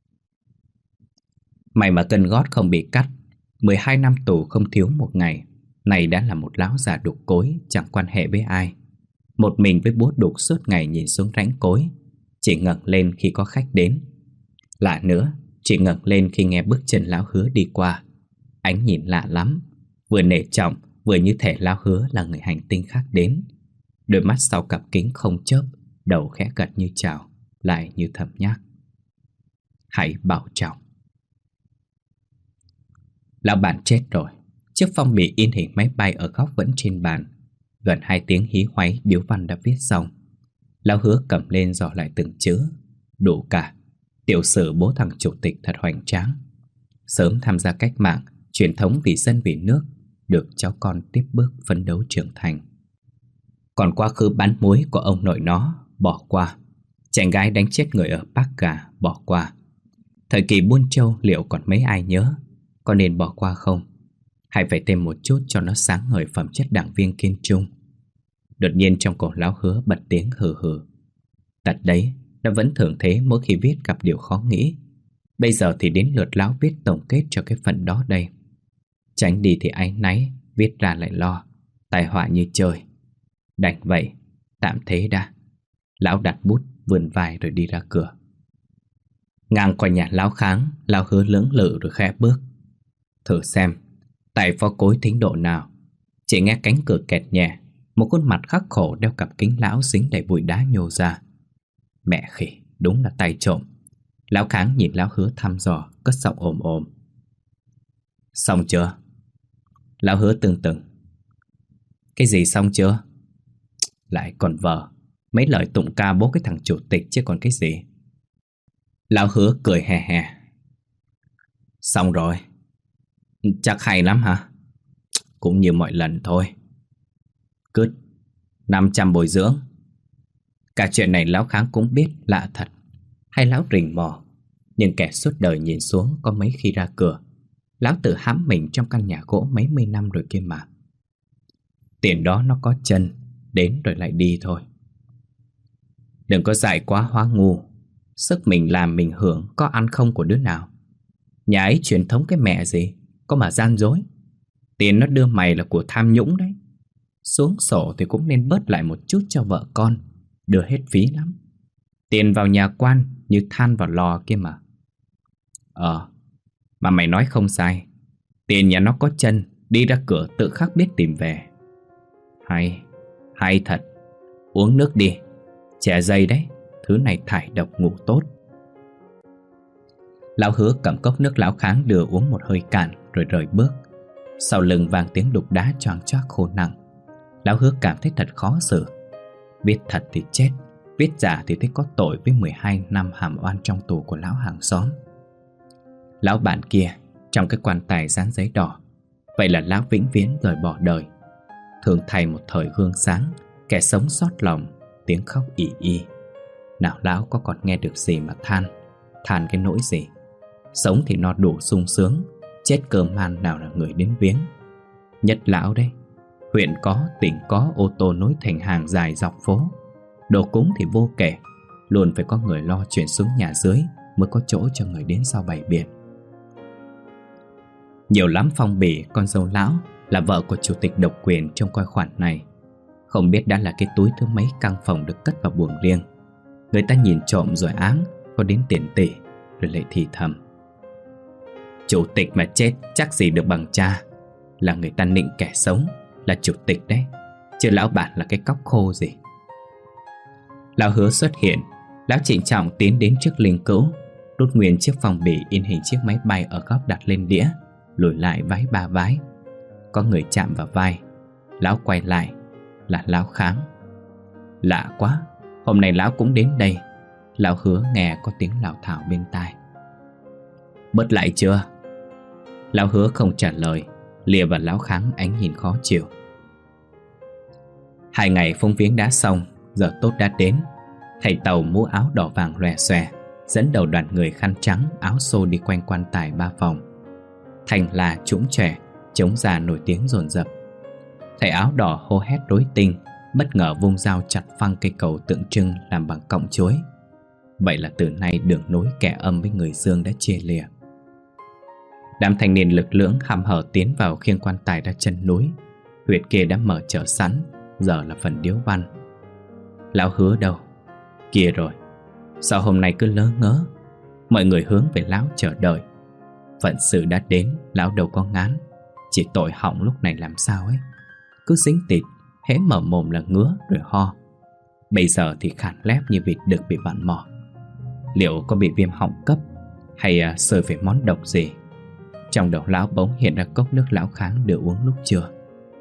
May mà cân gót không bị cắt, 12 năm tù không thiếu một ngày. Này đã là một lão già đục cối, chẳng quan hệ với ai. Một mình với búa đục suốt ngày nhìn xuống rãnh cối, chỉ ngẩng lên khi có khách đến. Lạ nữa, chỉ ngẩng lên khi nghe bước chân lão Hứa đi qua. Ánh nhìn lạ lắm, vừa nể trọng, vừa như thể lão Hứa là người hành tinh khác đến. Đôi mắt sau cặp kính không chớp, đầu khẽ gật như chào, lại như thầm nhắc: hãy bảo trọng. Lão bản chết rồi. Chiếc phong bì in hình máy bay ở góc vẫn trên bàn. Gần 2 tiếng hí hoáy, điếu văn đã viết xong. Lão Hứa cầm lên dò lại từng chữ. Đủ cả. Tiểu sử bố thằng chủ tịch thật hoành tráng. Sớm tham gia cách mạng, truyền thống vì dân vì nước, được cháu con tiếp bước phấn đấu trưởng thành. Còn quá khứ bán muối của ông nội nó, bỏ qua. Chàng gái đánh chết người ở Bắc Gà, bỏ qua. Thời kỳ buôn trâu liệu còn mấy ai nhớ? Có nên bỏ qua không? Hay phải thêm một chút cho nó sáng ngời phẩm chất đảng viên kiên trung? Đột nhiên trong cổ lão Hứa bật tiếng hừ hừ. Tật đấy, nó vẫn thường thế mỗi khi viết gặp điều khó nghĩ. Bây giờ thì đến lượt lão viết tổng kết cho cái phần đó đây. Tránh đi thì áy náy, viết ra lại lo. Tai họa như trời. Đành vậy, tạm thế đã. Lão đặt bút, vươn vai rồi đi ra cửa. Ngang qua nhà lão Kháng, lão Hứa lưỡng lự rồi khẽ bước. Thử xem, tại phó cối thính độ nào. Chỉ nghe cánh cửa kẹt nhẹ, một khuôn mặt khắc khổ đeo cặp kính lão dính đầy bụi đá nhô ra. Mẹ khỉ, đúng là tay trộm. Lão Kháng nhìn lão Hứa thăm dò, cất giọng ồm ồm. Xong chưa? Lão Hứa tưng từng. Cái gì xong chưa? Lại còn vờ. Mấy lời tụng ca bố cái thằng chủ tịch chứ còn cái gì. Lão Hứa cười hè hè. Xong rồi. Chắc hay lắm hả? Cũng như mọi lần thôi. Cứt 500 bồi dưỡng. Cả chuyện này lão Kháng cũng biết, lạ thật. Hay lão rình mò. Nhưng kẻ suốt đời nhìn xuống có mấy khi ra cửa. Lão tự hãm mình trong căn nhà gỗ mấy mươi năm rồi kia mà. Tiền đó nó có chân, đến rồi lại đi thôi. Đừng có dại quá hóa ngu. Sức mình làm mình hưởng, có ăn không của đứa nào. Nhà ấy truyền thống cái mẹ gì, có mà gian dối. Tiền nó đưa mày là của tham nhũng đấy. Xuống sổ thì cũng nên bớt lại một chút cho vợ con. Đưa hết phí lắm. Tiền vào nhà quan như than vào lò kia mà. Mà mày nói không sai. Tiền nhà nó có chân, đi ra cửa tự khắc biết tìm về. Hay thật. Uống nước đi. Chè dây đấy, thứ này thải độc ngủ tốt. Lão Hứa cầm cốc nước lão Kháng đưa uống một hơi cạn rồi rời bước. Sau lưng vang tiếng đục đá choàng choác khô nặng. Lão Hứa cảm thấy thật khó xử. Viết thật thì chết, viết giả thì thấy có tội với 12 năm hàm oan trong tù của lão hàng xóm. Lão bạn kia trong cái quan tài dán giấy đỏ. Vậy là lão vĩnh viễn rời bỏ đời. Thường thay một thời gương sáng, kẻ sống sót lòng, tiếng khóc ỉ y. Nào lão có còn nghe được gì mà than cái nỗi gì. Sống thì no đủ sung sướng, chết cơm man nào là người đến viếng. Nhất lão đấy. Huyện có, tỉnh có, ô tô nối thành hàng dài dọc phố. Đồ cúng thì vô kể, luôn phải có người lo chuyển xuống nhà dưới mới có chỗ cho người đến sau bày biện. Nhiều lắm phong bì con dâu lão là vợ của chủ tịch độc quyền trông coi khoản này. Không biết đã là cái túi thứ mấy căng phòng được cất vào buồng riêng. Người ta nhìn trộm rồi áng, có đến tiền tỷ, rồi lại thì thầm. Chủ tịch mà chết chắc gì được bằng cha. Là người ta nịnh kẻ sống, là chủ tịch đấy, chứ lão bản là cái cóc khô gì. Lão Hứa xuất hiện. Lão trịnh trọng tiến đến trước linh cữu, rút nguyên chiếc phong bì in hình chiếc máy bay ở góc đặt lên đĩa, lùi lại vái ba vái. Có người chạm vào vai. Lão quay lại, là lão Kháng. Lạ quá, hôm nay lão cũng đến đây. Lão Hứa nghe có tiếng lảo thảo bên tai. Bớt lại chưa? Lão Hứa không trả lời, lìa vào lão Kháng ánh nhìn khó chịu. 2 ngày phông viếng đã xong, giờ tốt đã đến. Thầy Tàu mũ áo đỏ vàng lòe xòe dẫn đầu đoàn người khăn trắng áo xô đi quanh quan tài 3 vòng. Thành là trũng trẻ, trống già nổi tiếng dồn dập. Thầy áo đỏ hô hét đối tinh, bất ngờ vung dao chặt phăng cây cầu tượng trưng làm bằng cọng chuối. Vậy là từ nay đường nối kẻ âm với người dương đã chia lìa. Đám thanh niên lực lưỡng hăm hở tiến vào khiêng quan tài ra chân núi, huyệt kia đã mở chở sẵn, giờ là phần điếu văn. Lão Hứa đâu? Kia rồi. Sao hôm nay cứ lớ ngớ? Mọi người hướng về lão chờ đợi. Phận sự đã đến, lão đâu có ngán. Chỉ tội họng lúc này làm sao ấy. Cứ dính tịt, hễ mở mồm là ngứa rồi ho. Bây giờ thì khản lép như vịt đực bị vặn mỏ. Liệu có bị viêm họng cấp hay sơi về món độc gì? Trong đầu lão bỗng hiện ra cốc nước lão Kháng đưa uống lúc trưa.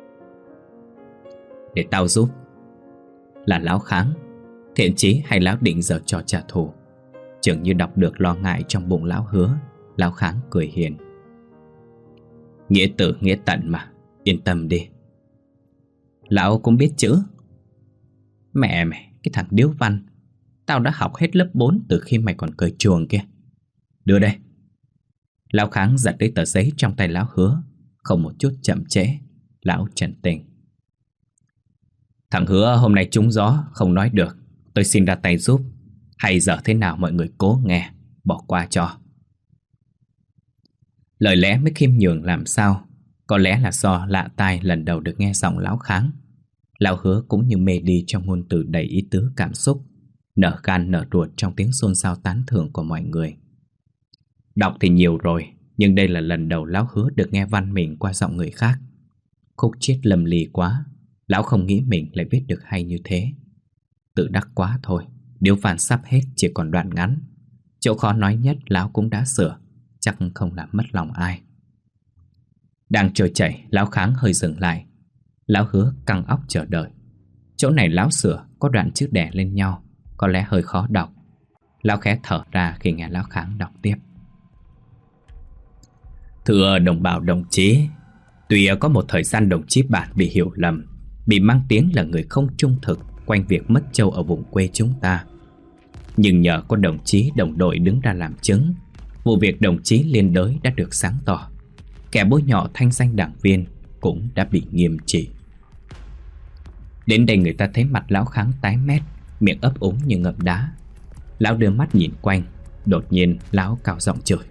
Để tao giúp. Là lão Kháng. Thiện chí hay lão định giờ trò trả thù? Chừng như đọc được lo ngại trong bụng lão Hứa, lão Kháng cười hiền. Nghĩa tử nghĩa tận mà, yên tâm đi. Lão cũng biết chữ. Mẹ mày, cái thằng điếu văn, tao đã học hết lớp 4 từ khi mày còn cởi chuồng kia. Đưa đây. Lão Kháng giật lấy tờ giấy trong tay lão Hứa. Không một chút chậm trễ, lão trần tình. Thằng Hứa hôm nay trúng gió, không nói được. Tôi xin ra tay giúp. Hay giờ thế nào mọi người cố nghe, bỏ qua cho. Lời lẽ mới khiêm nhường làm sao. Có lẽ là do lạ tai lần đầu được nghe giọng lão Kháng. Lão Hứa cũng như mê đi trong ngôn từ đầy ý tứ cảm xúc, nở gan nở ruột trong tiếng xôn xao tán thưởng của mọi người. Đọc thì nhiều rồi, nhưng đây là lần đầu lão Hứa được nghe văn mình qua giọng người khác. Khúc chiết lâm ly quá, lão không nghĩ mình lại viết được hay như thế. Tự đắc quá thôi, điếu văn sắp hết chỉ còn đoạn ngắn. Chỗ khó nói nhất lão cũng đã sửa, chắc không làm mất lòng ai. Đang trôi chảy, lão Kháng hơi dừng lại. Lão Hứa căng óc chờ đợi. Chỗ này lão sửa có đoạn chữ đè lên nhau, có lẽ hơi khó đọc. Lão khẽ thở ra khi nghe lão Kháng đọc tiếp. Thưa đồng bào đồng chí, tuy có một thời gian đồng chí bạn bị hiểu lầm, bị mang tiếng là người không trung thực quanh việc mất trâu ở vùng quê chúng ta, nhưng nhờ có đồng chí đồng đội đứng ra làm chứng, vụ việc đồng chí liên đới đã được sáng tỏ. Kẻ bôi nhọ thanh danh đảng viên cũng đã bị nghiêm trị. Đến đây người ta thấy mặt lão Kháng tái mét, miệng ấp úng như ngậm đá. Lão đưa mắt nhìn quanh, đột nhiên lão cào giọng chửi.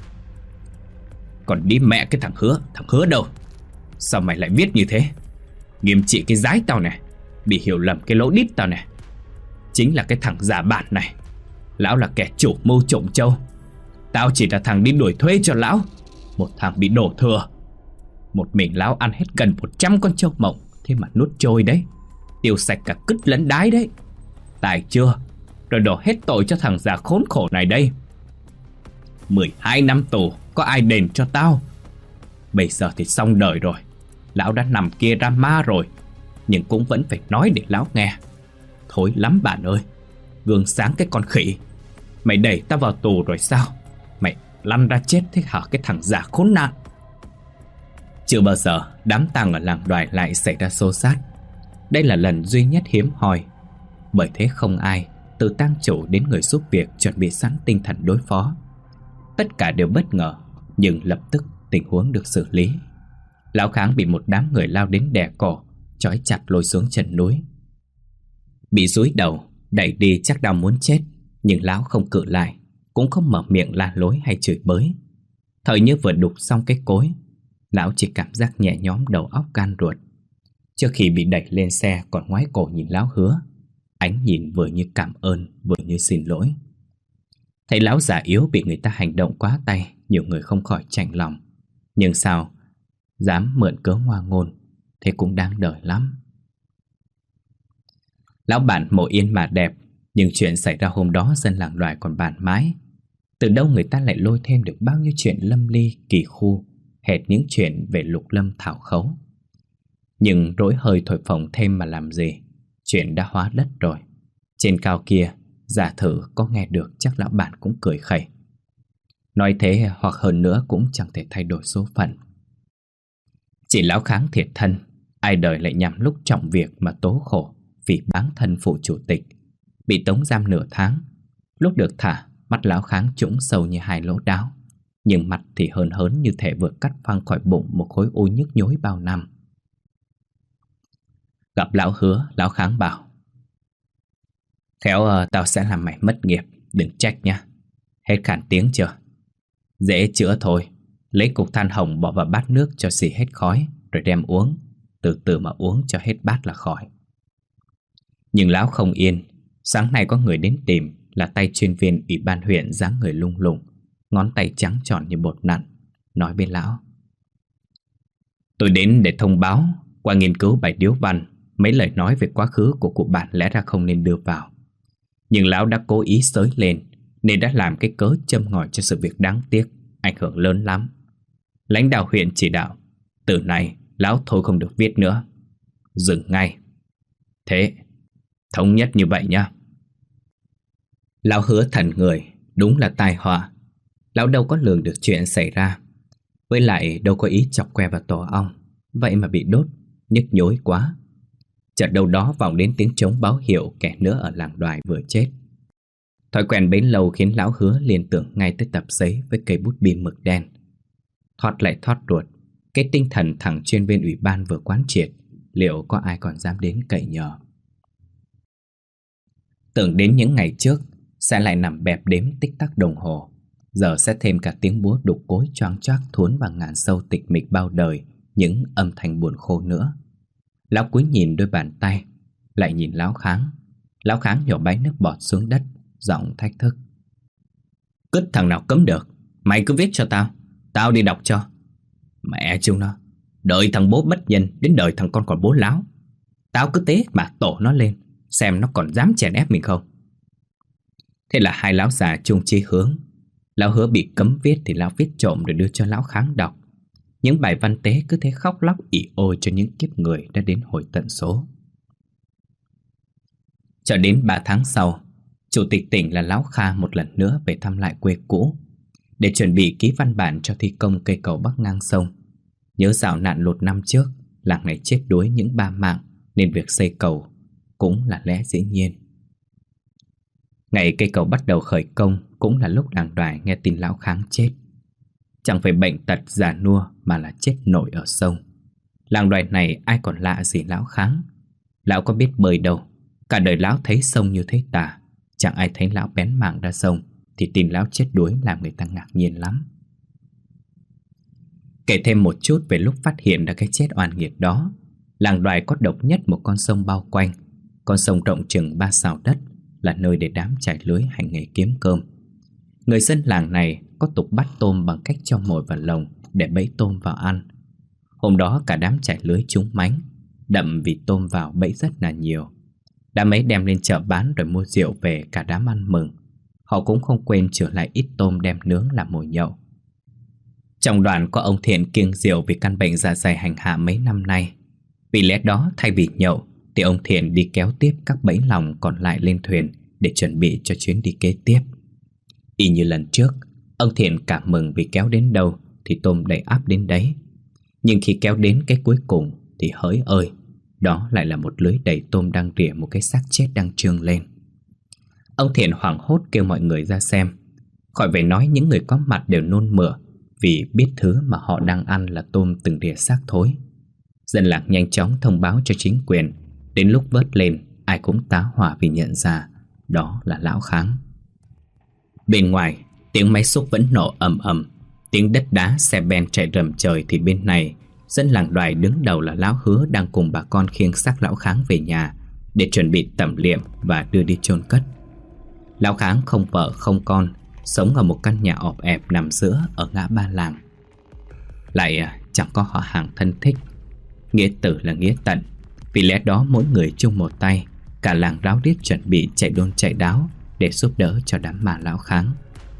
Còn đi mẹ cái thằng Hứa đâu? Sao mày lại viết như thế? Nghiêm trị cái dái tao này, bị hiểu lầm cái lỗ đít tao này. Chính là cái thằng giả bản này. Lão là kẻ chủ mưu trộm trâu. Tao chỉ là thằng đi đuổi thuê cho lão, một thằng bị đổ thừa. Một mình lão ăn hết gần 100 con trâu mộng, thế mà nuốt trôi đấy, tiêu sạch cả cứt lẫn đái đấy. Tài chưa? Rồi đổ hết tội cho thằng già khốn khổ này đây. 12 năm tù, có ai đền cho tao? Bây giờ thì xong đời rồi. Lão đã nằm kia ra ma rồi, nhưng cũng vẫn phải nói để lão nghe. Thối lắm bạn ơi. Gương sáng cái con khỉ. Mày đẩy tao vào tù rồi sao? Mày lăn ra chết thế hả cái thằng già khốn nạn? Chưa bao giờ đám tang ở làng Đoài lại xảy ra xô xát. Đây là lần duy nhất hiếm hoi. Bởi thế không ai, từ tang chủ đến người giúp việc, chuẩn bị sẵn tinh thần đối phó. Tất cả đều bất ngờ, nhưng lập tức tình huống được xử lý. Lão Kháng bị một đám người lao đến đè cổ, trói chặt lôi xuống chân núi. Bị dúi đầu, đẩy đi chắc đau muốn chết, nhưng lão không cự lại, cũng không mở miệng la lối hay chửi bới. Thời như vừa đục xong cái cối, lão chỉ cảm giác nhẹ nhõm đầu óc gan ruột. Trước khi bị đẩy lên xe còn ngoái cổ nhìn lão Hứa, ánh nhìn vừa như cảm ơn vừa như xin lỗi. Thấy lão già yếu bị người ta hành động quá tay, nhiều người không khỏi chạnh lòng. Nhưng sao dám mượn cớ ngoa ngôn, thế cũng đáng đời lắm. Lão bản mộ yên mà đẹp, nhưng chuyện xảy ra hôm đó dân làng Đoài còn bàn mãi. Từ đâu người ta lại lôi thêm được bao nhiêu chuyện lâm ly kỳ khu, hệt những chuyện về lục lâm thảo khấu. Nhưng rỗi hơi thổi phồng thêm mà làm gì, chuyện đã hóa đất rồi. Trên cao kia, giả thử có nghe được chắc lão bản cũng cười khẩy. Nói thế hoặc hơn nữa cũng chẳng thể thay đổi số phận. Chỉ lão Kháng thiệt thân, ai đời lại nhằm lúc trọng việc mà tố khổ vì báng thân phụ chủ tịch. Bị tống giam nửa tháng. Lúc được thả, mắt lão Kháng trũng sâu như hai lỗ đáo, nhưng mặt thì hớn hớn như thể vừa cắt phăng khỏi bụng một khối u nhức nhối bao năm. Gặp lão Hứa, lão Kháng bảo: Khéo tao sẽ làm mày mất nghiệp, đừng trách nha. Hết khản tiếng chưa? Dễ chữa thôi. Lấy cục than hồng bỏ vào bát nước cho xì hết khói, rồi đem uống. từ từ mà uống cho hết bát là khỏi. Nhưng lão không yên. Sáng nay có người đến tìm là tay chuyên viên ủy ban huyện, dáng người lung lùng, ngón tay trắng tròn như bột nặn, nói với lão: "Tôi đến để thông báo, qua nghiên cứu bài điếu văn, mấy lời nói về quá khứ của cụ bạn lẽ ra không nên đưa vào. Nhưng lão đã cố ý xới lên, nên đã làm cái cớ châm ngòi cho sự việc đáng tiếc, ảnh hưởng lớn lắm. Lãnh đạo huyện chỉ đạo, từ nay lão thôi không được viết nữa. Dừng ngay. Thế, thống nhất như vậy nha." Lão Hứa thần người, đúng là tai họa. Lão đâu có lường được chuyện xảy ra. Với lại đâu có ý chọc que vào tổ ong, vậy mà bị đốt, nhức nhối quá. Chợt đâu đó vọng đến tiếng trống báo hiệu kẻ nữa ở làng Đoài vừa chết. Thói quen bấy lâu khiến lão Hứa liên tưởng ngay tới tập giấy với cây bút bi mực đen. Thoát lại thoát ruột, cái tinh thần thằng chuyên viên ủy ban vừa quán triệt, liệu có ai còn dám đến cậy nhờ. Tưởng đến những ngày trước sẽ lại nằm bẹp đếm tích tắc đồng hồ, giờ sẽ thêm cả tiếng búa đục cối choang choác thuốn vào ngàn sâu tịch mịch bao đời những âm thanh buồn khô nữa. Lão cúi nhìn đôi bàn tay, lại nhìn Lão Kháng. Lão Kháng nhỏ báy nước bọt xuống đất, giọng thách thức: "Cứt thằng nào cấm được, mày cứ viết cho tao, tao đi đọc cho. Mẹ chúng nó, đợi thằng bố bất nhân đến đời thằng con còn bố láo. Tao cứ thế mà tổ nó lên, xem nó còn dám chèn ép mình không." Thế là hai lão già chung chí hướng. Lão Hứa bị cấm viết thì lão viết trộm rồi đưa cho Lão Kháng đọc. Những bài văn tế cứ thế khóc lóc ỉ ôi cho những kiếp người đã đến hồi tận số. Cho đến 3 tháng sau, chủ tịch tỉnh là Lão Kha một lần nữa về thăm lại quê cũ để chuẩn bị ký văn bản cho thi công cây cầu bắc ngang sông. Nhớ dạo nạn lụt năm trước, làng này chết đuối những 3 mạng, nên việc xây cầu cũng là lẽ dĩ nhiên. Ngày cây cầu bắt đầu khởi công cũng là lúc làng Đoài nghe tin Lão Kháng chết. Chẳng phải bệnh tật già nua mà là chết nổi ở sông. Làng Đoài này ai còn lạ gì Lão Kháng. Lão có biết bơi đâu, cả đời lão thấy sông như thấy tà. Chẳng ai thấy lão bén mảng ra sông thì tin lão chết đuối làm người ta ngạc nhiên lắm. Kể thêm một chút về lúc phát hiện ra cái chết oan nghiệt đó. Làng Đoài có độc nhất một con sông bao quanh. Con sông rộng chừng 3 sào đất, là nơi để đám trải lưới hành nghề kiếm cơm. Người dân làng này có tục bắt tôm bằng cách cho mồi vào lồng để bẫy tôm vào ăn. Hôm đó cả đám trải lưới trúng mánh, đậm vì tôm vào bẫy rất là nhiều. Đám ấy đem lên chợ bán rồi mua rượu về, cả đám ăn mừng. Họ cũng không quên trở lại ít tôm đem nướng làm mồi nhậu. Trong đoàn có ông Thiện kiêng rượu vì căn bệnh dạ dày hành hạ mấy năm nay. Vì lẽ đó thay vì nhậu thì ông Thiện đi kéo tiếp các bẫy lòng còn lại lên thuyền để chuẩn bị cho chuyến đi kế tiếp. Y như lần trước, ông Thiện cảm mừng vì kéo đến đâu thì tôm đầy ắp đến đấy. Nhưng khi kéo đến cái cuối cùng thì hỡi ơi, đó lại là một lưới đầy tôm đang rỉa một cái xác chết đang trương lên. Ông Thiện hoảng hốt kêu mọi người ra xem. Khỏi phải nói những người có mặt đều nôn mửa vì biết thứ mà họ đang ăn là tôm từng rỉa xác thối. Dân làng nhanh chóng thông báo cho chính quyền. Đến lúc vớt lên, ai cũng tá hỏa vì nhận ra đó là Lão Kháng. Bên ngoài, tiếng máy xúc vẫn nổ ầm ầm, tiếng đất đá xe ben chạy rầm trời. Thì bên này, dân làng Đoài đứng đầu là Lão Hứa đang cùng bà con khiêng xác Lão Kháng về nhà để chuẩn bị tẩm liệm và đưa đi chôn cất. Lão Kháng không vợ không con, sống ở một căn nhà ọp ẹp nằm giữa ở ngã ba làng. Lại chẳng có họ hàng thân thích. Nghĩa tử là nghĩa tận. Vì lẽ đó mỗi người chung một tay, cả làng ráo riết chuẩn bị chạy đôn chạy đáo để giúp đỡ cho đám ma Lão Kháng.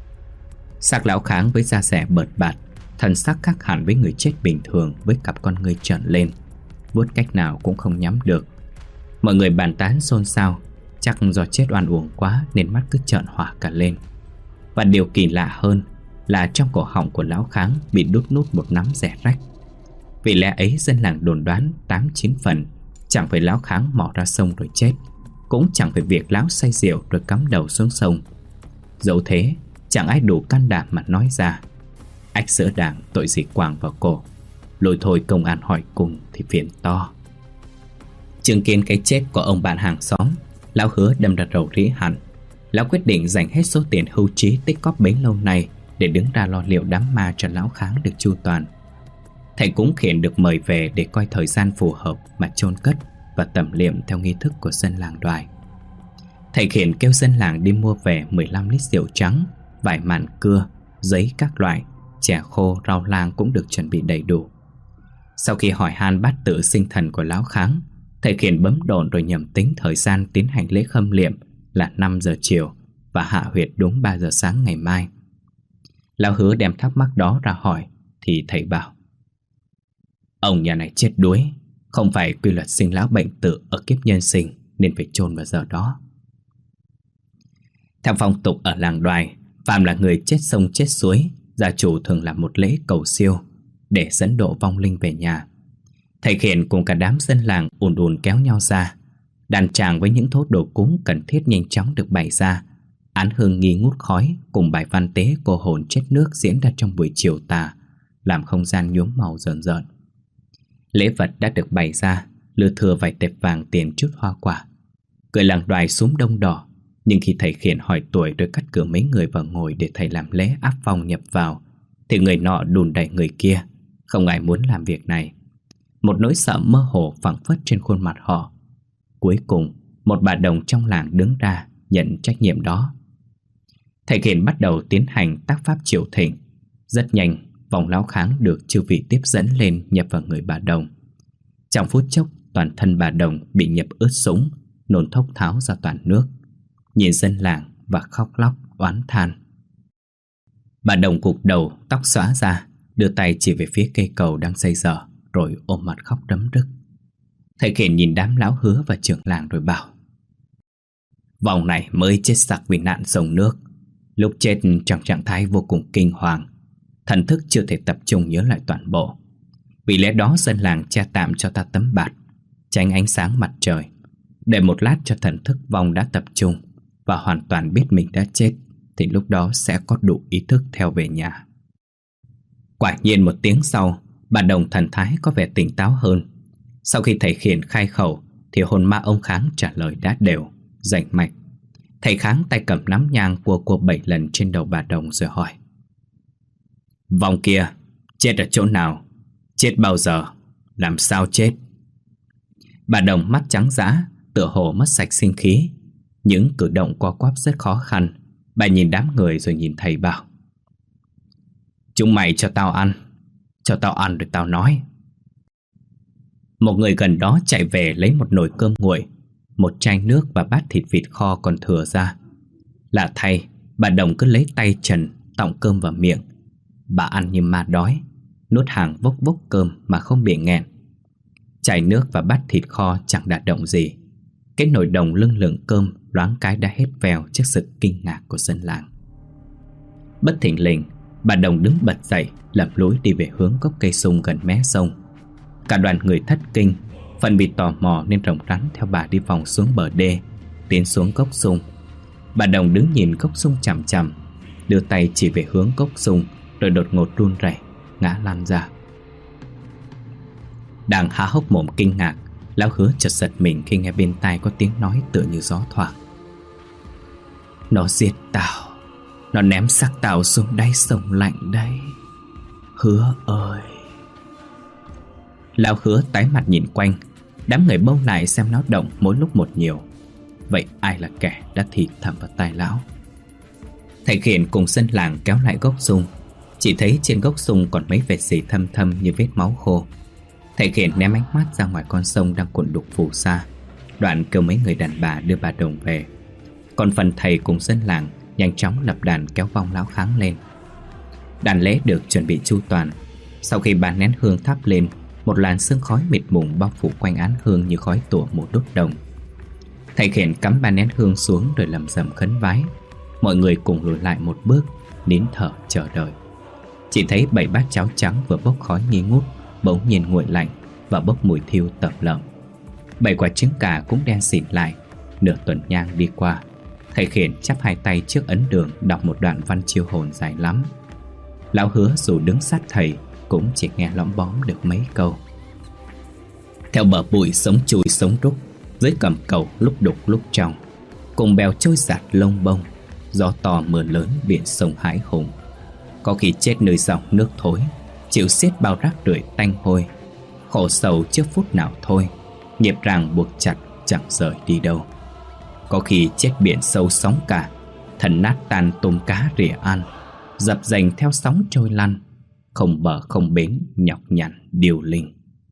Xác Lão Kháng với da dẻ bợt bạt, thân xác khác hẳn với người chết bình thường, với cặp con ngươi trợn lên, vuốt cách nào cũng không nhắm được. Mọi người bàn tán xôn xao, chắc do chết oan uổng quá nên mắt cứ trợn hỏa cả lên. Và điều kỳ lạ hơn là trong cổ họng của Lão Kháng bị đút nút một nắm rẻ rách. Vì lẽ ấy dân làng đồn đoán 8-9 phần chẳng phải Lão Kháng mò ra sông rồi chết, cũng chẳng phải việc Lão say rượu rồi cắm đầu xuống sông. Dẫu thế, chẳng ai đủ can đảm mà nói ra. Ách giữa đảng tội gì quàng vào cổ, lôi thôi công an hỏi cùng thì phiền to. Chứng kiến cái chết của ông bạn hàng xóm, Lão Hứa đâm ra rầu rĩ hẳn. Lão quyết định dành hết số tiền hưu trí tích cóp bấy lâu nay để đứng ra lo liệu đám ma cho Lão Kháng được chu toàn. Thầy cúng khiển được mời về để coi thời gian phù hợp mà chôn cất và tẩm liệm theo nghi thức của dân làng Đoài. Thầy khiển kêu dân làng đi mua về 15 lít rượu trắng, vài màn cưa, giấy các loại, chè khô, rau lang cũng được chuẩn bị đầy đủ. Sau khi hỏi han bát tự sinh thần của Lão Kháng, thầy khiển bấm độn rồi nhầm tính thời gian tiến hành lễ khâm liệm là 5 giờ chiều và hạ huyệt đúng 3 giờ sáng ngày mai. Lão Hứa đem thắc mắc đó ra hỏi thì thầy bảo: ông nhà này chết đuối, không phải quy luật sinh lão bệnh tử ở kiếp nhân sinh nên phải chôn vào giờ đó. Theo phong tục ở làng Đoài, phàm là người chết sông chết suối, gia chủ thường làm một lễ cầu siêu để dẫn độ vong linh về nhà. Thầy khiển cùng cả đám dân làng ùn ùn kéo nhau ra. Đàn tràng với những thốt đồ cúng cần thiết nhanh chóng được bày ra. Án hương nghi ngút khói cùng bài văn tế cô hồn chết nước diễn ra trong buổi chiều tà, làm không gian nhuốm màu rợn rợn. Lễ vật đã được bày ra, lưa thưa vài tệp vàng tiền chút hoa quả. Người làng Đoài súm đông đỏ, nhưng khi thầy khiển hỏi tuổi rồi cắt cử mấy người vào ngồi để thầy làm lễ áp phong nhập vào, thì người nọ đùn đẩy người kia, không ai muốn làm việc này. Một nỗi sợ mơ hồ phảng phất trên khuôn mặt họ. Cuối cùng, một bà đồng trong làng đứng ra nhận trách nhiệm đó. Thầy khiển bắt đầu tiến hành tác pháp triệu thỉnh. Rất nhanh, vòng Lão Kháng được chư vị tiếp dẫn lên nhập vào người bà đồng. Trong phút chốc, toàn thân bà đồng bị nhập ướt sũng, nôn thốc tháo ra toàn nước, nhìn dân làng và khóc lóc oán than. Bà đồng gục đầu, tóc xõa ra, đưa tay chỉ về phía cây cầu đang xây dở, rồi ôm mặt khóc đấm đứt. Thầy khiển nhìn đám Lão Hứa và trưởng làng rồi bảo: vòng này mới chết sặc vì nạn sông nước. Lúc chết trong trạng thái vô cùng kinh hoàng, thần thức chưa thể tập trung nhớ lại toàn bộ. Vì lẽ đó dân làng che tạm cho ta tấm bạt, tránh ánh sáng mặt trời, để một lát cho thần thức vong đã tập trung và hoàn toàn biết mình đã chết, thì lúc đó sẽ có đủ ý thức theo về nhà. Quả nhiên một tiếng sau, bà đồng thần thái có vẻ tỉnh táo hơn. Sau khi thầy khiển khai khẩu thì hồn ma ông Kháng trả lời đã đều, rành mạch. Thầy Kháng tay cầm nắm nhang cua 7 lần trên đầu bà đồng rồi hỏi: vong kia chết ở chỗ nào? Chết bao giờ? Làm sao chết? Bà đồng mắt trắng dã, tựa hồ mất sạch sinh khí. Những cử động co quắp rất khó khăn. Bà nhìn đám người rồi nhìn thầy bảo: chúng mày cho tao ăn rồi tao nói. Một người gần đó chạy về lấy một nồi cơm nguội, một chai nước và bát thịt vịt kho còn thừa ra. Lạ thay, bà đồng cứ lấy tay trần tọng cơm vào miệng. Bà ăn như ma đói, nuốt hàng vốc vốc cơm mà không bị nghẹn. Chai nước và bát thịt kho chẳng đả động gì. Cái nồi đồng lưng lửng cơm loáng cái đã hết vèo trước sự kinh ngạc của dân làng. Bất thình lình, bà đồng đứng bật dậy, lầm lũi đi về hướng gốc cây sung gần mé sông. Cả đoàn người thất kinh, phần vì tò mò nên rồng rắn theo bà đi vòng xuống bờ đê, tiến xuống gốc sung. Bà đồng đứng nhìn gốc sung chằm chằm, đưa tay chỉ về hướng gốc sung, rồi đột ngột run rẩy ngã lăn ra. Đang há hốc mồm kinh ngạc, Lão Hứa chợt giật mình khi nghe bên tai có tiếng nói tựa như gió thoảng: nó giết tao, nó ném xác tao xuống đáy sông lạnh đấy, Hứa ơi. Lão Hứa tái mặt nhìn quanh, đám người bâu lại xem náo động mỗi lúc một nhiều. Vậy ai là kẻ đã thì thầm vào tai lão? Thầy khiển cùng dân làng kéo lại gốc sung. Chỉ thấy trên gốc sung còn mấy vệt gì thâm thâm như vết máu khô. Thầy khiển ném ánh mắt ra ngoài con sông đang cuộn đục phù sa, đoạn kêu mấy người đàn bà đưa bà đồng về. Còn phần thầy cùng dân làng nhanh chóng lập đàn kéo vong Lão Kháng lên. Đàn lễ được chuẩn bị chu toàn. Sau khi bà nén hương thắp lên, một làn sương khói mịt mùng bao phủ quanh án hương như khói tủa một đốt đồng. Thầy khiển cắm ba nén hương xuống rồi lẩm rẩm khấn vái. Mọi người cùng lùi lại một bước, nín thở chờ đợi. Chỉ thấy 7 bát cháo trắng vừa bốc khói nghi ngút bỗng nhiên nguội lạnh và bốc mùi thiêu tẩm lợm. 7 quả trứng cà cũng đen xỉn lại. Nửa tuần nhang đi qua, thầy khiển chắp hai tay trước ấn đường đọc một đoạn văn chiêu hồn dài lắm. Lão Hứa dù đứng sát thầy cũng chỉ nghe lõm bóm được mấy câu. Theo bờ bụi sống chui sống rúc, dưới cầm cầu lúc đục lúc trong, cùng bèo trôi giạt lông bông, gió to mưa lớn biển sông hãi hùng. Có khi chết nơi dòng nước thối, chịu xiết bao rác rưởi tanh hôi, khổ sầu trước phút nào thôi, nghiệp ràng buộc chặt chẳng rời đi đâu. Có khi chết biển sâu sóng cả, thân nát tan tôm cá rỉa ăn, dập dềnh theo sóng trôi lăn, không bờ không bến nhọc nhằn điều linh.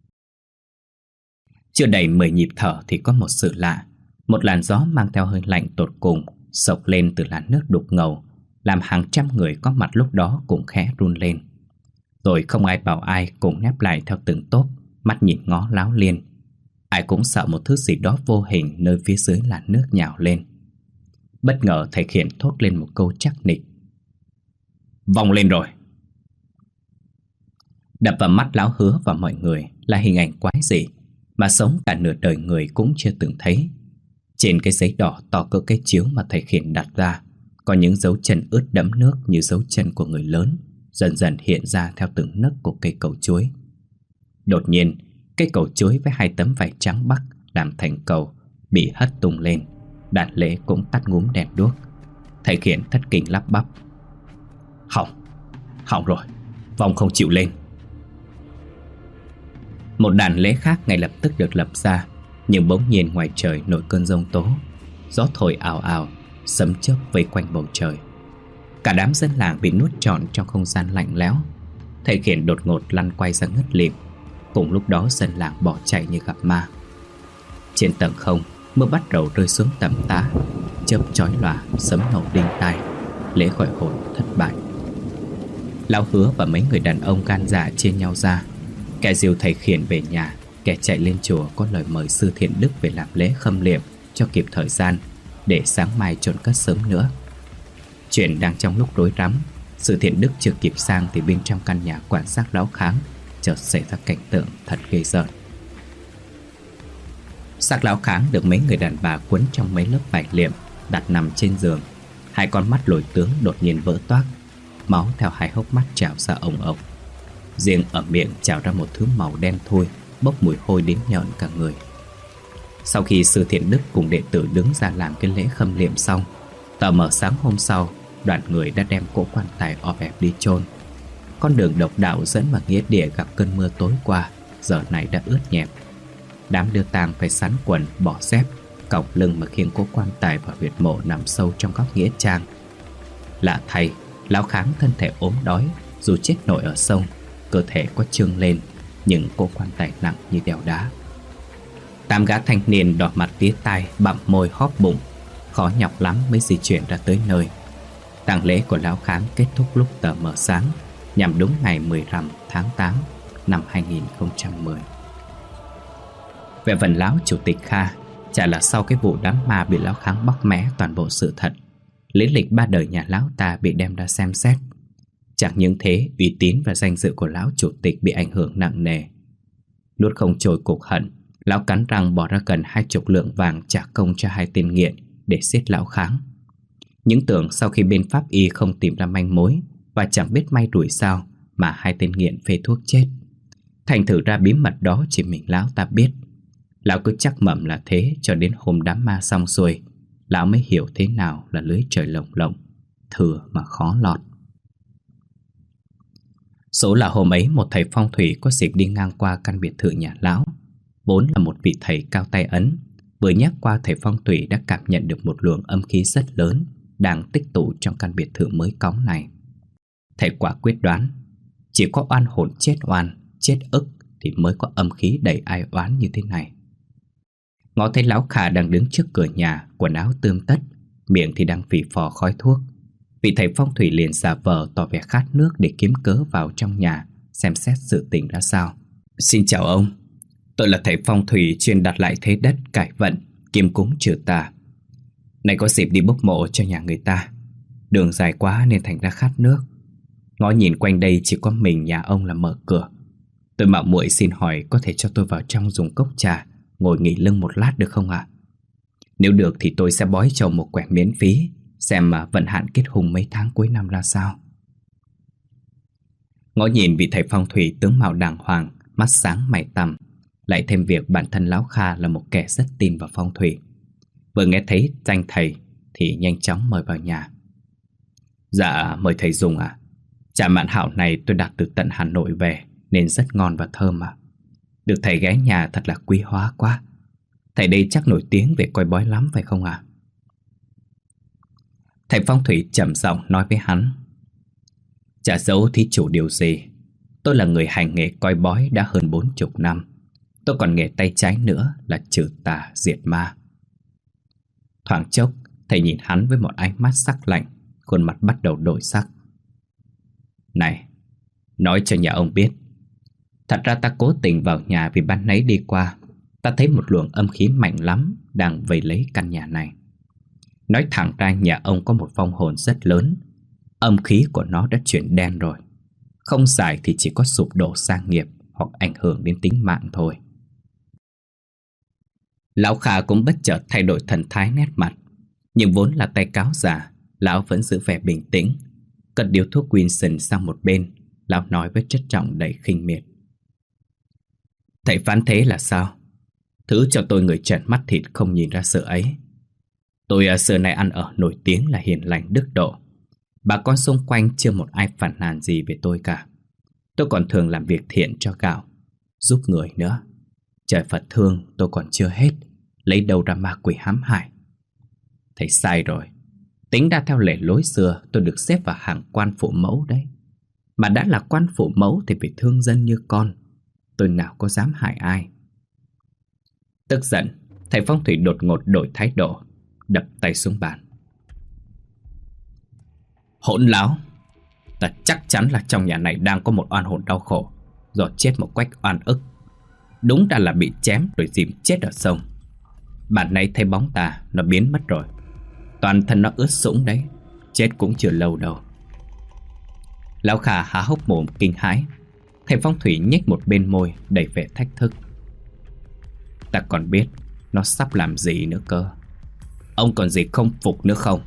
Chưa đầy 10 nhịp thở thì có một sự lạ. Một làn gió mang theo hơi lạnh tột cùng xộc lên từ làn nước đục ngầu, làm hàng trăm người có mặt lúc đó cũng khẽ run lên. Rồi không ai bảo ai cùng nép lại theo từng tốp, mắt nhìn ngó láo liên. Ai cũng sợ một thứ gì đó vô hình nơi phía dưới làn nước nhào lên. Bất ngờ thầy Khiển thốt lên một câu chắc nịch: "Vòng lên rồi!" Đập vào mắt Lão Hứa và mọi người là hình ảnh quái dị mà sống cả nửa đời người cũng chưa từng thấy. Trên cái giấy đỏ to cỡ cái chiếu mà thầy Khiển đặt ra, có những dấu chân ướt đẫm nước như dấu chân của người lớn dần dần hiện ra theo từng nấc của cây cầu chuối. Đột nhiên, cây cầu chuối với 2 tấm vải trắng bắc làm thành cầu bị hất tung lên. Đàn lễ cũng tắt ngúm đèn đuốc. Thầy Khiển thất kinh lắp bắp: Hỏng rồi, vòng không chịu lên." Một đàn lễ khác ngay lập tức được lập ra, nhưng bỗng nhiên ngoài trời nổi cơn giông tố. Gió thổi ào ào, sấm chớp vây quanh bầu trời. Cả đám dân làng bị nuốt trọn trong không gian lạnh lẽo. Thầy Khiển đột ngột lăn quay ra ngất lịm. Cùng lúc đó dân làng bỏ chạy như gặp ma. Trên tầng không, mưa bắt đầu rơi xuống tầm tã, chớp chói lòa, sấm nổ đinh tai. Lễ gọi hồn thất bại. Lão Hứa và mấy người đàn ông gan dạ chia nhau ra. Kẻ dìu thầy Khiển về nhà, kẻ chạy lên chùa có lời mời sư Thiện Đức về làm lễ khâm liệm cho kịp thời gian, để sáng mai chôn cất sớm nữa. Chuyện đang trong lúc rối rắm, sư Thiện Đức chưa kịp sang thì bên trong căn nhà quan xác Lão Kháng chợt xảy ra cảnh tượng thật ghê rợn. Xác Lão Kháng được mấy người đàn bà quấn trong mấy lớp vải liệm đặt nằm trên giường. 2 con mắt lồi tướng đột nhiên vỡ toác, máu theo 2 hốc mắt trào ra ồng ồng. Riêng ở miệng trào ra một thứ màu đen thui, bốc mùi hôi đến nhợn cả người. Sau khi sư Thiện Đức cùng đệ tử đứng ra làm cái lễ khâm liệm xong, tờ mờ sáng hôm sau, đoàn người đã đem cỗ quan tài ọp ẹp đi chôn. Con đường độc đạo dẫn vào nghĩa địa gặp cơn mưa tối qua giờ này đã ướt nhẹp. Đám đưa tang phải sắn quần, bỏ dép, còng lưng mà khiêng cỗ quan tài vào huyệt mộ nằm sâu trong góc nghĩa trang. Lạ thay, Lão Kháng thân thể ốm đói, dù chết nổi ở sông, cơ thể có trương lên, nhưng cỗ quan tài nặng như đèo đá. 8 gã thanh niên đỏ mặt tía tai, bặm môi hóp bụng, khó nhọc lắm mới di chuyển ra tới nơi. Tang lễ của Lão Kháng kết thúc lúc tờ mờ sáng, nhằm đúng ngày 10 rằm tháng 8 năm 2010. Về phần Lão Chủ tịch Kha, chả là sau cái vụ đám ma bị Lão Kháng bóc mẽ toàn bộ sự thật, lý lịch 3 đời nhà Lão ta bị đem ra xem xét. Chẳng những thế, uy tín và danh dự của Lão Chủ tịch bị ảnh hưởng nặng nề. Nuốt không trôi cục hận, Lão cắn răng bỏ ra gần 20 lượng vàng trả công cho 2 tên nghiện để giết Lão Kháng. Những tưởng sau khi bên pháp y không tìm ra manh mối và chẳng biết may rủi sao mà 2 tên nghiện phê thuốc chết. Thành thử ra bí mật đó chỉ mình Lão ta biết. Lão cứ chắc mẩm là thế cho đến hôm đám ma xong xuôi, Lão mới hiểu thế nào là lưới trời lồng lộng, thừa mà khó lọt. Số là hôm ấy một thầy phong thủy có dịp đi ngang qua căn biệt thự nhà Lão. Vốn là một vị thầy cao tay ấn, vừa nhắc qua thầy phong thủy đã cảm nhận được một luồng âm khí rất lớn đang tích tụ trong căn biệt thự mới cóng này. Thầy quả quyết đoán, chỉ có oan hồn chết oan, chết ức thì mới có âm khí đầy ai oán như thế này. Ngó thấy Lão Khả đang đứng trước cửa nhà, quần áo tươm tất, miệng thì đang phì phò khói thuốc. Vị thầy phong thủy liền giả vờ tỏ vẻ khát nước để kiếm cớ vào trong nhà xem xét sự tình ra sao. Xin chào ông, tôi là thầy phong thủy chuyên đặt lại thế đất, cải vận, kiêm cúng trừ tà. Này có dịp đi bốc mộ cho nhà người ta, đường dài quá nên thành ra khát nước. Ngó nhìn quanh đây chỉ có mình nhà ông là mở cửa. Tôi mạo muội xin hỏi có thể cho tôi vào trong dùng cốc trà, ngồi nghỉ lưng một lát được không ạ? Nếu được thì tôi sẽ bói cho một quẻ miễn phí, xem mà vận hạn kết hung mấy tháng cuối năm ra sao. Ngó nhìn vị thầy phong thủy tướng mạo đàng hoàng, mắt sáng mày tằm, lại thêm việc bản thân Lão Kha là một kẻ rất tin vào phong thủy. Vừa nghe thấy danh thầy thì nhanh chóng mời vào nhà. Dạ, mời thầy dùng ạ. Chả mạn hảo này tôi đặt từ tận Hà Nội về nên rất ngon và thơm mà. Được thầy ghé nhà thật là quý hóa quá. Thầy đây chắc nổi tiếng về coi bói lắm phải không ạ? Thầy phong thủy trầm giọng nói với hắn. Chả giấu thí chủ điều gì, tôi là người hành nghề coi bói đã hơn 40 năm. Tôi còn nghề tay trái nữa là trừ tà diệt ma. Thoáng chốc, thầy nhìn hắn với một ánh mắt sắc lạnh, khuôn mặt bắt đầu đổi sắc. Này, nói cho nhà ông biết, thật ra ta cố tình vào nhà vì ban nãy đi qua, ta thấy một luồng âm khí mạnh lắm đang vây lấy căn nhà này. Nói thẳng ra nhà ông có một vong hồn rất lớn, âm khí của nó đã chuyển đen rồi. Không dài thì chỉ có sụp đổ sang nghiệp hoặc ảnh hưởng đến tính mạng thôi. Lão Kha cũng bất chợt thay đổi thần thái nét mặt. Nhưng vốn là tay cáo già, lão vẫn giữ vẻ bình tĩnh. Cất điếu thuốc Wilson sang một bên, lão nói với chất giọng đầy khinh miệt. Thầy phán thế là sao? Thứ cho tôi người trần mắt thịt không nhìn ra sự ấy. Tôi xưa nay ăn ở nổi tiếng là hiền lành đức độ. Bà con xung quanh chưa một ai phản nàn gì về tôi cả. Tôi còn thường làm việc thiện cho gạo, giúp người nữa. Trời Phật thương tôi còn chưa hết, lấy đâu ra ma quỷ hãm hại. Thầy sai rồi. Tính ra theo lệ lối xưa tôi được xếp vào hàng quan phụ mẫu đấy. Mà đã là quan phụ mẫu thì phải thương dân như con. Tôi nào có dám hại ai. Tức giận, thầy phong thủy đột ngột đổi thái độ, đập tay xuống bàn. Hỗn láo! Ta chắc chắn là trong nhà này đang có một oan hồn đau khổ, rồi chết một cách oan ức. Đúng ra là bị chém rồi dìm chết ở sông. Bạn này thấy bóng tà, nó biến mất rồi. Toàn thân nó ướt sũng đấy, chết cũng chưa lâu đâu. Lão Kha há hốc mồm kinh hãi. Thầy phong thủy nhếch một bên môi đầy vẻ thách thức. Ta còn biết nó sắp làm gì nữa cơ. Ông còn gì không phục nữa không?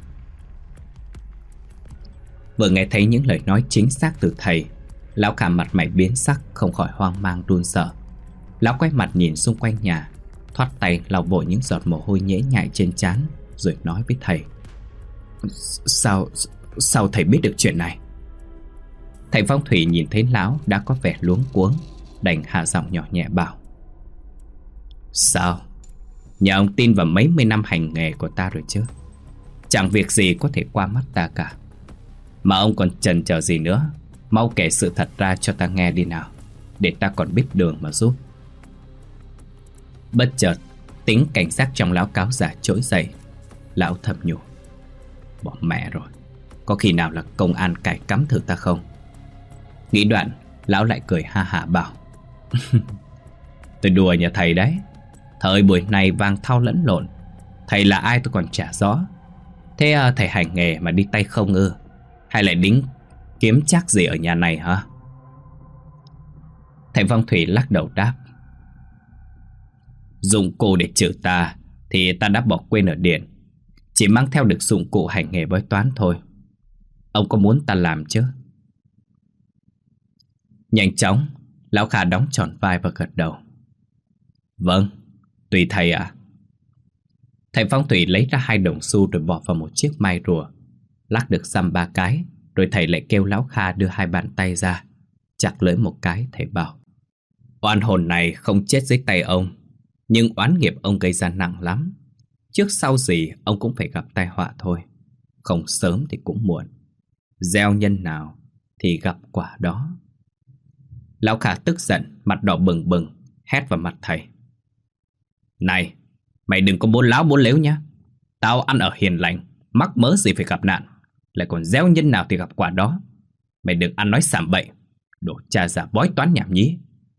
Vừa nghe thấy những lời nói chính xác từ thầy, lão Kha mặt mày biến sắc, không khỏi hoang mang run sợ. Lão quay mặt nhìn xung quanh nhà, thoát tay lau vội những giọt mồ hôi nhễ nhại trên trán, rồi nói với thầy. Sao thầy biết được chuyện này? Thầy phong thủy nhìn thấy lão đã có vẻ luống cuống, đành hạ giọng nhỏ nhẹ bảo. Sao? Nhà ông tin vào mấy mươi năm hành nghề của ta rồi chứ. Chẳng việc gì có thể qua mắt ta cả. Mà ông còn chần chờ gì nữa, mau kể sự thật ra cho ta nghe đi nào, để ta còn biết đường mà giúp. Bất chợt, tính cảnh giác trong lão cáo già trỗi dậy. Lão thầm nhủ. Bỏ mẹ rồi, có khi nào là công an cài cắm thử ta không? Nghĩ đoạn, lão lại cười ha hả bảo. Tôi đùa nhà thầy đấy. Thời buổi này vàng thau lẫn lộn, thầy là ai tôi còn chả rõ. Thế thầy hành nghề mà đi tay không ư? Hay lại đính kiếm chắc gì ở nhà này hả? Thầy phong thủy lắc đầu đáp. Dụng cụ để trừ tà thì ta đã bỏ quên ở điện, chỉ mang theo được dụng cụ hành nghề bói toán thôi. Ông có muốn ta làm chứ? Nhanh chóng, lão Kha đóng tròn vai và gật đầu. Vâng, tùy thầy ạ. Thầy phong thủy lấy ra 2 đồng xu rồi bỏ vào một chiếc mai rùa, lắc được dăm 3 cái, rồi thầy lại kêu lão Kha đưa 2 bàn tay ra, chặt lưỡi một cái. Thầy bảo. Oan hồn này không chết dưới tay ông, nhưng oán nghiệp ông gây ra nặng lắm. Trước sau gì ông cũng phải gặp tai họa thôi. Không sớm thì cũng muộn. Gieo nhân nào thì gặp quả đó. Lão Kha tức giận, mặt đỏ bừng bừng, hét vào mặt thầy. Này, mày đừng có bốn láo bốn lếu nhá. Tao ăn ở hiền lành, mắc mớ gì phải gặp nạn, lại còn gieo nhân nào thì gặp quả đó. Mày đừng ăn nói sàm bậy, đồ cha già bói toán nhảm nhí.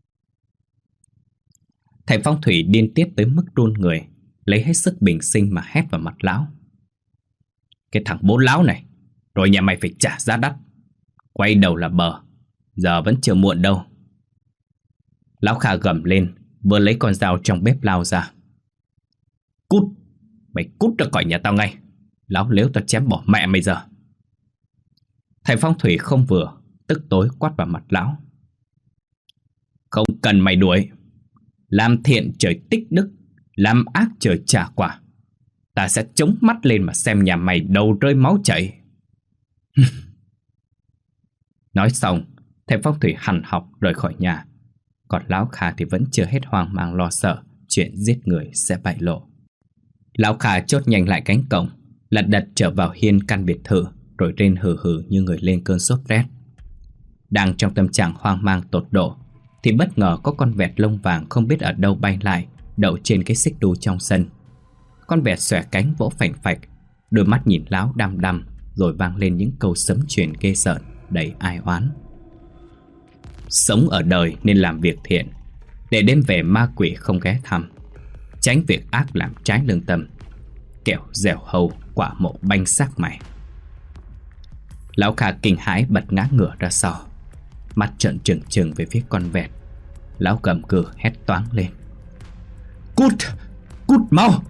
Thầy phong thủy điên tiết tới mức run người, lấy hết sức bình sinh mà hét vào mặt lão. Cái thằng bốn láo này, rồi nhà mày phải trả giá đắt. Quay đầu là bờ, giờ vẫn chưa muộn đâu. Lão Kha gầm lên, vừa lấy con dao trong bếp lao ra. Cút, mày cút ra khỏi nhà tao ngay. Láo lếu tao chém bỏ mẹ mày giờ. Thầy phong thủy không vừa, tức tối quát vào mặt lão. Không cần mày đuổi. Làm thiện trời tích đức, làm ác trời trả quả. Ta sẽ chống mắt lên mà xem nhà mày đầu rơi máu chảy. Nói xong, thầy phong thủy hằn học rời khỏi nhà. Còn lão Kha thì vẫn chưa hết hoang mang lo sợ chuyện giết người sẽ bại lộ. Lão Kha chốt nhanh lại cánh cổng, lật đật trở vào hiên căn biệt thự, rồi rên hừ hừ như người lên cơn sốt rét. Đang trong tâm trạng hoang mang tột độ thì bất ngờ có con vẹt lông vàng không biết ở đâu bay lại, đậu trên cái xích đu trong sân. Con vẹt xòe cánh vỗ phành phạch, đôi mắt nhìn lão đăm đăm, rồi vang lên những câu sấm truyền ghê rợn đầy ai oán. Sống ở đời nên làm việc thiện, để đêm về ma quỷ không ghé thăm, tránh việc ác làm trái lương tâm, kẻo dẻo hầu quả mộ banh xác mày. Lão Kha kinh hãi bật ngã ngửa ra sau, mắt trợn trừng trừng về phía con vẹt. Lão cầm cừ hét toáng lên: Cút! Cút mau!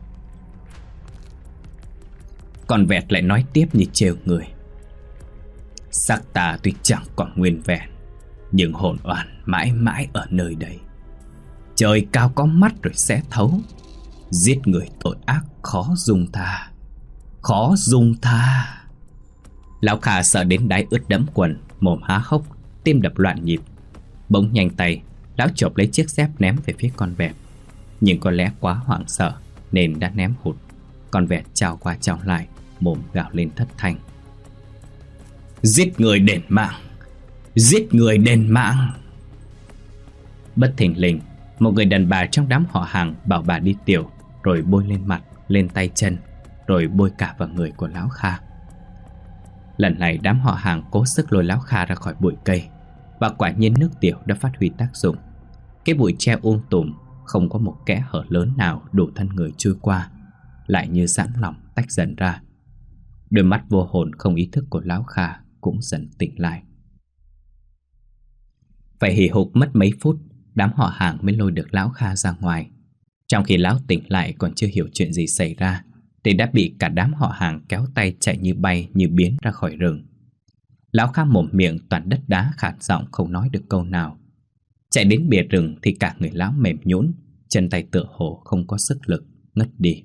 Con vẹt lại nói tiếp như trêu người: Xác ta tuy chẳng còn nguyên vẹn, nhưng hồn oan mãi mãi ở nơi đây. Trời cao có mắt rồi sẽ thấu, giết người tội ác khó dung tha, khó dung tha. Lão Kha sợ đến đáy ướt đẫm quần, mồm há hốc, tim đập loạn nhịp. Bỗng nhanh tay, lão chộp lấy chiếc dép ném về phía con vẹt. Nhưng có lẽ quá hoảng sợ nên đã ném hụt. Con vẹt chào qua chào lại, mồm gào lên thất thanh: Giết người đền mạng! Giết người đền mạng! Bất thình lình, một người đàn bà trong đám họ hàng bảo bà đi tiểu, rồi bôi lên mặt, lên tay chân, rồi bôi cả vào người của lão Kha. Lần này đám họ hàng cố sức lôi lão Kha ra khỏi bụi cây, và quả nhiên nước tiểu đã phát huy tác dụng. Cái bụi tre tùm, không có một kẽ hở lớn nào đủ thân người chui qua, lại như giãn lỏng tách dần ra. Đôi mắt vô hồn không ý thức của lão Kha cũng dần tỉnh lại. Phải hì hục mất mấy phút, đám họ hàng mới lôi được lão Kha ra ngoài. Trong khi lão tỉnh lại còn chưa hiểu chuyện gì xảy ra, thì đã bị cả đám họ hàng kéo tay chạy như bay như biến ra khỏi rừng. Lão Kha mồm miệng toàn đất đá, khản giọng không nói được câu nào. Chạy đến bìa rừng thì cả người lão mềm nhũn, chân tay tựa hồ không có sức lực, ngất đi.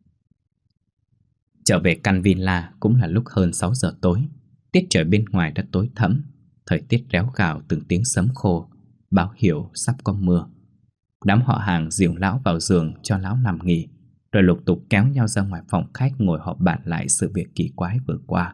Trở về căn villa cũng là lúc hơn 6 giờ tối. Tiết trời bên ngoài đã tối thẫm, thời tiết réo gào từng tiếng sấm khô, báo hiệu sắp có mưa. Đám họ hàng dìu lão vào giường cho lão nằm nghỉ, rồi lục tục kéo nhau ra ngoài phòng khách ngồi họp bàn lại sự việc kỳ quái vừa qua.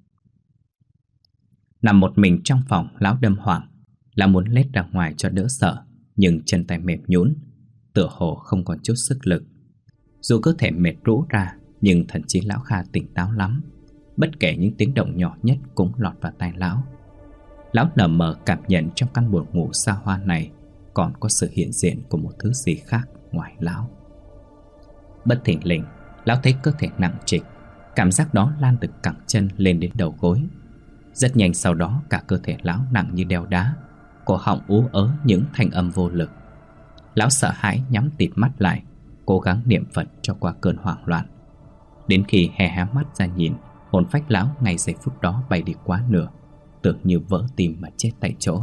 Nằm một mình trong phòng, lão đâm hoảng. Lão muốn lết ra ngoài cho đỡ sợ, nhưng chân tay mềm nhũn, tựa hồ không còn chút sức lực. Dù cơ thể mệt rũ ra, nhưng thần trí lão Kha tỉnh táo lắm. Bất kể những tiếng động nhỏ nhất cũng lọt vào tai lão. Lão lờ mờ cảm nhận trong căn buồng ngủ xa hoa này còn có sự hiện diện của một thứ gì khác ngoài lão. Bất thình lình, lão thấy cơ thể nặng trịch. Cảm giác đó lan từ cẳng chân lên đến đầu gối. Rất nhanh sau đó cả cơ thể lão nặng như đeo đá, cổ họng ú ớ những thanh âm vô lực. Lão sợ hãi nhắm tịt mắt lại, cố gắng niệm Phật cho qua cơn hoảng loạn. Đến khi hé hé mắt ra nhìn, hồn phách lão ngay giây phút đó bay đi quá nửa, tưởng như vỡ tim mà chết tại chỗ.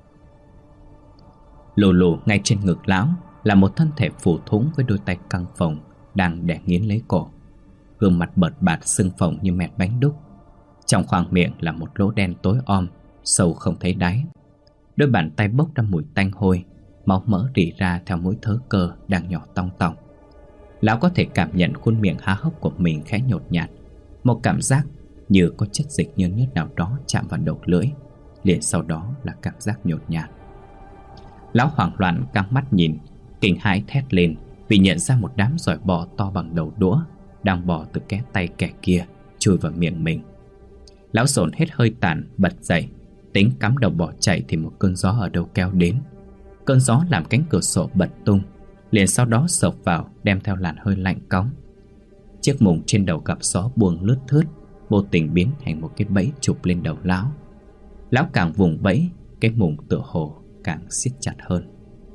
Lù lù ngay trên ngực lão là một thân thể phủ thúng với đôi tay căng phồng đang đè nghiến lấy cổ. Gương mặt bợt bạt sưng phồng như mẹt bánh đúc. Trong khoang miệng là một lỗ đen tối om, sâu không thấy đáy. Đôi bàn tay bốc ra mùi tanh hôi, máu mỡ rỉ ra theo mỗi thớ cơ đang nhỏ tong tong. Lão có thể cảm nhận khuôn miệng há hốc của mình khẽ nhột nhạt, một cảm giác như có chất dịch nhơn nhớt nào đó chạm vào đầu lưỡi, liền sau đó là cảm giác nhột nhạt. Lão hoảng loạn căng mắt nhìn, kinh hãi thét lên vì nhận ra một đám giỏi bọ to bằng đầu đũa đang bò từ kẽ tay kẻ kia chui vào miệng mình. Lão dồn hết hơi tàn, bật dậy, tính cắm đầu bỏ chạy thì một cơn gió ở đâu kéo đến. Cơn gió làm cánh cửa sổ bật tung, liền sau đó sộc vào đem theo làn hơi lạnh cóng. Chiếc mùng trên đầu gặp gió buông lướt thướt, vô tình biến thành một cái bẫy chụp lên đầu lão. Lão càng vùng vẫy, cái mùng tựa hồ càng siết chặt hơn.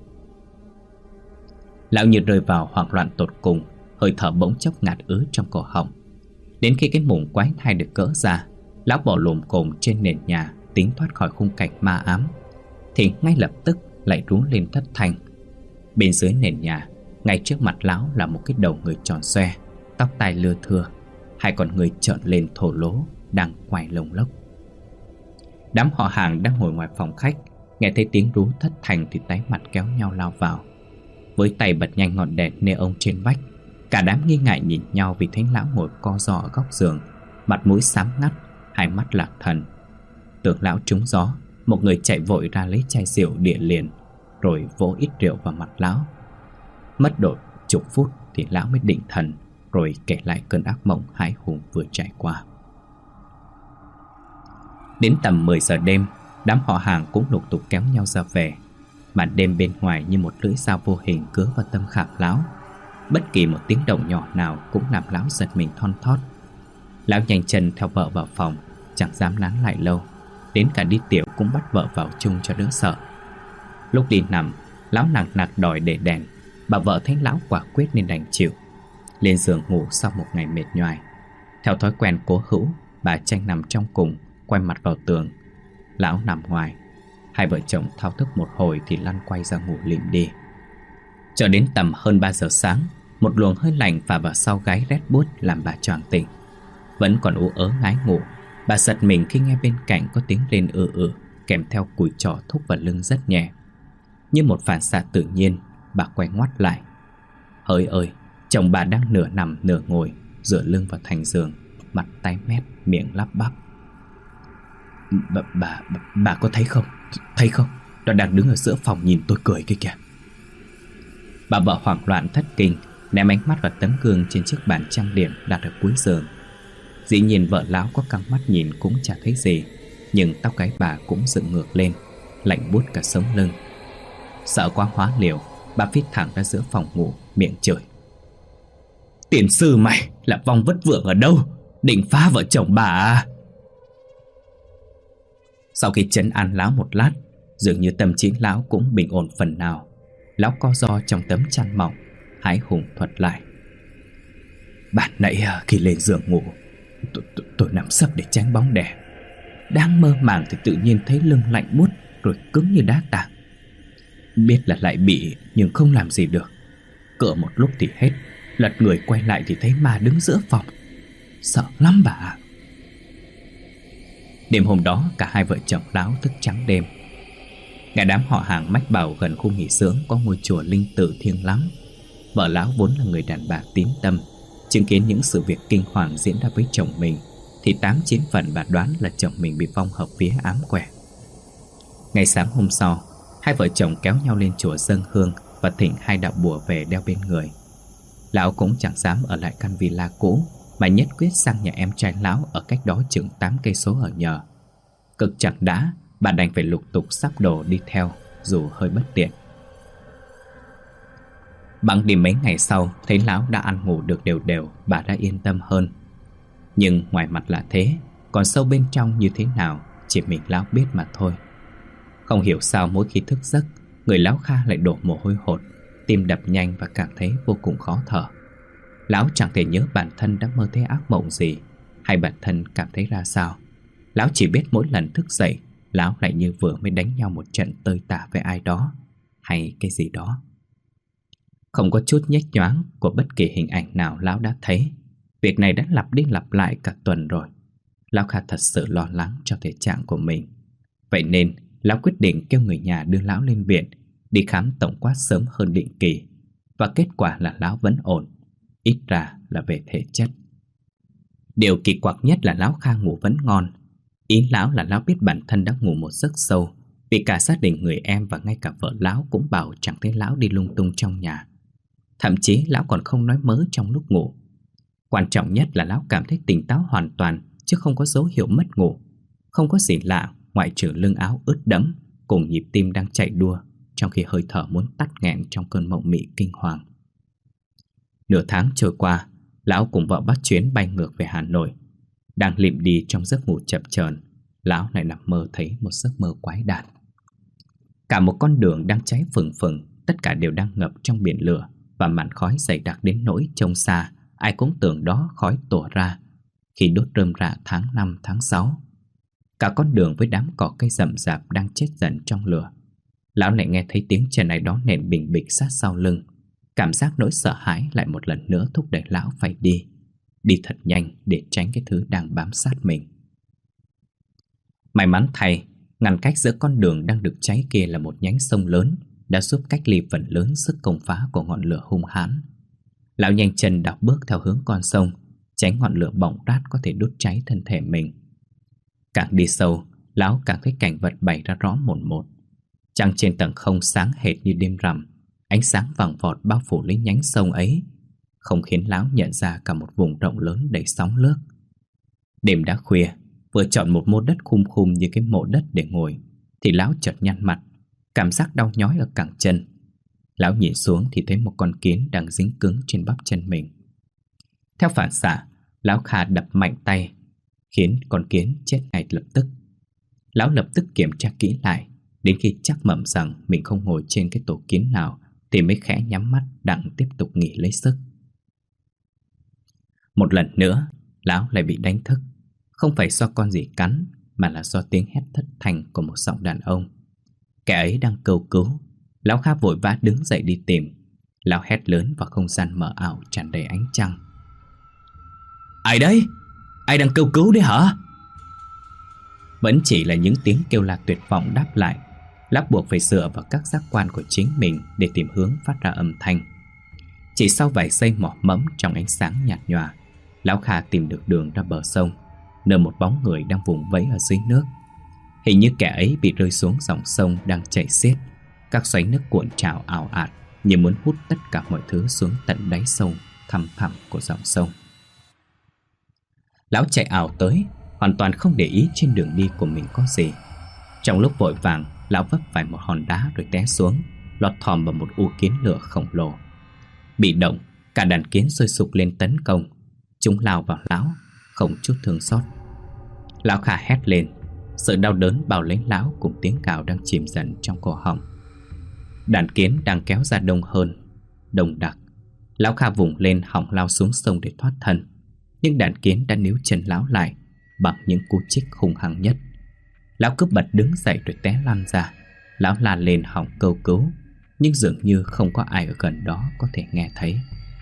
Lão như rơi vào hoảng loạn tột cùng, hơi thở bỗng chốc ngạt ứ trong cổ họng. Đến khi cái mùng quái thai được gỡ ra, lão bỏ lồm cồm trên nền nhà tính thoát khỏi khung cảnh ma ám, thì ngay lập tức lại rú lên thất thanh. Bên dưới nền nhà, ngay trước mặt lão là một cái đầu người tròn xoe, tóc tai lưa thưa, hai con người trợn lên thổ lố đang quay lông lốc. Đám họ hàng đang ngồi ngoài phòng khách nghe thấy tiếng rú thất thanh thì tái mặt kéo nhau lao vào. Với tay bật nhanh ngọn đèn neon trên vách, cả đám nghi ngại nhìn nhau vì thấy lão ngồi co ro ở góc giường, mặt mũi xám ngắt, hai mắt lạc thần. Tưởng lão trúng gió, một người chạy vội ra lấy chai rượu địa liền, rồi vỗ ít rượu vào mặt lão. Mất độ chục phút thì lão mới định thần, rồi kể lại cơn ác mộng hãi hùng vừa trải qua. Đến tầm 10 giờ đêm, đám họ hàng cũng lục tục kéo nhau ra về. Màn đêm bên ngoài như một lưỡi dao vô hình cứa vào tâm khảm lão. Bất kỳ một tiếng động nhỏ nào cũng làm lão giật mình thon thót. Lão nhanh chân theo vợ vào phòng, chẳng dám nán lại lâu. Đến cả đi tiểu cũng bắt vợ vào chung cho đỡ sợ. Lúc đi nằm, lão nặng nặc đòi để đèn. Bà vợ thấy lão quả quyết nên đành chịu. Lên giường ngủ sau một ngày mệt nhoài. Theo thói quen cố hữu, bà tranh nằm trong cùng, quay mặt vào tường. Lão nằm ngoài. Hai vợ chồng thao thức một hồi thì lăn quay ra ngủ lịm đi. Cho đến tầm hơn 3 giờ sáng, một luồng hơi lạnh phả vào sau gáy rét buốt làm bà choàng tỉnh. Vẫn còn ú ớ ngái ngủ, bà giật mình khi nghe bên cạnh có tiếng rên kèm theo cùi trỏ thúc vào lưng rất nhẹ. Như một phản xạ tự nhiên, bà quay ngoắt lại. Hỡi ơi, chồng bà đang nửa nằm nửa ngồi, dựa lưng vào thành giường, mặt tái mét, miệng lắp bắp. Bà có thấy không? Thấy không? Nó đang đứng ở giữa phòng nhìn tôi cười kia kìa. Bà vợ hoảng loạn thất kinh, ném ánh mắt vào tấm gương trên chiếc bàn trang điểm đặt ở cuối giường. Dĩ nhiên vợ lão có căng mắt nhìn cũng chả thấy gì, nhưng tóc gáy bà cũng dựng ngược lên, lạnh buốt cả sống lưng. Sợ quá hóa liều, bà phít thẳng ra giữa phòng ngủ, miệng chửi. Tiền sư mày là vong vất vưởng ở đâu? Định phá vợ chồng bà à? Sau khi trấn an lão một lát, dường như tâm trí lão cũng bình ổn phần nào. Lão co ro trong tấm chăn mỏng, hãi hùng thuật lại. Bạn nãy khi lên giường ngủ, tôi nằm sấp để tránh bóng đèn. Đang mơ màng thì tự nhiên thấy lưng lạnh buốt rồi cứng như đá tảng. Biết là lại bị nhưng không làm gì được. Cựa một lúc thì hết, lật người quay lại thì thấy ma đứng giữa phòng. Sợ lắm bà ạ. Đêm hôm đó cả hai vợ chồng lão thức trắng đêm. Cả đám họ hàng mách bảo gần khu nghỉ dưỡng có ngôi chùa linh tử thiêng lắm. Vợ lão vốn là người đàn bà tín tâm, chứng kiến những sự việc kinh hoàng diễn ra với chồng mình thì 8/9 phần bà đoán là chồng mình bị vong hợp vía ám quẻ. Ngày sáng hôm sau, hai vợ chồng kéo nhau lên chùa dâng hương và thỉnh hai đạo bùa về đeo bên người. Lão cũng chẳng dám ở lại căn villa cũ mà nhất quyết sang nhà em trai lão ở cách đó chừng 8 cây số ở nhờ. Cực chẳng đã, bà đành phải lục tục sắp đồ đi theo, dù hơi bất tiện. Bẵng đi mấy ngày sau, thấy lão đã ăn ngủ được đều đều, bà đã yên tâm hơn. Nhưng ngoài mặt là thế, còn sâu bên trong như thế nào chỉ mình lão biết mà thôi. Không hiểu sao mỗi khi thức giấc, người lão Kha lại đổ mồ hôi hột, tim đập nhanh và cảm thấy vô cùng khó thở. Lão chẳng thể nhớ bản thân đã mơ thấy ác mộng gì, hay bản thân cảm thấy ra sao. Lão chỉ biết mỗi lần thức dậy, lão lại như vừa mới đánh nhau một trận tơi tả với ai đó, hay cái gì đó. Không có chút nhếch nhoáng của bất kỳ hình ảnh nào lão đã thấy. Việc này đã lặp đi lặp lại cả tuần rồi. Lão Kha thật sự lo lắng cho thể trạng của mình. Vậy nên lão quyết định kêu người nhà đưa lão lên viện, đi khám tổng quát sớm hơn định kỳ. Và kết quả là lão vẫn ổn, ít ra là về thể chất. Điều kỳ quặc nhất là lão Kha ngủ vẫn ngon. Ý lão là lão biết bản thân đã ngủ một giấc sâu, vì cả gia đình người em và ngay cả vợ lão cũng bảo chẳng thấy lão đi lung tung trong nhà. Thậm chí lão còn không nói mớ trong lúc ngủ. Quan trọng nhất là lão cảm thấy tỉnh táo hoàn toàn, chứ không có dấu hiệu mất ngủ. Không có gì lạ ngoại trừ lưng áo ướt đẫm cùng nhịp tim đang chạy đua, trong khi hơi thở muốn tắt nghẹn trong cơn mộng mị kinh hoàng. Nửa tháng trôi qua, lão cùng vợ bắt chuyến bay ngược về Hà Nội. Đang lịm đi trong giấc ngủ chập chờn, lão lại nằm mơ thấy một giấc mơ quái đản. Cả một con đường đang cháy phừng phừng, tất cả đều đang ngập trong biển lửa và màn khói dày đặc đến nỗi trông xa ai cũng tưởng đó khói tỏa ra khi đốt rơm rạ tháng 5, tháng 6. Cả con đường với đám cỏ cây rậm rạp đang chết dần trong lửa. Lão lại nghe thấy tiếng chân ai đó nện bình bịch sát sau lưng. Cảm giác nỗi sợ hãi lại một lần nữa thúc đẩy lão phải đi thật nhanh để tránh cái thứ đang bám sát mình. May mắn thay, ngăn cách giữa con đường đang được cháy kia là một nhánh sông lớn, đã giúp cách ly phần lớn sức công phá của ngọn lửa hung hãn. Lão nhanh chân đạp bước theo hướng con sông, tránh ngọn lửa bỏng rát có thể đốt cháy thân thể mình. Càng đi sâu, lão càng thấy cảnh vật bày ra rõ mồn một. Trăng trên tầng không sáng hệt như đêm rằm, ánh sáng vàng vọt bao phủ lấy nhánh sông ấy, không khiến lão nhận ra cả một vùng rộng lớn đầy sóng lướt. Đêm đã khuya, vừa chọn một mô đất khum khum như cái mộ đất để ngồi, thì lão chợt nhăn mặt, cảm giác đau nhói ở cẳng chân. Lão nhìn xuống thì thấy một con kiến đang dính cứng trên bắp chân mình. Theo phản xạ, lão Kha đập mạnh tay, khiến con kiến chết ngay lập tức. Lão lập tức kiểm tra kỹ lại, đến khi chắc mẩm rằng mình không ngồi trên cái tổ kiến nào thì mới khẽ nhắm mắt đặng tiếp tục nghỉ lấy sức. Một lần nữa, lão lại bị đánh thức, không phải do con gì cắn, mà là do tiếng hét thất thanh của một giọng đàn ông. Kẻ ấy đang kêu cứu. Lão Kha vội vã đứng dậy đi tìm. Lão hét lớn vào không gian mờ ảo tràn đầy ánh trăng. Ai đấy? Ai đang kêu cứu đấy hả? Vẫn chỉ là những tiếng kêu la tuyệt vọng đáp lại. Lão buộc phải dựa vào các giác quan của chính mình để tìm hướng phát ra âm thanh. Chỉ sau vài giây mò mẫm trong ánh sáng nhạt nhòa, lão Kha tìm được đường ra bờ sông, nơi một bóng người đang vùng vẫy ở dưới nước. Hình như kẻ ấy bị rơi xuống dòng sông đang chảy xiết. Các xoáy nước cuộn trào ào ạt, như muốn hút tất cả mọi thứ xuống tận đáy sâu thăm thẳm của dòng sông. Lão chạy ào tới, hoàn toàn không để ý trên đường đi của mình có gì. Trong lúc vội vàng, lão vấp phải một hòn đá rồi té xuống, lọt thòm vào một u kiến lửa khổng lồ. Bị động, cả đàn kiến sôi sục lên tấn công. Chúng lao vào lão, không chút thương xót. Lão Kha hét lên, sự đau đớn bao lấy lão cùng tiếng cào đang chìm dần trong cổ họng. Đàn kiến đang kéo ra đông hơn, đông đặc. Lão Kha vùng lên hòng lao xuống sông để thoát thân, nhưng đàn kiến đã níu chân lão lại bằng những cú chích hung hăng nhất. Lão cứ bật đứng dậy rồi té lăn ra. Lão la lên hòng kêu cứu, nhưng dường như không có ai ở gần đó có thể nghe thấy.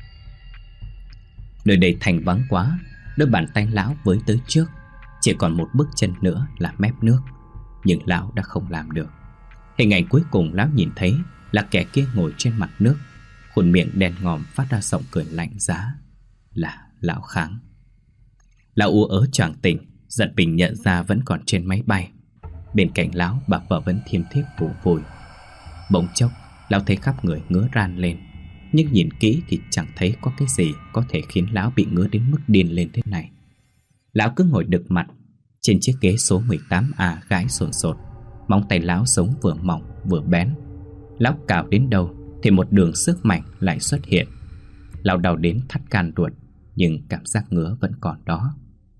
Nơi đây thành vắng quá, đôi bàn tay lão với tới trước, chỉ còn một bước chân nữa là mép nước. Nhưng lão đã không làm được. Hình ảnh cuối cùng lão nhìn thấy là kẻ kia ngồi trên mặt nước, khuôn miệng đen ngòm phát ra giọng cười lạnh giá. Là lão Kháng. Lão ú ớ choàng tỉnh, giật mình nhận ra vẫn còn trên máy bay. Bên cạnh lão, bà vợ vẫn thiêm thiếp phủ phủi. Bỗng chốc, lão thấy khắp người ngứa ran lên, nhưng nhìn kỹ thì chẳng thấy có cái gì có thể khiến lão bị ngứa đến mức điên lên thế này. Lão cứ ngồi đực mặt trên chiếc ghế số 18A gãi sồn sột. Móng tay lão giống vừa mỏng vừa bén. Lão cào đến đâu thì một đường xước mảnh lại xuất hiện. Lão đau đến thắt gan ruột, nhưng cảm giác ngứa vẫn còn đó.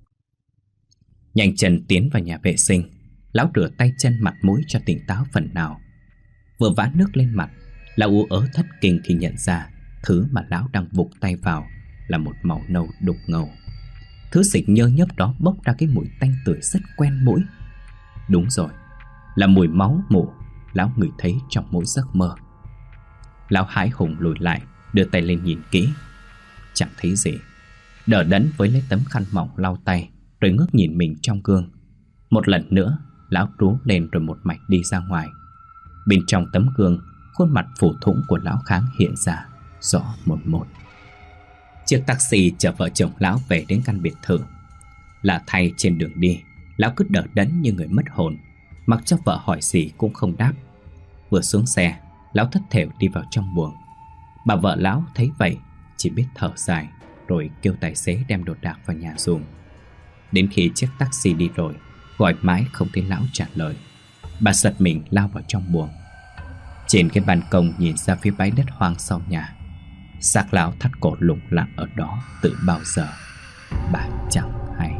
Nhanh chân tiến vào nhà vệ sinh, lão rửa tay chân mặt mũi cho tỉnh táo phần nào. Vừa vã nước lên mặt, lão ú ớ thất kinh khi nhận ra thứ mà lão đang vụt tay vào là một màu nâu đục ngầu. Thứ xịt nhơ nhớp đó bốc ra cái mùi tanh tưởi rất quen mũi. Đúng rồi, là mùi máu mủ lão ngửi thấy trong mỗi giấc mơ. Lão hãi hùng lùi lại, đưa tay lên nhìn kỹ. Chẳng thấy gì. Đờ đẫn với lấy tấm khăn mỏng lau tay, rồi ngước nhìn mình trong gương. Một lần nữa, lão trú lên rồi một mạch đi ra ngoài. Bên trong tấm gương, khuôn mặt phủ thủng của lão Kháng hiện ra rõ một một. Chiếc taxi chở vợ chồng lão về đến căn biệt thự. Lạ thay, trên đường đi, lão cứ đờ đẫn như người mất hồn, mặc cho vợ hỏi gì cũng không đáp. Vừa xuống xe, lão thất thểu đi vào trong buồng. Bà vợ lão thấy vậy chỉ biết thở dài, rồi kêu tài xế đem đồ đạc vào nhà dùng. Đến khi chiếc taxi đi rồi, gọi mãi không thấy lão trả lời. Bà giật mình lao vào trong buồng. Trên cái ban công nhìn ra phía bãi đất hoang sau nhà, xác lão thắt cổ lủng lẳng ở đó từ bao giờ bà chẳng hay.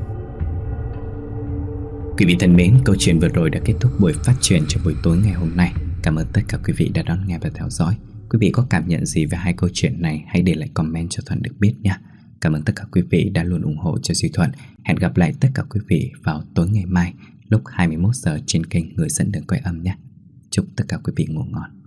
Quý vị thân mến, câu chuyện vừa rồi đã kết thúc buổi phát truyền cho buổi tối ngày hôm nay. Cảm ơn tất cả quý vị đã đón nghe và theo dõi. Quý vị có cảm nhận gì về hai câu chuyện này, hãy để lại comment cho Thuận được biết nha. Cảm ơn tất cả quý vị đã luôn ủng hộ cho Duy Thuận. Hẹn gặp lại tất cả quý vị vào tối ngày mai lúc 21 giờ trên kênh Người Dẫn Đường Quay Âm nhé. Chúc tất cả quý vị ngủ ngon.